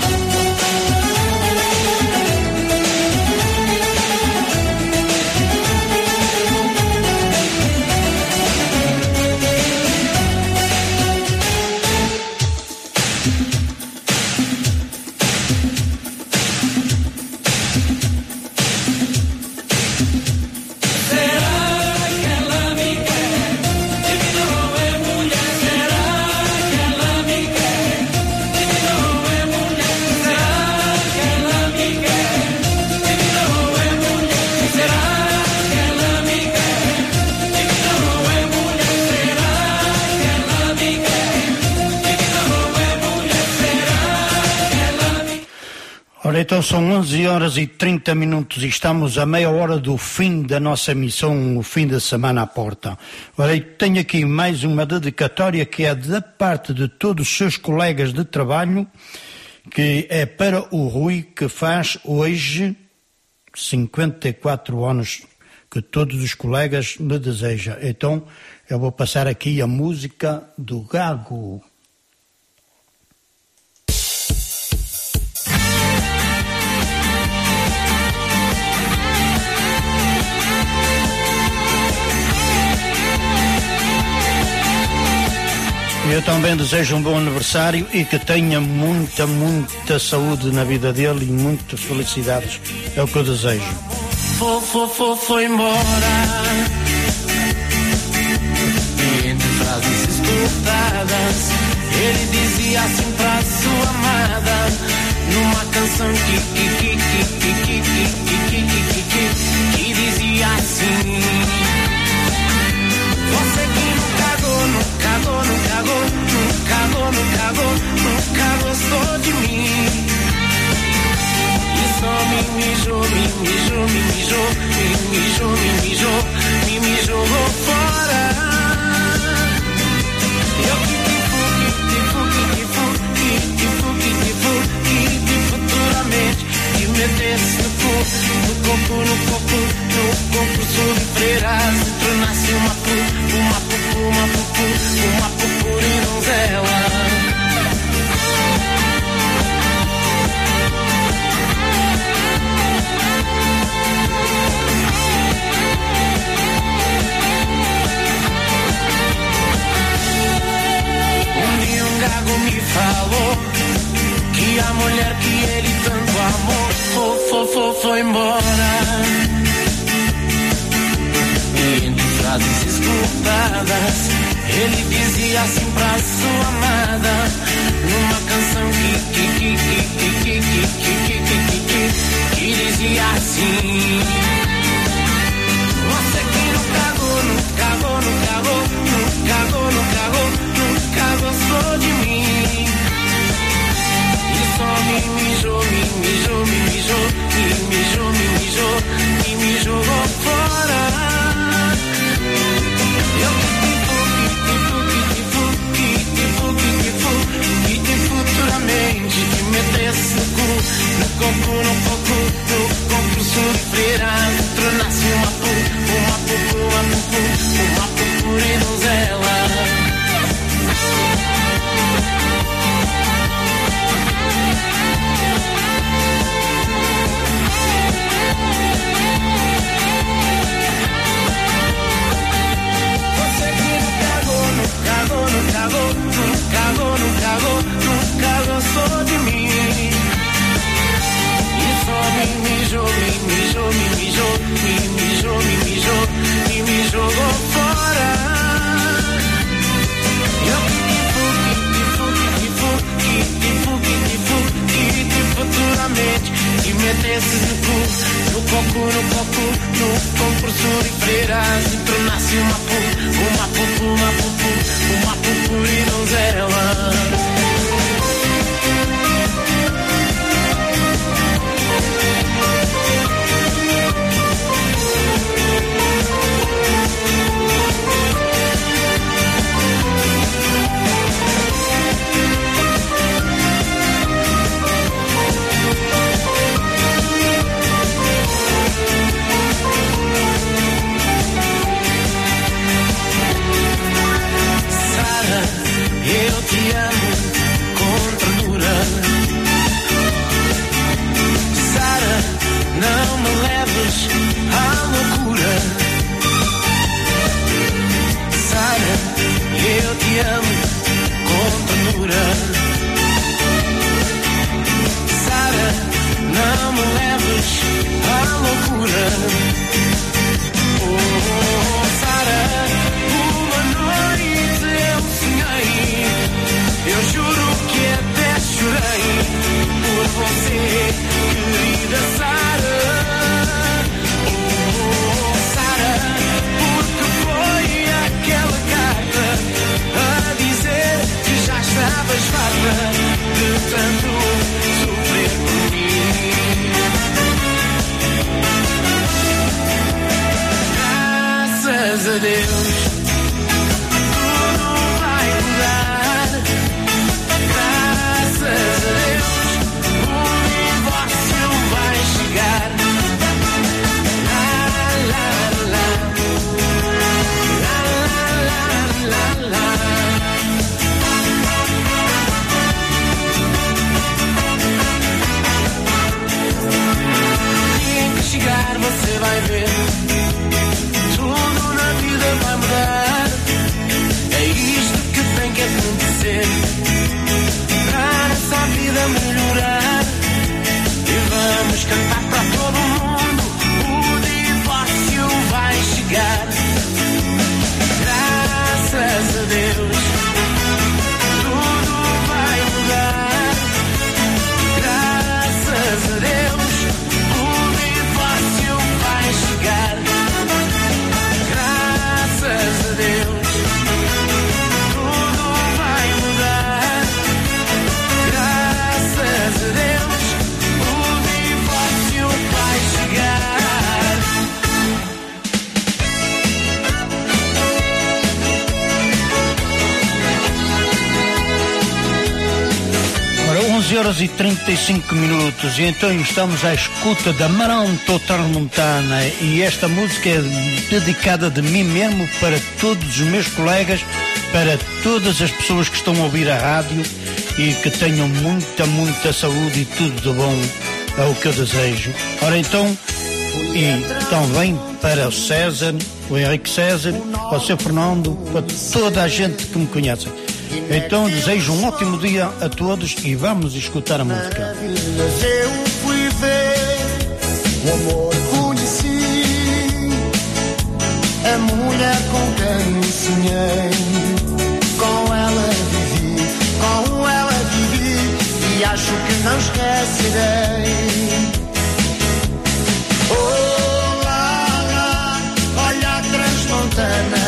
Ora, então são 11h30 e estamos a meia hora do fim da nossa missão, o fim da semana à porta. Ora, tenho aqui mais uma dedicatória que é da parte de todos os seus colegas de trabalho, que é para o Rui, que faz hoje 54 anos, que todos os colegas lhe desejam. Então, eu vou passar aqui a música do Gago. Eu também desejo um bom aniversário e que tenha muita, muita saúde na vida dele e muitas felicidades. É o que eu desejo. Foi embora. E entre frases escutadas, ele dizia assim pra sua amada, numa canção que dizia assim: você que nunca gostou de mim, e só me mijou fora. Eu que futuramente te metesse no corpo sob freiras, tornasse uma purpurina donzela. Um dia um gago me falou que a mulher que ele tanto amou foi embora. E entre frases escutadas, ele dizia assim pra sua amada, numa canção que dizia assim: você que nunca gostou de mim, e só metesse no cu, no coco, no compulsor freirado, tornasse uma purpurina donzela. Nunca gostou de mim. E só me jogou fora. Eu que futuramente e metesse no cu, no coco, no compulsor e freiras e tornasse uma purpurina donzela. Eu te amo com ternura. Sara, não me leves à loucura. Sara, eu te amo com ternura. Sara, não me leves à loucura. Oh, Sara, uma noite eu sonhei. Eu juro que até chorei por você, querida Sara. Oh, Sara, porque foi aquela carta a dizer que já estavas farta de tanto sofrer por mim. Graças a Deus. Graças a Deus, o divórcio vai chegar. La la la, la la la la. Dia que chegar você vai ver, tudo na vida vai mudar. É isto que tem que acontecer para essa vida melhorar. E vamos cantar para todo mundo, o divórcio vai chegar. Graças a Deus, tudo vai mudar. Graças a Deus, o divórcio vai chegar. Graças a Deus, tudo vai mudar. Graças a Deus, o divórcio vai chegar. Ora, 11h35 e então estamos à escuta da Maranto Tramontana e esta música é dedicada de mim mesmo para todos os meus colegas, para todas as pessoas que estão a ouvir a rádio e que tenham muita saúde e tudo de bom, é o que eu desejo. Ora então, e também para o César, o Henrique César, para o seu Fernando, para toda a gente que me conhece. Então desejo um ótimo dia a todos e vamos escutar a música. Eu fui ver, o amor conheci, a mulher com quem sonhei, com ela vivi e acho que não esquecerei. Oh lá lá, olha a transmontana.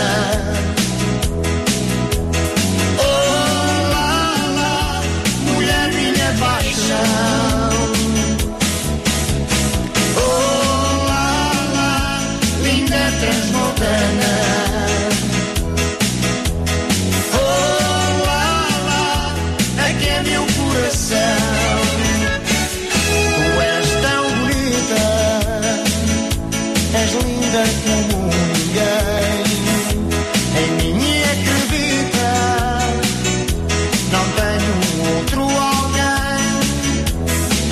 Oh lá lá, linda transmontana. Oh lá lá, aqui é meu coração.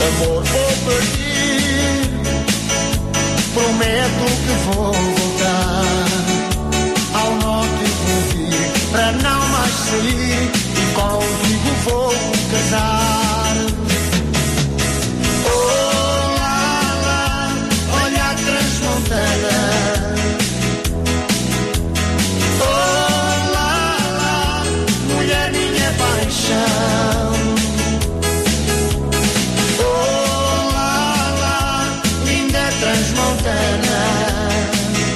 Amor, vou partir, prometo que vou voltar. Ao norte vou vir, para não mais sair, e contigo vou casar. Oh, lá, lá, olha a transmontana. Oh, lá, lá, mulher minha paixão. Oh, lá, lá, linda transmontana.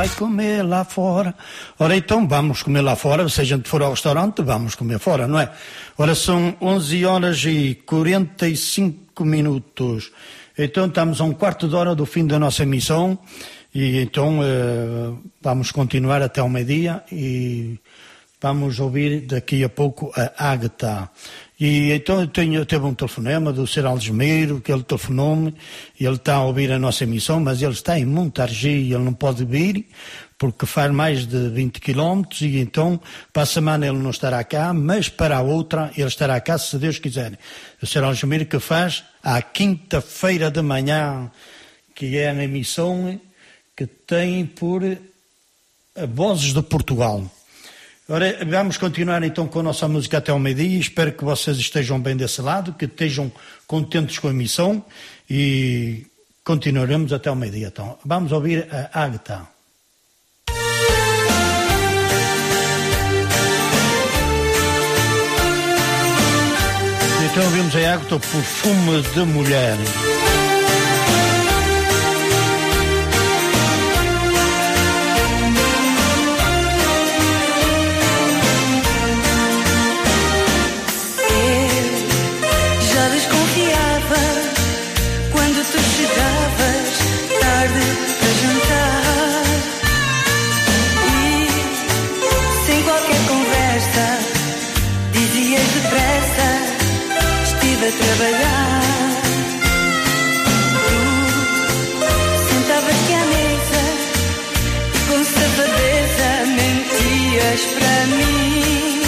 vai comer lá fora. Ora, então vamos comer lá fora. Se a gente for ao restaurante, vamos comer fora, não é? Ora, são 11h45. Então estamos a um quarto de hora do fim da nossa emissão. E então vamos continuar até ao meio-dia e vamos ouvir daqui a pouco a Ágata. E então teve um telefonema do Sr. Algesmeiro, que ele telefonou-me, e ele está a ouvir a nossa emissão, mas ele está em Montargis, ele não pode vir, porque faz mais de 20 km, e então para a semana ele não estará cá, mas para a outra ele estará cá, se Deus quiser. O Sr. Algesmeiro que faz à quinta-feira de manhã, que é a emissão que tem por Vozes de Portugal. Ora, vamos continuar então com a nossa música até ao meio-dia. Espero que vocês estejam bem desse lado, que estejam contentes com a emissão e continuaremos até ao meio-dia. Então, vamos ouvir a Ágata. Então ouvimos a Ágata, Perfume de Mulher. Trabalhar, tu sentavas-te à mesa e com safadeza mentias para mim,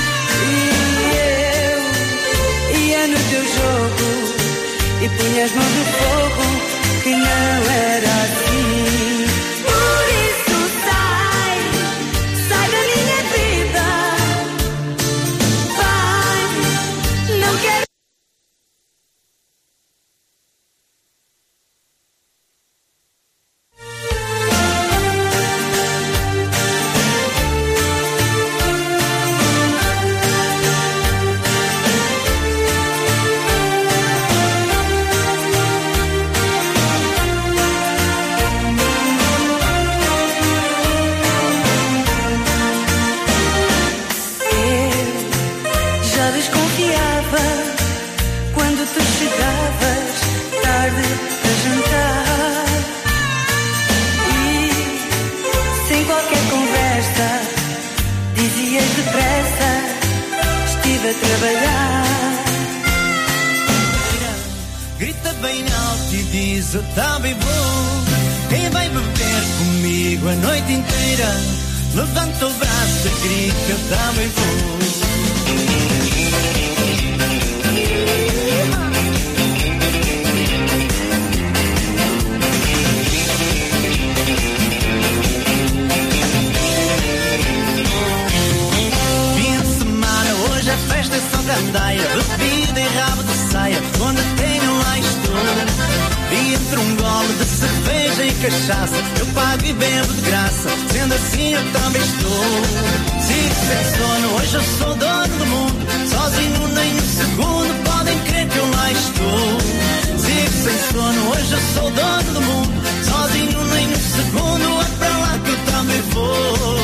e eu ia no teu jogo e punha as mãos no fogo, que não era assim. Por isso sai da minha vida, vai, não quero. Grita bem alto e diz: eu também vou. Quem vai beber comigo a noite inteira? Levanta o braço e grita: eu também vou. Fim de semana, hoje a festa é só gandaia, bebida e rabo de saia, onde tenho lá estou. E entre um gole de cerveja e cachaça, eu pago e bebo de graça, sendo assim eu também estou. Sigo sem sono, hoje eu sou dono do mundo, sozinho nem um segundo, podem crer que eu lá estou. Sigo sem sono, hoje eu sou dono do mundo, sozinho nem um segundo, é para lá que eu também vou.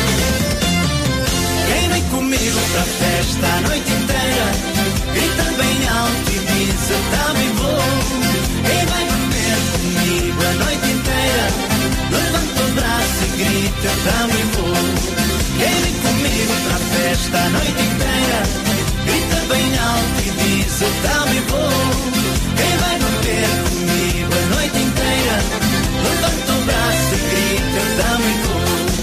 Quem vem comigo para a festa a noite inteira, grita bem alto e diz: eu também vou. Quem vai beber comigo a noite inteira, levanta o braço e grita: eu também vou. Quem vem comigo para a festa a noite inteira, grita bem alto e diz: eu também vou. Quem vai beber comigo a noite inteira, levanta o braço e grita: eu também vou.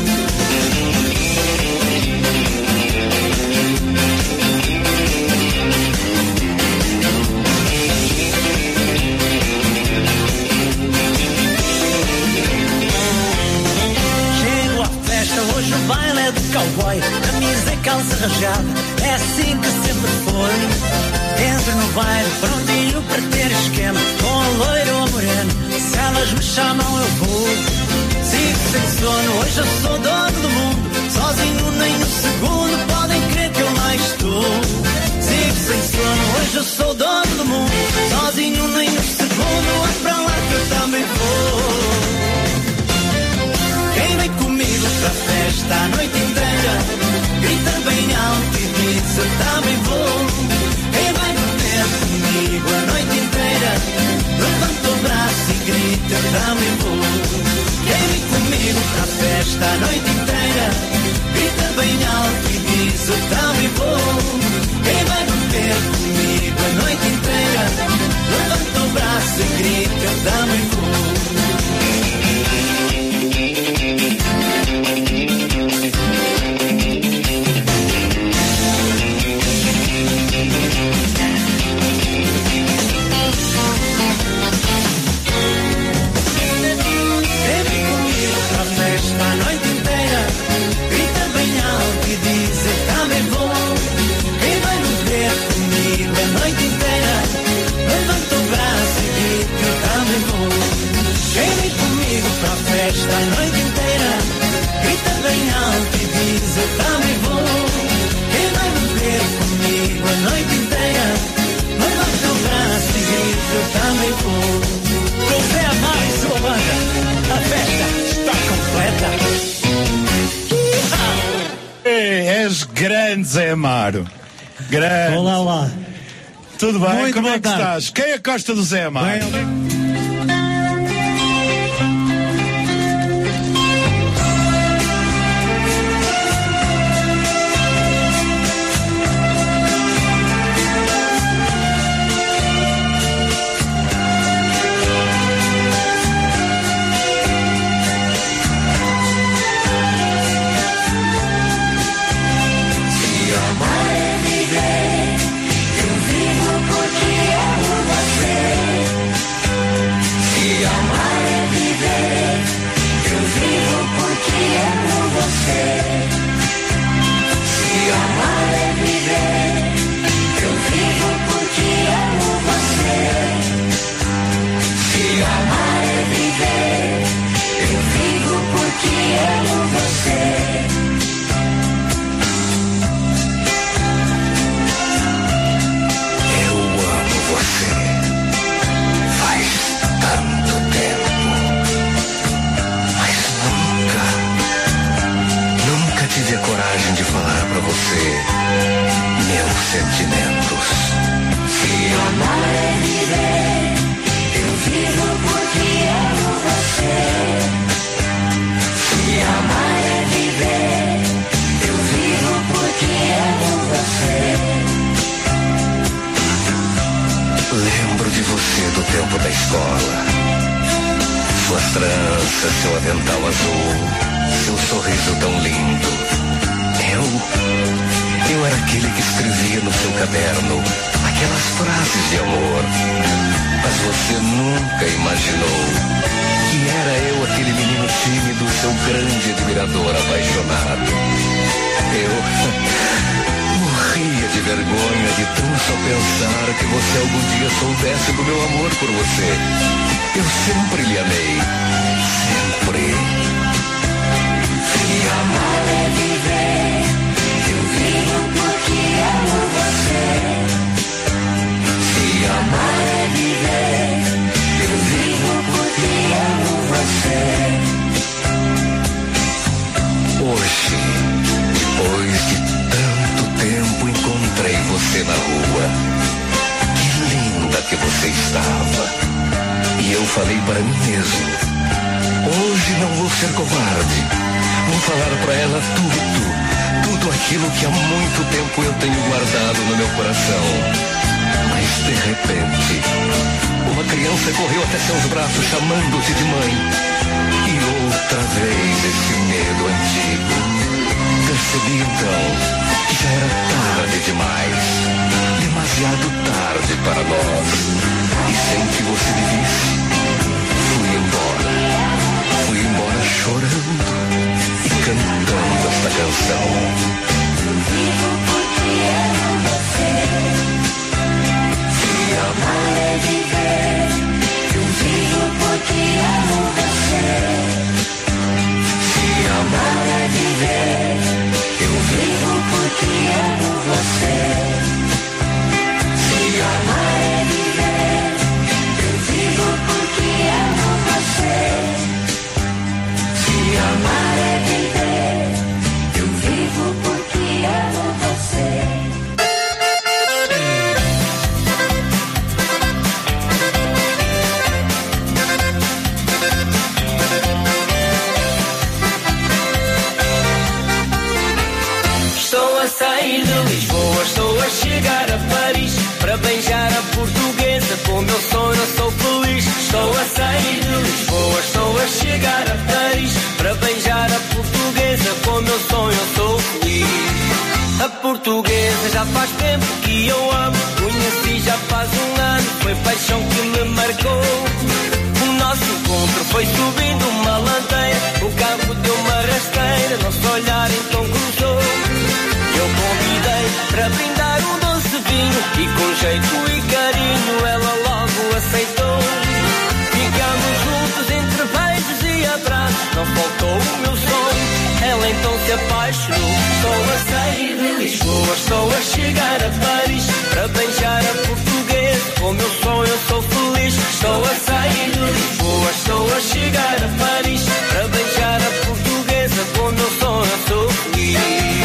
Hoje o baile é de cowboy, camisa e calça rasgada, é assim que sempre foi. Entro no baile prontinho para ter esquema, com a loira ou a morena, se elas me chamam eu vou. Sigo sem sono, hoje eu sou dono do mundo, sozinho nem um segundo, podem crer que eu lá estou. Sigo sem sono, hoje eu sou dono do mundo, sozinho nem um segundo, é para lá que eu também vou. Quem festa a noite inteira. Grita bem alto e diz eu também vou. Quem vai beber comigo a noite inteira? Levanta o braço e grita eu também vou. Quem vem comigo para a festa a noite inteira? Grita bem alto e diz eu também vou. Quem vai beber comigo a noite inteira? Levanta o braço e grita eu também vou. A noite inteira, grita bem alto e diz eu também vou. Quem vai beber comigo a noite inteira? Levanta o braço e grita eu também vou. Com Zé Amaro e sua banda, a festa está completa. És grande, Zé Amaro. Grande. Olá, olá. Tudo bem? Muito Como é que boa tarde. estás? Quem é a Costa do Zé Amaro? Sentimentos. Se amar é viver, eu vivo porque amo você. Se amar é viver, eu vivo porque amo você. Lembro de você do tempo da escola. Suas tranças, seu avental azul, seu sorriso tão lindo. Eu era aquele que escrevia no seu caderno aquelas frases de amor. Mas você nunca imaginou que era eu aquele menino tímido, seu grande admirador apaixonado. Eu morria de vergonha de tão só pensar que você algum dia soubesse do meu amor por você. Eu sempre lhe amei. Sempre. Se amar é viver, eu vivo porque amo você. Se amar é viver, eu vivo porque amo você. Hoje, depois de tanto tempo, encontrei você na rua. Que linda que você estava. E eu falei para mim mesmo: hoje não vou ser covarde. Vou falar para ela tudo aquilo que há muito tempo eu tenho guardado no meu coração. Mas de repente, uma criança correu até seus braços chamando-te de mãe. E outra vez esse medo antigo. Percebi então que já era tarde demais. Demasiado tarde para nós. E sem que você me visse, fui embora. Fui embora chorando e cantando esta canção. Eu vivo porque amo você. Se amar é viver, eu vivo porque amo você. Se amar é viver, eu vivo porque amo você. Se amar é viver, eu vivo porque amo você. Se amar é viver, a sair de Lisboa, estou a chegar a Paris para beijar a portuguesa. Com o meu sonho eu sou feliz. Estou a sair de Lisboa, estou a chegar a Paris para beijar a portuguesa. Com o meu sonho eu sou feliz. A portuguesa já faz tempo que eu amo. Conheci já faz um ano, foi paixão que me marcou. O nosso encontro foi subindo uma ladeira, o carro deu uma rasteira, nosso olhar então cruzou. Eu convidei para brindar um doce vinho e com jeito e carinho ela logo aceitou. Ficamos juntos entre beijos e abraços, não faltou o meu sonho, ela então se apaixonou. Estou a sair de Lisboa, estou a chegar a Paris para beijar a portuguesa. Com o meu sonho eu sou feliz. Estou a sair de Lisboa, estou a chegar a Paris para beijar a portuguesa. Com o meu sonho eu sou feliz.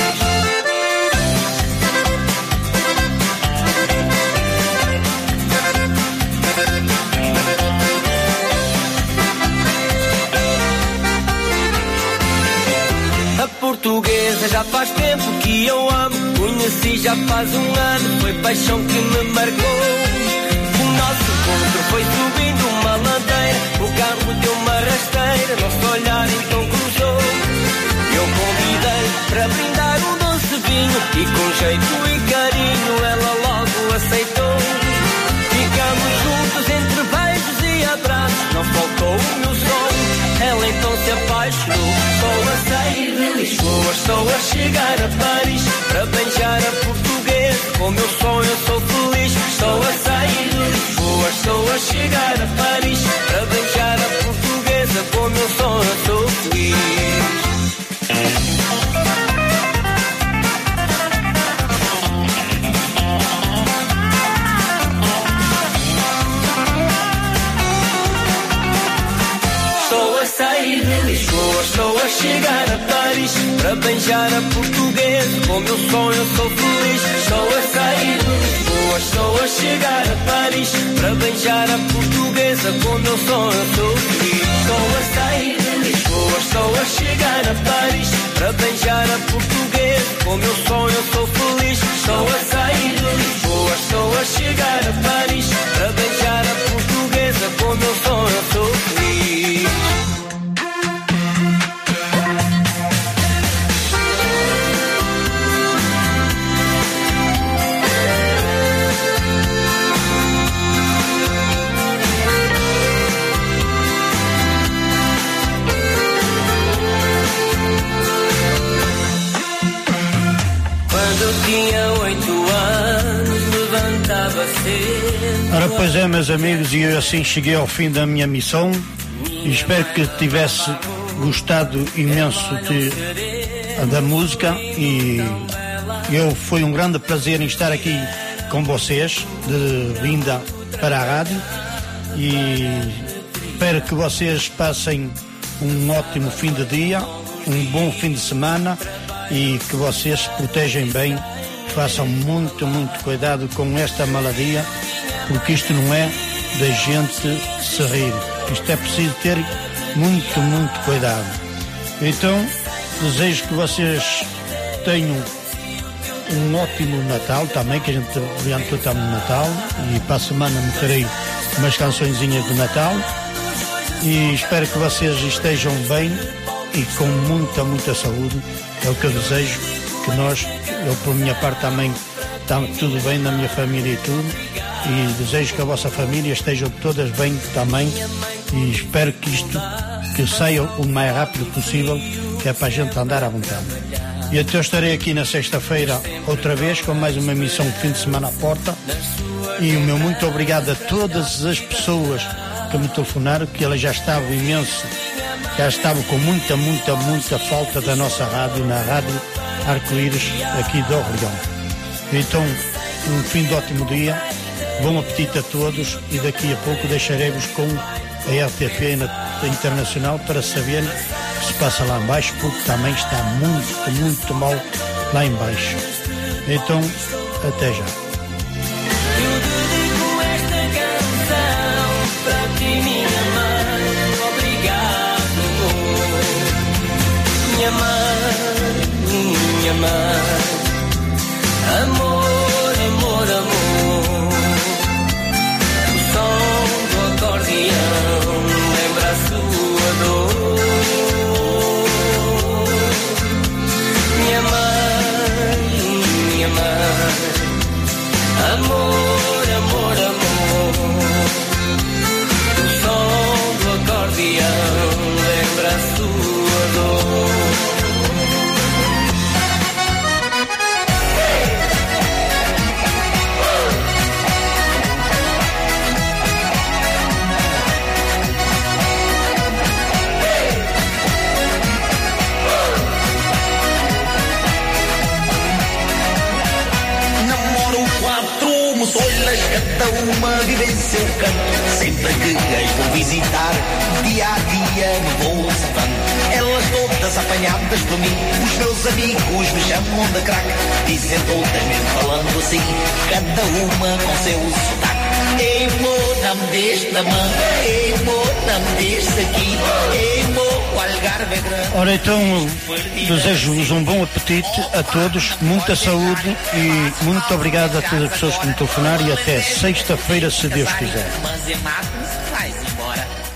A portuguesa já faz tempo que eu amo. Conheci já faz um ano, foi paixão que me marcou. O nosso encontro foi subindo uma ladeira, o carro deu uma rasteira, nosso olhar então cruzou. Eu convidei para brindar um doce vinho e com jeito e carinho ela logo aceitou. Ficamos juntos entre beijos e abraços, não faltou o meu sonho, ela então se apaixonou. Estou a sair de Lisboa, estou a chegar a Paris para beijar a portuguesa. Com o meu sonho eu sou feliz. Estou a sair de Lisboa, estou a chegar a Paris para beijar a portuguesa. Com o meu sonho eu sou feliz. Estou a sair de Lisboa, estou a chegar a Paris para beijar a portuguesa. Com o meu sonho eu sou feliz. Estou a sair de Lisboa, estou a chegar a Paris para beijar a portuguesa. Com o meu sonho eu sou feliz. Estou a sair de Lisboa, estou a chegar a Paris para beijar a portuguesa. Com o meu sonho eu sou feliz. Estou a sair de Lisboa, estou a chegar a Paris para beijar a portuguesa. Com o meu sonho eu sou feliz. Tinha 8 anos, levantava cedo. Ora, pois é, meus amigos, e eu assim cheguei ao fim da minha missão e espero que tivesse gostado imenso da música e foi um grande prazer em estar aqui com vocês, de vinda para a rádio, e espero que vocês passem um ótimo fim de dia, um bom fim de semana e que vocês se protejam bem. Façam muito, muito cuidado com esta maladia, porque isto não é da gente se rir. Isto é preciso ter muito, muito cuidado. Então, desejo que vocês tenham um ótimo Natal também, que a gente adiantou também no Natal, e para a semana meterei umas cançõezinhas de Natal, e espero que vocês estejam bem e com muita, muita saúde. É o que eu desejo, que eu por minha parte também, está tudo bem na minha família e tudo, e desejo que a vossa família estejam todas bem também, e espero que isto que saia o mais rápido possível, que é para a gente andar à vontade. E então estarei aqui na sexta-feira outra vez com mais uma emissão de fim de semana à porta, e o meu muito obrigado a todas as pessoas que me telefonaram, que ela já estava imenso, já estava com muita, muita, muita falta da nossa rádio, na Rádio Arco-Íris aqui do Orleão. Então, um fim de ótimo dia, bom apetite a todos, e daqui a pouco deixarei-vos com a RTP Internacional para saberem o que se passa lá embaixo, porque também está muito, muito mal lá embaixo. Então, até já. Eu dedico esta canção para ti, minha mãe. Obrigado, minha mãe, minha mãe. cada uma vive em seu canto. Sempre que as vou visitar, dia a dia me vou observando. Elas todas apanhadas por mim, os meus amigos me chamam de craque. Dizem todas mesmo falando assim, cada uma com seu sotaque. Ei, mo, dá-me deste da mão, ei, mo, dá-me deste aqui, ei, mo, o Algarve é grande. Ora então, desejo-vos um bom apetite a todos, muita saúde e muito obrigado a todas as pessoas que me telefonaram e até sexta-feira, se Deus quiser. Mas é mato, vai-se embora.